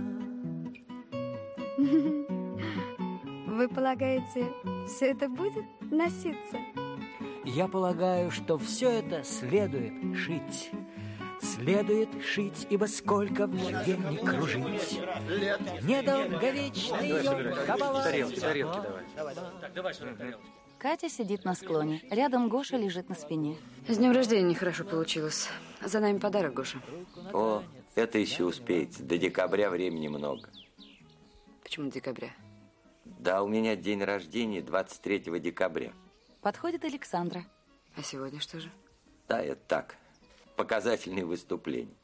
Вы полагаете, все это будет носиться? Я полагаю, что все это следует шить. Следует шить, ибо сколько в юге не кружить. Недолговечный ее кабала. Тарелки, тарелки давай. Так, давай сюда тарелки. Катя сидит на склоне. Рядом Гоша лежит на спине. С днем рождения нехорошо получилось. За нами подарок, Гоша. О, это еще успеете. До декабря времени много. Почему декабря? Да, у меня день рождения двадцать третьего декабря. Подходит Александра. А сегодня что же? Да, это так. Показательные выступления.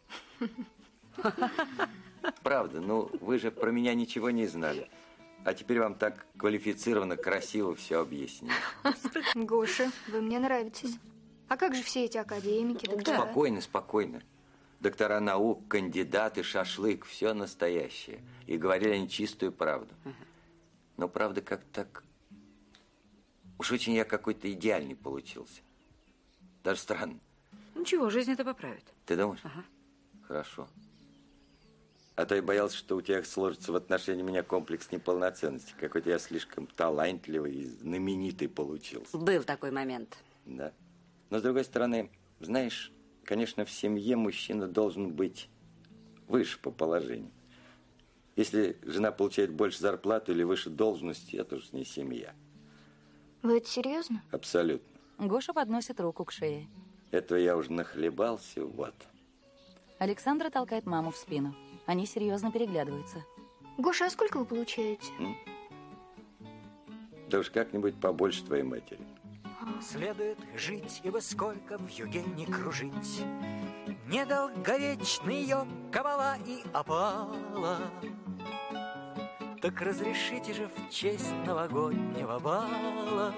Правда, ну вы же про меня ничего не знали. А теперь вам так квалифицированно, красиво все объяснили. Гоша, вы мне нравитесь. А как же все эти академики, доктора? Спокойно, спокойно. Доктора наук, кандидаты, шашлык, все настоящее. И говорили они чистую правду. Но правда как так... Уж очень я какой-то идеальный получился. Даже странно. Ничего, жизнь это поправит. Ты думаешь? Ага. Хорошо. А то я боялся, что у тебя сложится в отношении меня комплекс неполноценности. Какой-то я слишком талантливый и знаменитый получился. Был такой момент. Да. Но, с другой стороны, знаешь, конечно, в семье мужчина должен быть выше по положению. Если жена получает больше зарплаты или выше должности, это уж не семья. Вы это серьезно? Абсолютно. Гоша подносит руку к шее. Этого я уже нахлебался, вот. Александра толкает маму в спину. Они серьезно переглядываются. Гоша, а сколько вы получаете? М? Да уж как-нибудь побольше твоей матери. Следует жить, ибо сколько в юге не кружить. Недолговечный ее кабала и опала. Так разрешите же в честь новогоднего бала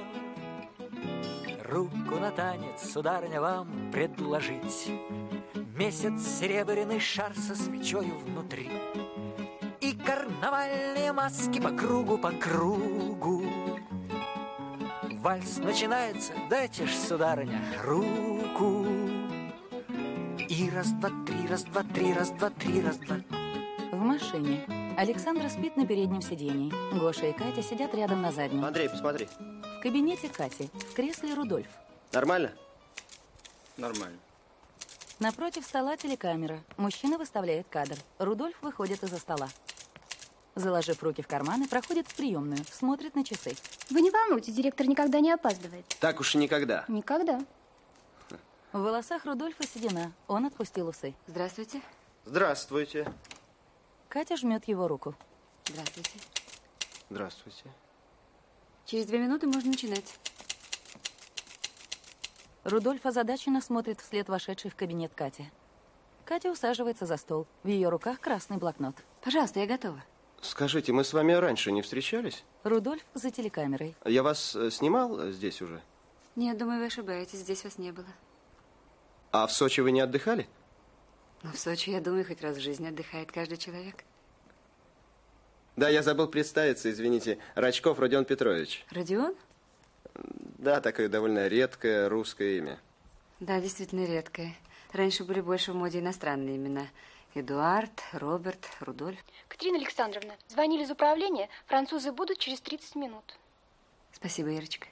руку на танец, сударыня, вам предложить. Месяц серебряный шар со свечою внутри. И карнавальные маски по кругу, по кругу. Вальс начинается, дайте ж, сударыня, руку. И раз, два, три, раз, два, три, раз, два, три, раз, два. В машине. Александра спит на переднем сидении. Гоша и Катя сидят рядом на заднем. Андрей, посмотри. В кабинете Кати. В кресле Рудольф. Нормально? Нормально. Напротив стола телекамера. Мужчина выставляет кадр. Рудольф выходит из-за стола. Заложив руки в карманы, проходит в приемную. Смотрит на часы. Вы не волнуйтесь, директор никогда не опаздывает. Так уж и никогда. Никогда. В волосах Рудольфа седина. Он отпустил усы. Здравствуйте. Здравствуйте. Катя жмет его руку. Здравствуйте. Здравствуйте. Через две минуты можно начинать. Рудольф озадаченно смотрит вслед вошедшей в кабинет Кати. Катя усаживается за стол. В ее руках красный блокнот. Пожалуйста, я готова. Скажите, мы с вами раньше не встречались? Рудольф за телекамерой. Я вас снимал здесь уже? Нет, думаю, вы ошибаетесь. Здесь вас не было. А в Сочи вы не отдыхали? Ну, в Сочи, я думаю, хоть раз в жизни отдыхает каждый человек. Да, я забыл представиться, извините. Рачков Родион Петрович. Родион? Да, такое довольно редкое русское имя. Да, действительно редкое. Раньше были больше в моде иностранные имена. Эдуард, Роберт, Рудольф. Катерина Александровна, звонили из управления. Французы будут через тридцать минут. Спасибо, Ирочка.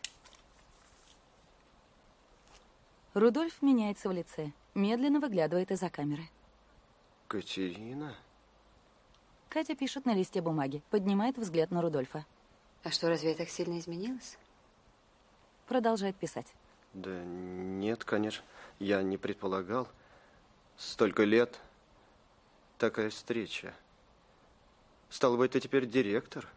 Рудольф меняется в лице. Медленно выглядывает из-за камеры. Катерина? Катя пишет на листе бумаги. Поднимает взгляд на Рудольфа. А что, разве я так сильно изменилась? Продолжает писать. Да нет, конечно. Я не предполагал. Столько лет. Такая встреча. Стало быть, ты теперь директор?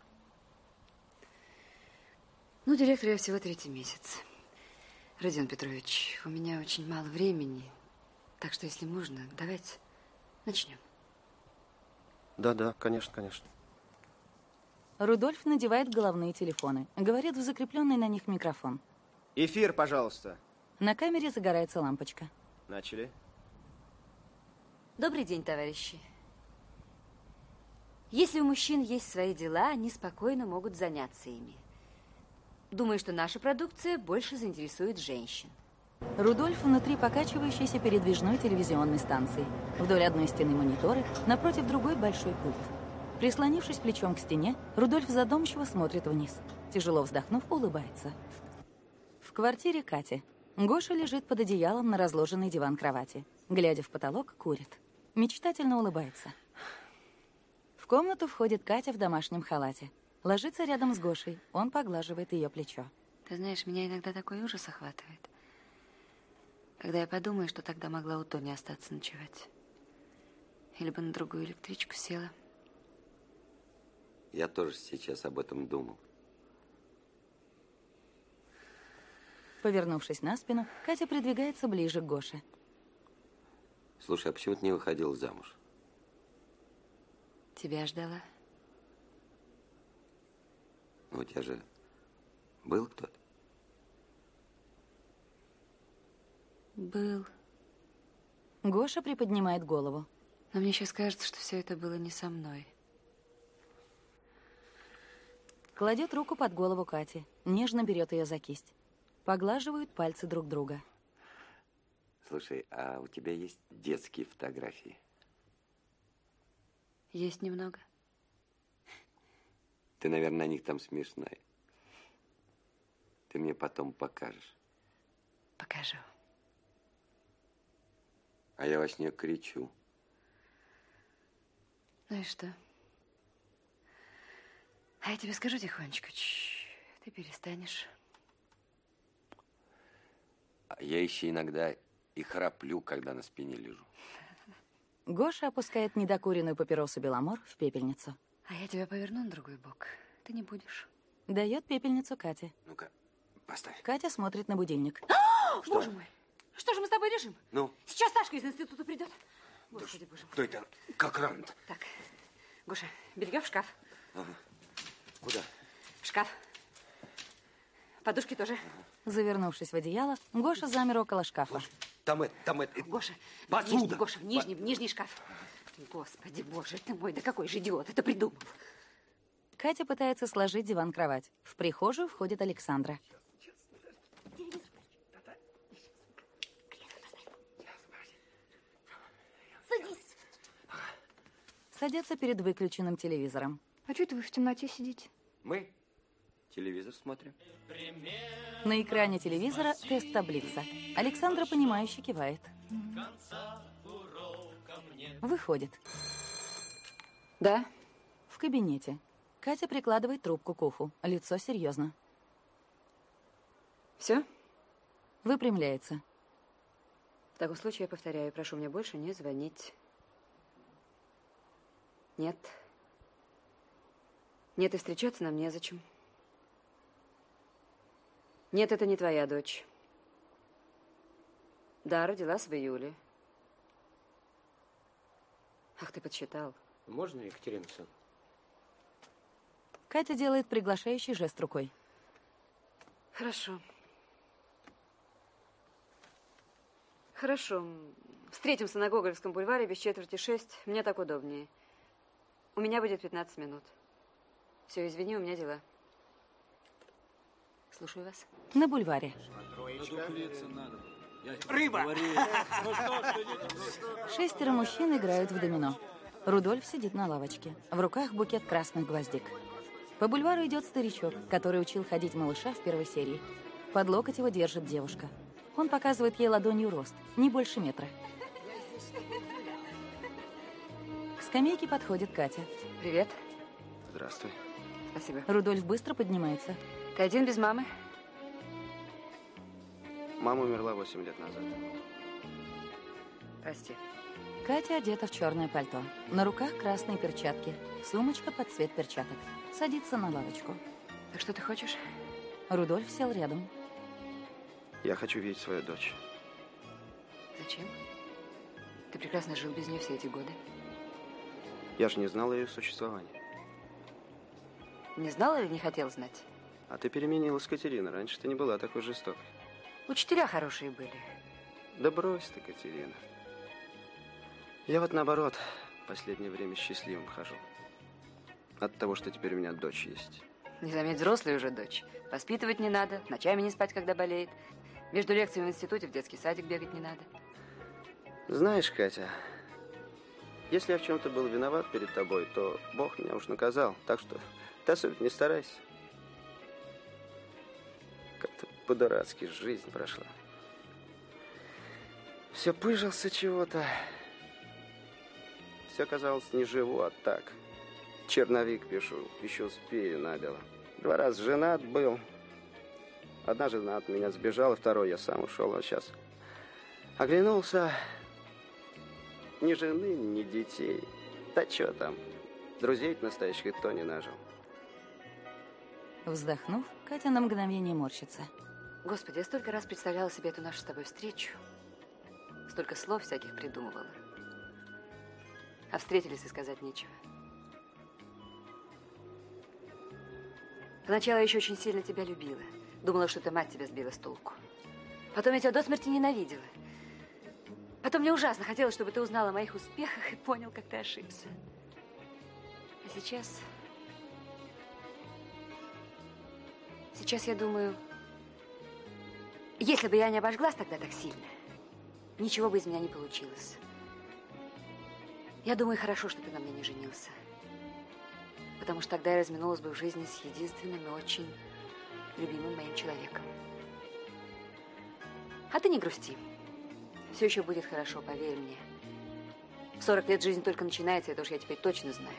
Ну, директор я всего третий месяц. Родион Петрович, у меня очень мало времени. Так что, если можно, давайте начнем. Да-да, конечно, конечно. Рудольф надевает головные телефоны. Говорит в закрепленный на них микрофон. Эфир, пожалуйста. На камере загорается лампочка. Начали. Добрый день, товарищи. Если у мужчин есть свои дела, они спокойно могут заняться ими. Думаю, что наша продукция больше заинтересует женщин. Рудольф внутри покачивающейся передвижной телевизионной станции. Вдоль одной стены мониторы, напротив другой большой пульт. Прислонившись плечом к стене, Рудольф задумчиво смотрит вниз. Тяжело вздохнув, улыбается. В квартире Кати. Гоша лежит под одеялом на разложенный диван кровати. Глядя в потолок, курит. Мечтательно улыбается. В комнату входит Катя в домашнем халате. Ложится рядом с Гошей. Он поглаживает ее плечо. Ты знаешь, меня иногда такой ужас охватывает. Когда я подумаю, что тогда могла у Тони остаться ночевать. Или бы на другую электричку села. Я тоже сейчас об этом думал. Повернувшись на спину, Катя придвигается ближе к Гоше. Слушай, а почему ты не выходила замуж? Тебя ждала. У тебя же был кто-то? Был. Гоша приподнимает голову. Но мне сейчас кажется, что все это было не со мной. Кладет руку под голову Кати. Нежно берет ее за кисть. Поглаживают пальцы друг друга. Слушай, а у тебя есть детские фотографии? Есть немного. Ты, наверное, на них там смешная. Ты мне потом покажешь. Покажу. А я во сне кричу. Ну и что? А я тебе скажу тихонечко. Чш, ты перестанешь. Я еще иногда и храплю, когда на спине лежу. Гоша опускает недокуренную папиросу Беломор в пепельницу. А я тебя поверну на другой бок. Ты не будешь. Дает пепельницу Кате. Ну-ка, поставь. Катя смотрит на будильник. Что? Боже мой! Что же мы с тобой лежим? Ну? Сейчас Сашка из института придет. Господи, боже мой. Кто это? Как рано-то? Так, Гоша, белье в шкаф. Ага. Куда? В шкаф. Подушки тоже. Ага. Завернувшись в одеяло, Гоша замер около шкафа. Гоша, там это, там это. Гоша, посуда. Нижний, Гоша, в нижний, в нижний шкаф. Господи, боже ты мой, да какой же идиот это придумал. Катя пытается сложить диван-кровать. В прихожую входит Александра. Садись. Садятся перед выключенным телевизором. А что это вы в темноте сидите? Мы телевизор смотрим. На экране телевизора тест-таблица. Александра, понимающе кивает. Выходит. Да? В кабинете. Катя прикладывает трубку к уху. Лицо серьезно. Все? Выпрямляется. В таком случае я повторяю, прошу мне больше не звонить. Нет. Нет, и встречаться нам незачем. Нет, это не твоя дочь. Да, родилась в июле. Ах, ты подсчитал. Можно, Екатерина Александровна? Катя делает приглашающий жест рукой. Хорошо. Хорошо. Встретимся на Гоголевском бульваре без четверти шесть. Мне так удобнее. У меня будет пятнадцать минут. Все, извини, у меня дела. Слушаю вас. На бульваре. Рыба! Шестеро мужчин играют в домино. Рудольф сидит на лавочке. В руках букет красных гвоздик. По бульвару идет старичок, который учил ходить малыша в первой серии. Под локоть его держит девушка. Он показывает ей ладонью рост, не больше метра. К скамейке подходит Катя. Привет. Здравствуй. Спасибо. Рудольф быстро поднимается. Ты один без мамы? Мама умерла восемь лет назад. Прости. Катя одета в черное пальто. На руках красные перчатки. Сумочка под цвет перчаток. Садится на лавочку. Так что ты хочешь? Рудольф сел рядом. Я хочу видеть свою дочь. Зачем? Ты прекрасно жил без нее все эти годы. Я же не знал о ее существовании. Не знал или не хотел знать? А ты переменилась, Катерина. Раньше ты не была такой жестокой. Учителя хорошие были. Да брось ты, Катерина. Я вот наоборот в последнее время счастливым хожу. От того, что теперь у меня дочь есть. Не заметь, взрослая уже дочь. Воспитывать не надо, ночами не спать, когда болеет. Между лекциями в институте в детский садик бегать не надо. Знаешь, Катя, если я в чем-то был виноват перед тобой, то Бог меня уж наказал. Так что ты особенно не старайся. Как-то по-дурацки жизнь прошла. Все пыжился чего-то. Все казалось, не живу, а так. Черновик пишу, еще успею набело. Два раза женат был. Одна жена от меня сбежала, второй я сам ушел, а сейчас оглянулся. Ни жены, ни детей. Да что там, друзей настоящих и то не нажил. Вздохнув, Катя на мгновение морщится. Господи, я столько раз представляла себе эту нашу с тобой встречу. Столько слов всяких придумывала. А встретились и сказать нечего. Поначалу я еще очень сильно тебя любила. Думала, что это мать тебя сбила с толку. Потом я тебя до смерти ненавидела. Потом мне ужасно хотелось, чтобы ты узнал о моих успехах и понял, как ты ошибся. А сейчас... Сейчас я думаю, если бы я не обожглась тогда так сильно, ничего бы из меня не получилось. Я думаю, хорошо, что ты на мне не женился. Потому что тогда я разминулась бы в жизни с единственным и очень любимым моим человеком. А ты не грусти. Все еще будет хорошо, поверь мне. В сорок лет жизнь только начинается, это уж я теперь точно знаю.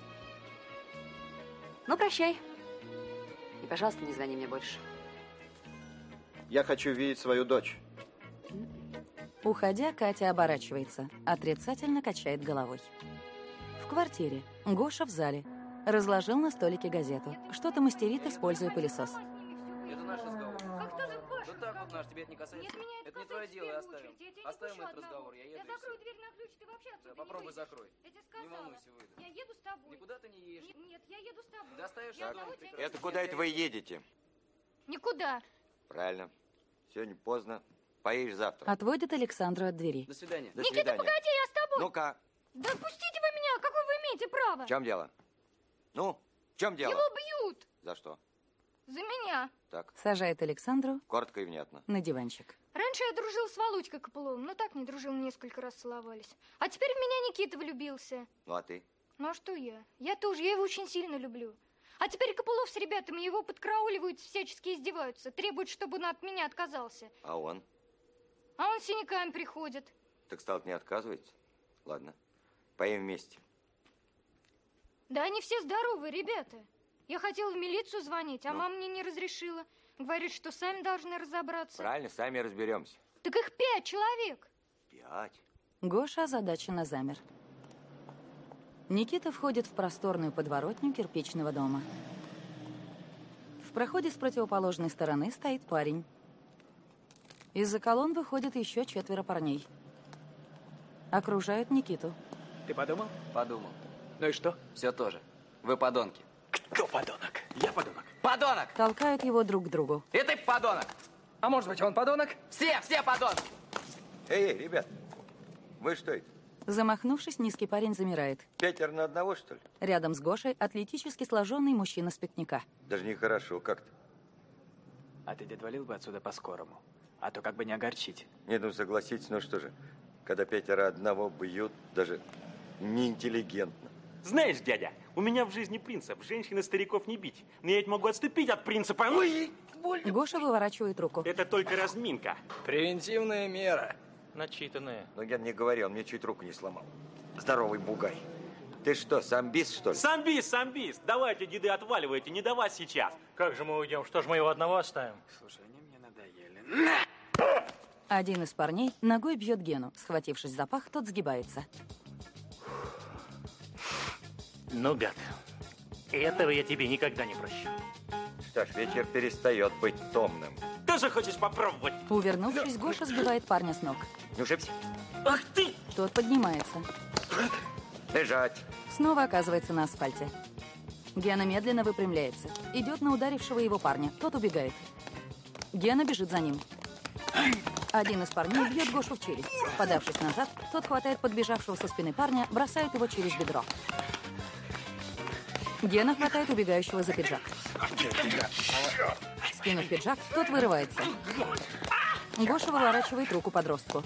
Ну, прощай. И, пожалуйста, не звони мне больше. Я хочу видеть свою дочь. Уходя, Катя оборачивается, отрицательно качает головой. В квартире. Гоша в зале. Разложил на столике газету. Что-то мастерит, используя пылесос. Это наш разговор. Как кто же Гоша? Да так вот наш, тебе это не касается. Нет, меня это, это не твое дело, оставим. Оставим этот разговор, я еду. Я закрою дверь на ключ, ты вообще отсюда. Да, попробуй закрой. Я тебе сказала. Не волнуйся, выйду. Я еду с тобой. Никуда ты не едешь. Нет, нет, я еду с тобой. Доставишь домой. Это куда это вы едете? Никуда. Правильно. Сегодня поздно. Поедешь завтра. Отводит Александру от двери. До свидания. До Никита, свидания. погоди, я с тобой. Ну-ка. Да отпустите вы меня! Какое вы имеете право? В чем дело? Ну, в чем дело? Его бьют! За что? За меня. Так. Сажает Александру Коротко и внятно. на диванчик. Раньше я дружил с Володькой Копыловым, но так не дружил, несколько раз целовались. А теперь в меня Никита влюбился. Ну, а ты? Ну, а что я? Я тоже, я его очень сильно люблю. А теперь Копылов с ребятами его подкрауливают, всячески издеваются, требуют, чтобы он от меня отказался. А он? А он с синяками приходит. Так стал не отказывается? Ладно, поем вместе. Да они все здоровые, ребята. Я хотела в милицию звонить, а Ну? мама мне не разрешила. Говорит, что сами должны разобраться. Правильно, сами разберемся. Так их пять человек. Пять? Гоша озадаченно замер. Никита входит в просторную подворотню кирпичного дома. В проходе с противоположной стороны стоит парень. Из-за колонн выходят еще четверо парней. Окружают Никиту. Ты подумал? Подумал. Ну и что? Все тоже. Вы подонки. Кто подонок? Я подонок. Подонок! Толкают его друг к другу. И ты подонок! А может быть, он подонок? Все, все подонки! Эй, эй, ребят, вы что это? Замахнувшись, низкий парень замирает. Пятеро на одного, что ли? Рядом с Гошей атлетически сложенный мужчина с пикника. Даже нехорошо как-то. А ты, дед, валил бы отсюда по-скорому. А то как бы не огорчить. Нет, ну согласитесь, ну что же, когда пятеро одного бьют, даже неинтеллигентно. Знаешь, дядя, у меня в жизни принцип. Женщин и стариков не бить. Но я ведь могу отступить от принципа. Ой, больно. Гоша выворачивает руку. Это только разминка. Превентивная мера. Начитанная. Ну, я не говорил, он мне чуть руку не сломал. Здоровый бугай. Ты что, самбист, что ли? Самбист, самбист. Давайте, деды, отваливайте, не до вас сейчас. Как же мы уйдем? Что ж мы его одного оставим? Слушай, они мне надоели. Один из парней ногой бьет Гену. Схватившись за пах, тот сгибается. Ну, гад, этого я тебе никогда не прощу. Что ж, вечер перестает быть томным. Тоже хочешь попробовать? Увернувшись, Гоша сбивает парня с ног. Не ушибся? Ах ты! Тот поднимается. Лежать. Снова оказывается на асфальте. Гена медленно выпрямляется. Идет на ударившего его парня. Тот убегает. Гена бежит за ним. Один из парней бьет Гошу в челюсть. Подавшись назад, тот хватает подбежавшего со спины парня, бросает его через бедро. Гена хватает убегающего за пиджак. Скинув пиджак, тот вырывается. Гоша выворачивает руку подростку.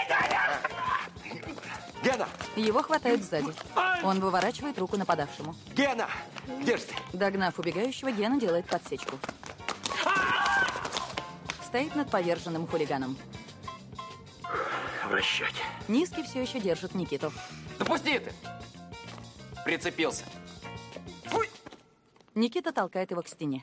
Гена! Его хватают сзади. Он выворачивает руку нападавшему. Гена! Где же ты? Догнав убегающего, Гена делает подсечку. Стоит над поверженным хулиганом. В расчете. Низкий все еще держит Никиту. Да пусти ты! Прицепился. Фуй! Никита толкает его к стене.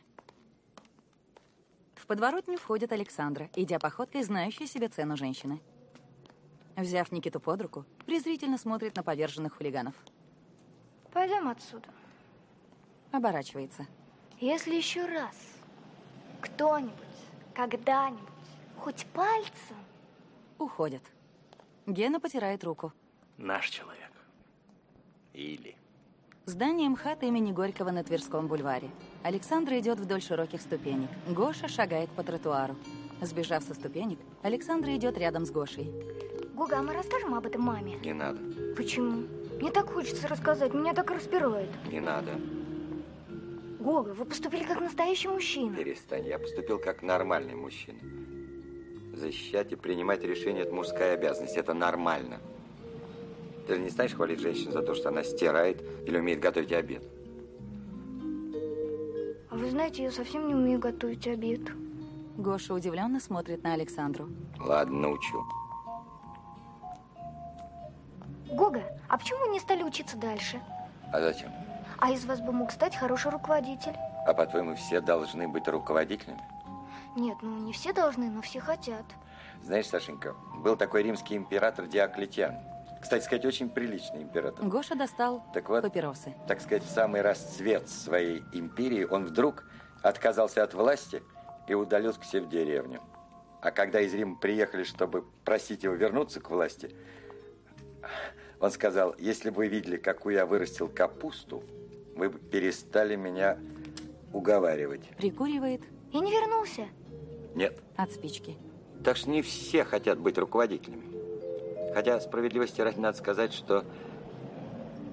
В подворотню входит Александра, идя походкой, знающей себе цену женщины. Взяв Никиту под руку, презрительно смотрит на поверженных хулиганов. Пойдем отсюда. Оборачивается. Если еще раз кто-нибудь, когда-нибудь, хоть пальцем... Уходят. Гена потирает руку. Наш человек. Или... Здание МХАТ имени Горького на Тверском бульваре. Александра идет вдоль широких ступенек. Гоша шагает по тротуару. Сбежав со ступенек, Александра идет рядом с Гошей. Гога, а мы расскажем об этом маме? Не надо. Почему? Мне так хочется рассказать, меня так распирает. Не надо. Гога, вы поступили как настоящий мужчина. Перестань, я поступил как нормальный мужчина. Защищать и принимать решения – это мужская обязанность, это нормально. Ты же не станешь хвалить женщину за то, что она стирает или умеет готовить обед? А вы знаете, я совсем не умею готовить обед. Гоша удивленно смотрит на Александру. Ладно, научу. Гога, а почему вы не стали учиться дальше? А зачем? А из вас бы мог стать хороший руководитель. А по-твоему, все должны быть руководителями? Нет, ну не все должны, но все хотят. Знаешь, Сашенька, был такой римский император Диоклетиан. Кстати сказать, очень приличный император. Гоша достал так вот, папиросы. Так сказать, в самый расцвет своей империи он вдруг отказался от власти и удалился к себе в деревню. А когда из Рима приехали, чтобы просить его вернуться к власти, он сказал: если бы вы видели, какую я вырастил капусту, вы бы перестали меня уговаривать. Прикуривает. И не вернулся? Нет. От спички. Так что не все хотят быть руководителями. Хотя, справедливости ради, надо сказать, что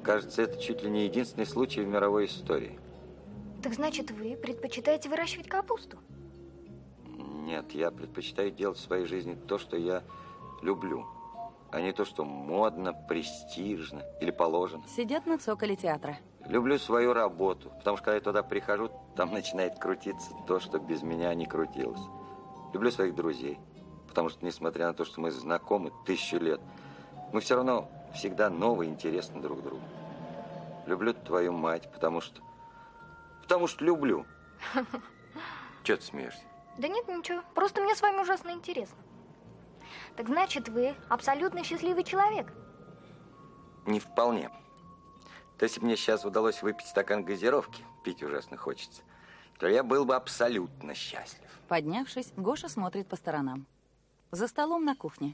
кажется, это чуть ли не единственный случай в мировой истории. Так значит, вы предпочитаете выращивать капусту? Нет, я предпочитаю делать в своей жизни то, что я люблю, а не то, что модно, престижно или положено. Сидят на цоколе театра. Люблю свою работу, потому что когда я туда прихожу, там начинает крутиться то, что без меня не крутилось. Люблю своих друзей, потому что, несмотря на то, что мы знакомы тысячу лет, мы все равно всегда новые и интересны друг другу. Люблю твою мать, потому что... Потому что люблю. Чего ты смеешься? Да нет, ничего. Просто мне с вами ужасно интересно. Так значит, вы абсолютно счастливый человек? Не вполне. То если бы мне сейчас удалось выпить стакан газировки, пить ужасно хочется, то я был бы абсолютно счастлив. Поднявшись, Гоша смотрит по сторонам. За столом на кухне.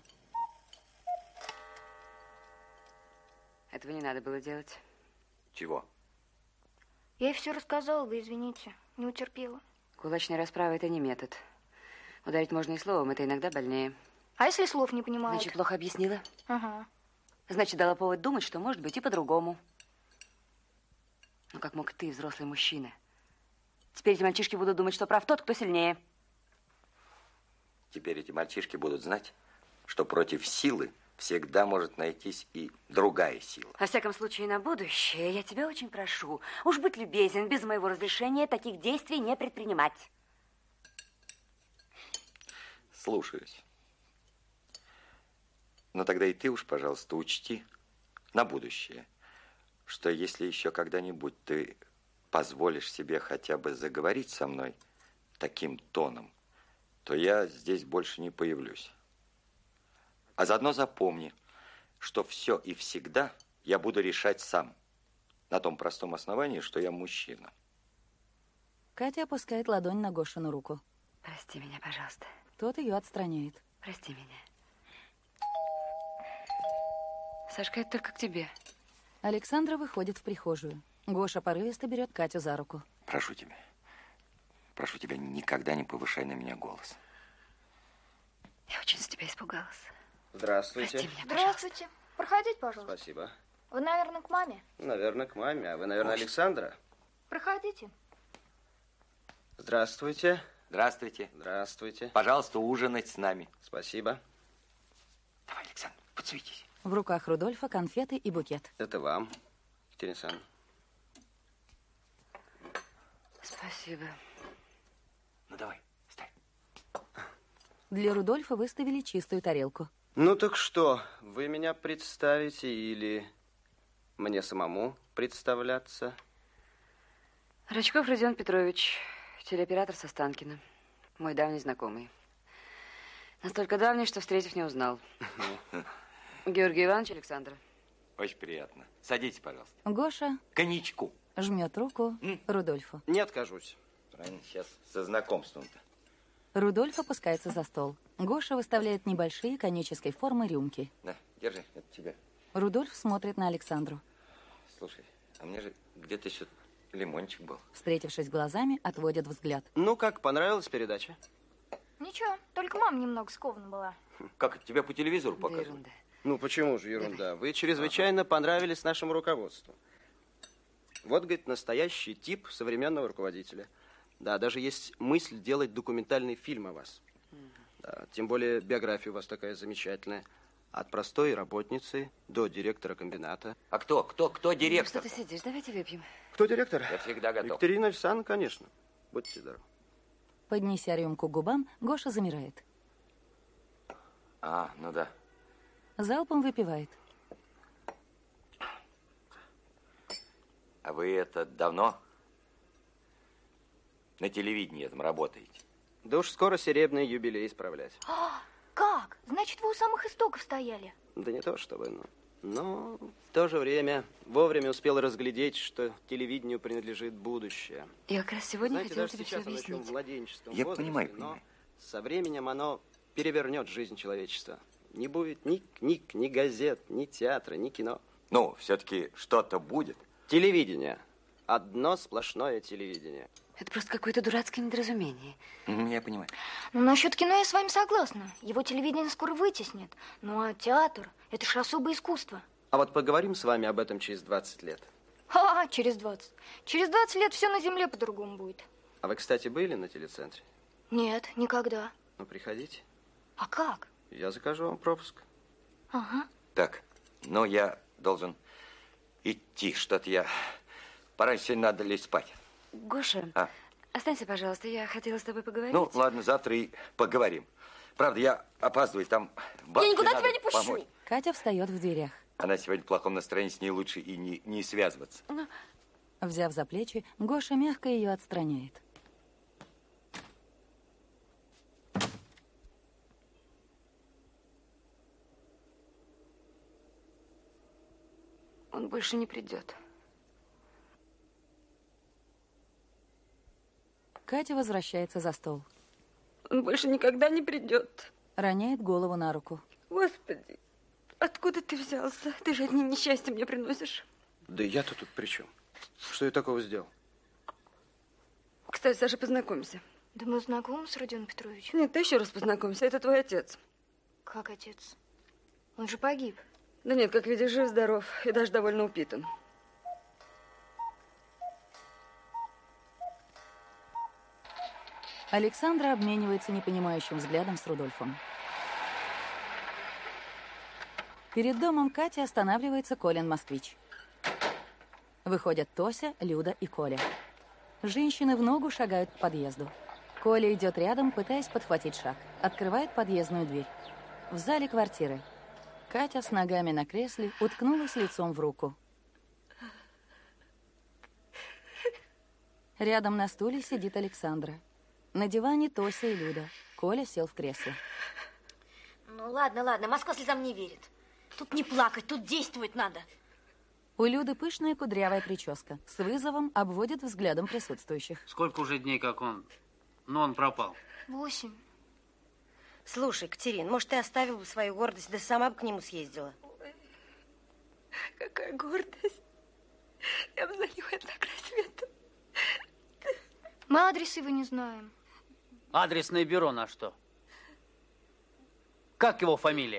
Этого не надо было делать. Чего? Я ей все рассказала, вы извините, не утерпела. Кулачная расправа – это не метод. Ударить можно и словом, это иногда больнее. А если слов не понимают? Значит, плохо объяснила? Ага. Значит, дала повод думать, что может быть и по-другому. Ну, как мог ты, взрослый мужчина? Теперь эти мальчишки будут думать, что прав тот, кто сильнее. Теперь эти мальчишки будут знать, что против силы всегда может найтись и другая сила. Во всяком случае, на будущее я тебя очень прошу, уж будь любезен, без моего разрешения таких действий не предпринимать. Слушаюсь. Но тогда и ты уж, пожалуйста, учти на будущее, что если еще когда-нибудь ты позволишь себе хотя бы заговорить со мной таким тоном, то я здесь больше не появлюсь. А заодно запомни, что все и всегда я буду решать сам, на том простом основании, что я мужчина. Катя опускает ладонь на Гошину руку. Прости меня, пожалуйста. Тот ее отстраняет. Прости меня. Сашка, это только к тебе. Александра выходит в прихожую. Гоша порывисто берет Катю за руку. Прошу тебя, прошу тебя, никогда не повышай на меня голос. Я очень за тебя испугалась. Здравствуйте. Прости меня, Здравствуйте. Проходите, пожалуйста. Спасибо. Вы, наверное, к маме? Наверное, к маме. А вы, наверное, Может. Александра? Проходите. Здравствуйте. Здравствуйте. Здравствуйте. Пожалуйста, ужинать с нами. Спасибо. Давай, Александр, подсуетись. В руках Рудольфа конфеты и букет. Это вам, Екатерина Александровна. Спасибо. Ну, давай, ставь. Для Рудольфа выставили чистую тарелку. Ну так что, вы меня представите или мне самому представляться? Рачков Родион Петрович, телеоператор со Останкино. Мой давний знакомый. Настолько давний, что, встретив, не узнал. Георгий Иванович Александра. Очень приятно. Садитесь, пожалуйста. Гоша Коньячку. жмет руку М? Рудольфу. Не откажусь. Правильно, сейчас со знакомством-то. Рудольф опускается за стол. Гоша выставляет небольшие конической формы рюмки. На, держи, это тебе. Рудольф смотрит на Александру. Слушай, а мне же где-то еще лимончик был. Встретившись глазами, отводит взгляд. Ну как, понравилась передача? Ничего, только мама немного скована была. Как, тебя по телевизору показывают? Да, Ну почему же ерунда? Вы чрезвычайно понравились нашему руководству. Вот, говорит, настоящий тип современного руководителя. Да, даже есть мысль делать документальный фильм о вас. Да, тем более биография у вас такая замечательная. От простой работницы до директора комбината. А кто, кто, кто Ну, директор? что ты сидишь? Давайте выпьем. Кто директор? Я всегда готов. Екатерина Александровна, конечно. Будьте здоровы. Поднеся рюмку к губам, Гоша замирает. А, ну да. Залпом выпивает. А вы это давно на телевидении этом работаете? Да уж скоро серебряный юбилей справлять. А, как? Значит, вы у самых истоков стояли? Да не то чтобы, но... Но в то же время вовремя успел разглядеть, что телевидению принадлежит будущее. Я как раз сегодня Знаете, хотела даже тебе все сейчас оно еще объяснить. в младенческом Я возрасте, понимаю, но понимаю. со временем оно перевернет жизнь человечества. Не будет ни книг, ни газет, ни театра, ни кино. Ну, все-таки что-то будет. Телевидение. Одно сплошное телевидение. Это просто какое-то дурацкое недоразумение. Я понимаю. Ну, насчет кино я с вами согласна. Его телевидение скоро вытеснит. Ну, а театр – это же особое искусство. А вот поговорим с вами об этом через двадцать лет. А, через двадцать. Через двадцать лет все на земле по-другому будет. А вы, кстати, были на телецентре? Нет, никогда. Ну, приходите. А как? Я закажу вам пропуск. Ага. Так, ну я должен идти, что-то я... Пора сегодня надо лечь спать. Гоша, А? останься, пожалуйста, я хотела с тобой поговорить. Ну, ладно, завтра и поговорим. Правда, я опаздываю, там бабке Я никуда надо тебя не пущу. помочь. Катя встает в дверях. Она сегодня в плохом настроении, с ней лучше и не, не связываться. Ну. Взяв за плечи, Гоша мягко ее отстраняет. Он больше не придет. Катя возвращается за стол. Он больше никогда не придет. Роняет голову на руку. Господи, откуда ты взялся? Ты же одни несчастья мне приносишь. Да я-то тут при чем? Что я такого сделал? Кстати, Саша, познакомься. Да мы знакомы с Родионом Петровичем. Нет, ты еще раз познакомься. Это твой отец. Как отец? Он же погиб. Да нет, как видишь, жив-здоров и даже довольно упитан. Александра обменивается непонимающим взглядом с Рудольфом. Перед домом Кати останавливается Колин москвич. Выходят Тося, Люда и Коля. Женщины в ногу шагают к подъезду. Коля идет рядом, пытаясь подхватить шаг. Открывает подъездную дверь. В зале квартиры. Катя с ногами на кресле уткнулась лицом в руку. Рядом на стуле сидит Александра. На диване Тося и Люда. Коля сел в кресло. Ну ладно, ладно, Москва слезам не верит. Тут не плакать, тут действовать надо. У Люды пышная кудрявая прическа. С вызовом обводит взглядом присутствующих. Сколько уже дней, как он? Ну, он пропал. Восемь. Слушай, Катерин, может, ты оставила бы свою гордость, да сама бы к нему съездила? Какая гордость. Я бы за него на край света. Мы адрес его не знаем. Адресное бюро на что? Как его фамилия?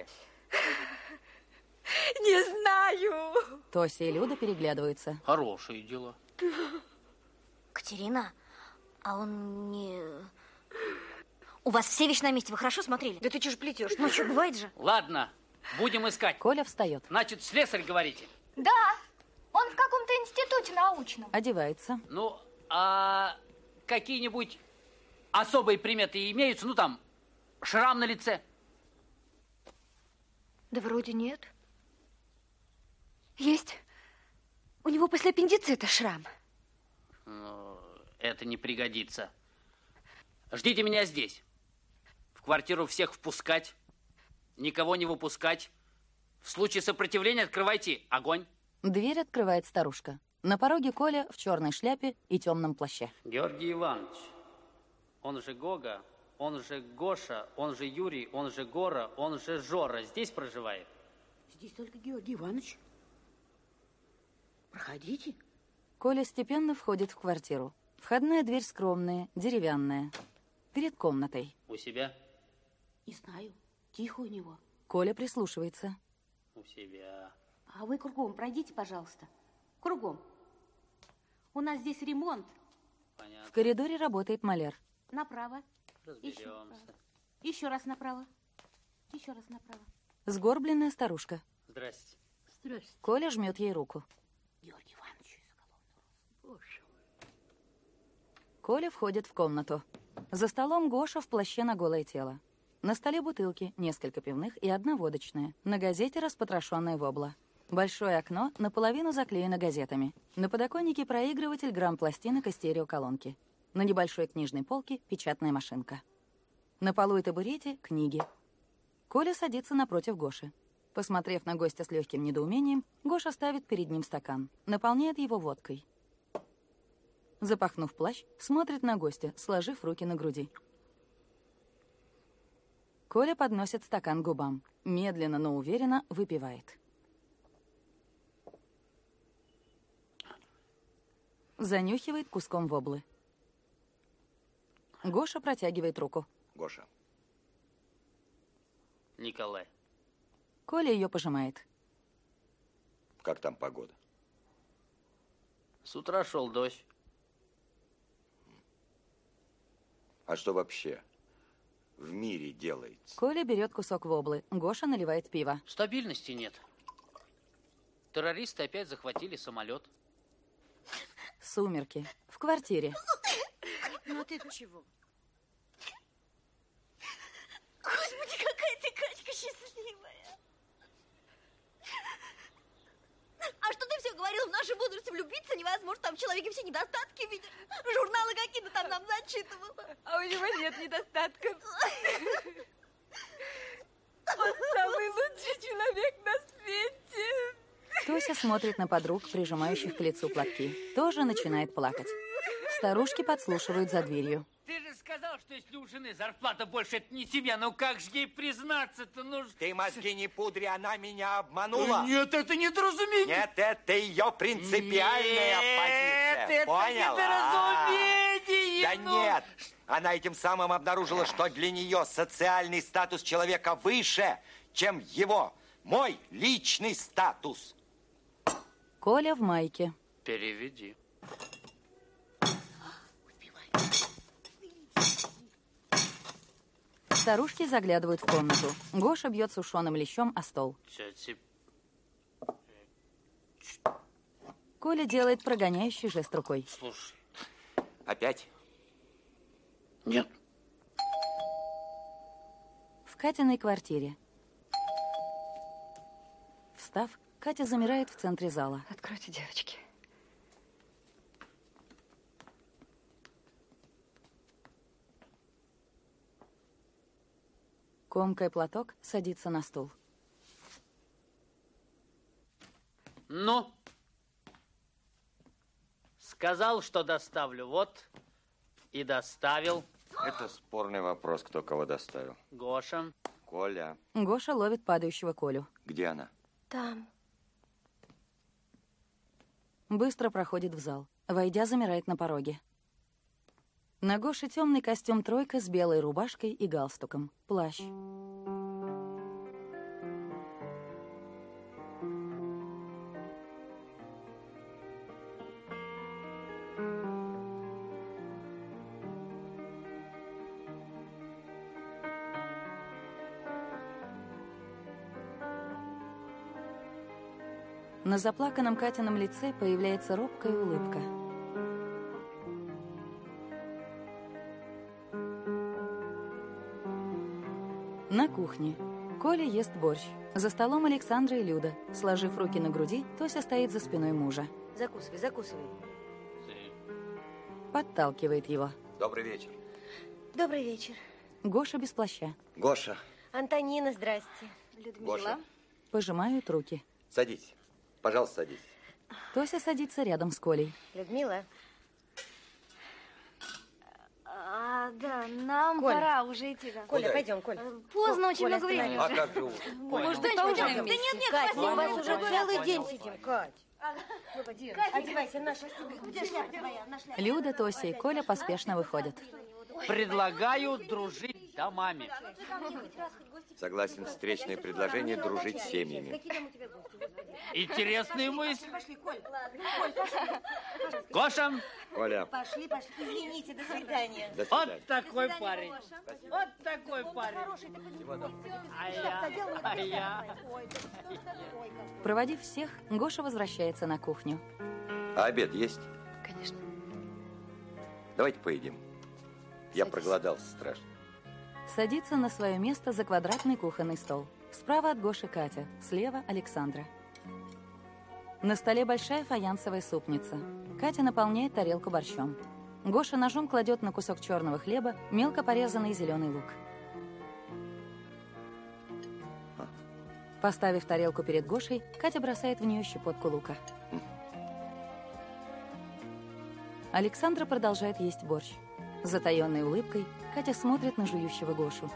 Не знаю. Тося и Люда переглядываются. Хорошие дела. Катерина, а он не... У вас все вещи на месте, вы хорошо смотрели? Да ты чего ж плетешь? Ну что, бывает же? Ладно, будем искать. Коля встает. Значит, слесарь, говорите? Да, он в каком-то институте научном. Одевается. Ну, а какие-нибудь особые приметы имеются? Ну, там, шрам на лице? Да вроде нет. Есть. У него после аппендицита шрам. Ну, это не пригодится. Ждите меня здесь. В квартиру всех впускать, никого не выпускать. В случае сопротивления открывайте огонь. Дверь открывает старушка. На пороге Коля в черной шляпе и темном плаще. Георгий Иванович, он же Гога, он же Гоша, он же Юрий, он же Гора, он же Жора. Здесь проживает? Здесь только Георгий Иванович. Проходите. Коля степенно входит в квартиру. Входная дверь скромная, деревянная. Перед комнатой. У себя? Не знаю. Тихо у него. Коля прислушивается. У себя. А вы кругом пройдите, пожалуйста. Кругом. У нас здесь ремонт. Понятно. В коридоре работает маляр. Направо. Разберемся. Еще направо. Еще раз направо. Еще раз направо. Сгорбленная старушка. Здрасте. Здрасте. Коля жмет ей руку. Георгий Иванович. Боже. Коля входит в комнату. За столом Гоша в плаще на голое тело. На столе бутылки, несколько пивных и одна водочная. На газете распотрошенная вобла. Большое окно наполовину заклеено газетами. На подоконнике проигрыватель грамм-пластинок и стереоколонки. На небольшой книжной полке печатная машинка. На полу и табурете книги. Коля садится напротив Гоши. Посмотрев на гостя с легким недоумением, Гоша ставит перед ним стакан, наполняет его водкой. Запахнув плащ, смотрит на гостя, сложив руки на груди. Коля подносит стакан к губам. Медленно, но уверенно выпивает. Занюхивает куском воблы. Гоша протягивает руку. Гоша. Николай. Коля ее пожимает. Как там погода? С утра шел дождь. А что вообще в мире делается? Коля берет кусок воблы. Гоша наливает пиво. Стабильности нет. Террористы опять захватили самолет. Сумерки. В квартире. Ну ты чего? Господи, какая ты, Катька, счастливая. А что ты все говорил, в нашем возрасте влюбиться невозможно, там в человеке все недостатки видишь. Журналы какие-то там нам зачитывал. А у него нет недостатков. Он самый лучший человек на свете. Тося смотрит на подруг, прижимающих к лицу платки. Тоже начинает плакать. Старушки подслушивают за дверью. Ты же сказал, что если у жены зарплата больше, это не семья. Ну как же ей признаться-то? Ну... Ты мозги не пудри, она меня обманула. Нет, это недоразумение. Нет, это ее принципиальная Нет, позиция. это Понял? недоразумение. Да ну... нет. Она этим самым обнаружила, что для нее социальный статус человека выше, чем его, мой личный статус. Коля в майке. Переведи. Старушки заглядывают в комнату. Гоша бьет сушеным лещом о стол. Коля делает прогоняющий жест рукой. Слушай. Опять? Нет. В Катиной квартире. Встав, Катя замирает в центре зала. Откройте, девочки. Комкая платок, садится на стул. Ну? Сказал, что доставлю. Вот и доставил. Это спорный вопрос, кто кого доставил. Гоша. Коля. Гоша ловит падающего Колю. Где она? Там. Быстро проходит в зал. Войдя, замирает на пороге. На Гоше темный костюм тройка с белой рубашкой и галстуком. Плащ. На заплаканном Катином лице появляется робкая улыбка. На кухне. Коля ест борщ. За столом Александра и Люда. Сложив руки на груди, Тося стоит за спиной мужа. Закусывай, закусывай. Подталкивает его. Добрый вечер. Добрый вечер. Гоша без плаща. Гоша. Антонина, здрасте. Людмила. Гоша. Пожимают руки. Садитесь. Пожалуйста, садитесь. Тося садится рядом с Колей. Людмила. А, да, нам Коль. пора уже идти. Да. Коля, пойдем, Коль. Поздно, очень Коля, много времени А уже. как же ужин? Может, Дочь, ужин пойдем вместе? вместе? Да нет, нет, Кать, мы у вас уже Понял, целый понял, день понял. сидим, Кать. Одевайся, наша. Где шляпа твоя? На шляпе. Люда, Тося и Коля поспешно выходят. Предлагаю дружить домами. Согласен, встречное предложение дружить с семьями. Какие там у тебя гости? Интересные мысли. Пошли, Коль. Коль, пошли. Гоша. Коля. Пошли, пошли. Извините, до свидания. До свидания. Вот такой парень. Вот такой парень. А я, а я. Проводив всех, Гоша возвращается на кухню. А обед есть? Конечно. Давайте поедим. Я проголодался страшно. Садится на свое место за квадратный кухонный стол. Справа от Гоши Катя, слева Александра. На столе большая фаянсовая супница. Катя наполняет тарелку борщом. Гоша ножом кладет на кусок черного хлеба мелко порезанный зеленый лук. Поставив тарелку перед Гошей, Катя бросает в нее щепотку лука. Александра продолжает есть борщ. С затаенной улыбкой Катя смотрит на жующего Гошу.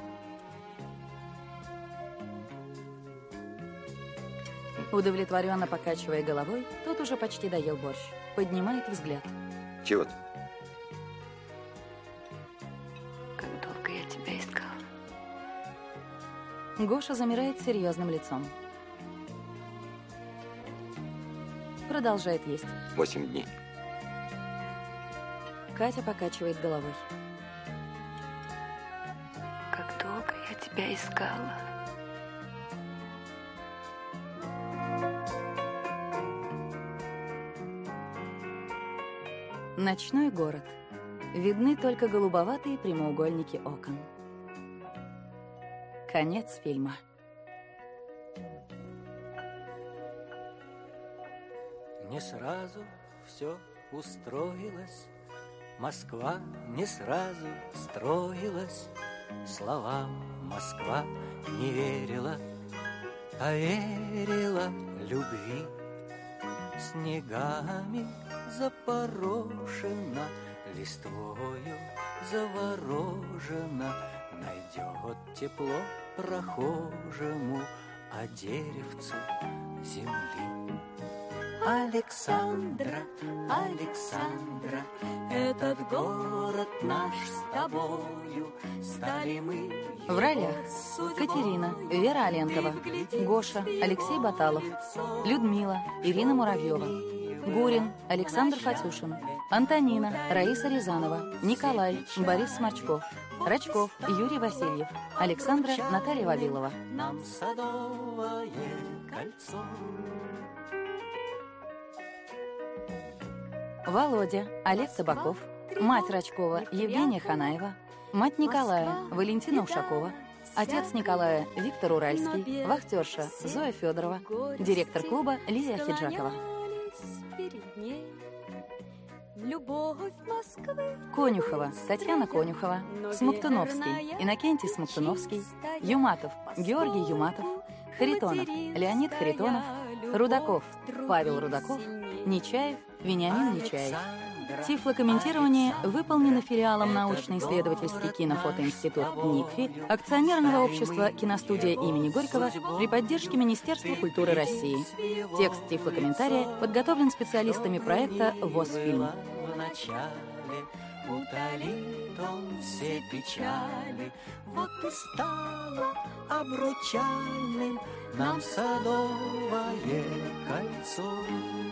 Удовлетворенно покачивая головой, тот уже почти доел борщ. Поднимает взгляд. Чего ты? Как долго я тебя искала. Гоша замирает с серьезным лицом. Продолжает есть. Восемь дней. Катя покачивает головой. Как долго я тебя искала. Ночной город. Видны только голубоватые прямоугольники окон. Конец фильма. Не сразу все устроилось, Москва не сразу строилась, словам Москва не верила, а верила любви. Снегами запорошена, листвою заворожена, найдет тепло прохожему, а деревцу земли. Александра, Александра, этот город наш с тобою, стали мы. В ролях Катерина, Вера Аленкова, Гоша, Алексей Баталов, Людмила, Ирина Муравьева, Гурин, Александр Фатюшин, Антонина, Раиса Рязанова, Николай, Борис Сморчков, Рачков, Юрий Васильев, Александра, Наталья Вавилова. Нам садовое кольцо. Володя, Олег Табаков, мать Рачкова, Евгения Ханаева, мать Николая, Валентина Ушакова, отец Николая, Виктор Уральский, вахтерша Зоя Федорова, директор клуба Лилия Хиджакова. Конюхова, Татьяна Конюхова, Смоктуновский, Иннокентий Смоктуновский, Юматов, Георгий Юматов, Харитонов, Леонид Харитонов, Рудаков, Павел Рудаков, Нечаев, Вениамин Нечаев. Тифлокомментирование выполнено филиалом научно-исследовательский кинофотоинститут НИКФИ, акционерного общества «Киностудия имени Горького» при поддержке Министерства культуры России. Текст тифлокомментария подготовлен специалистами проекта ВОС-фильм. Утолит он все печали, вот и стало обручальным нам садовое кольцо.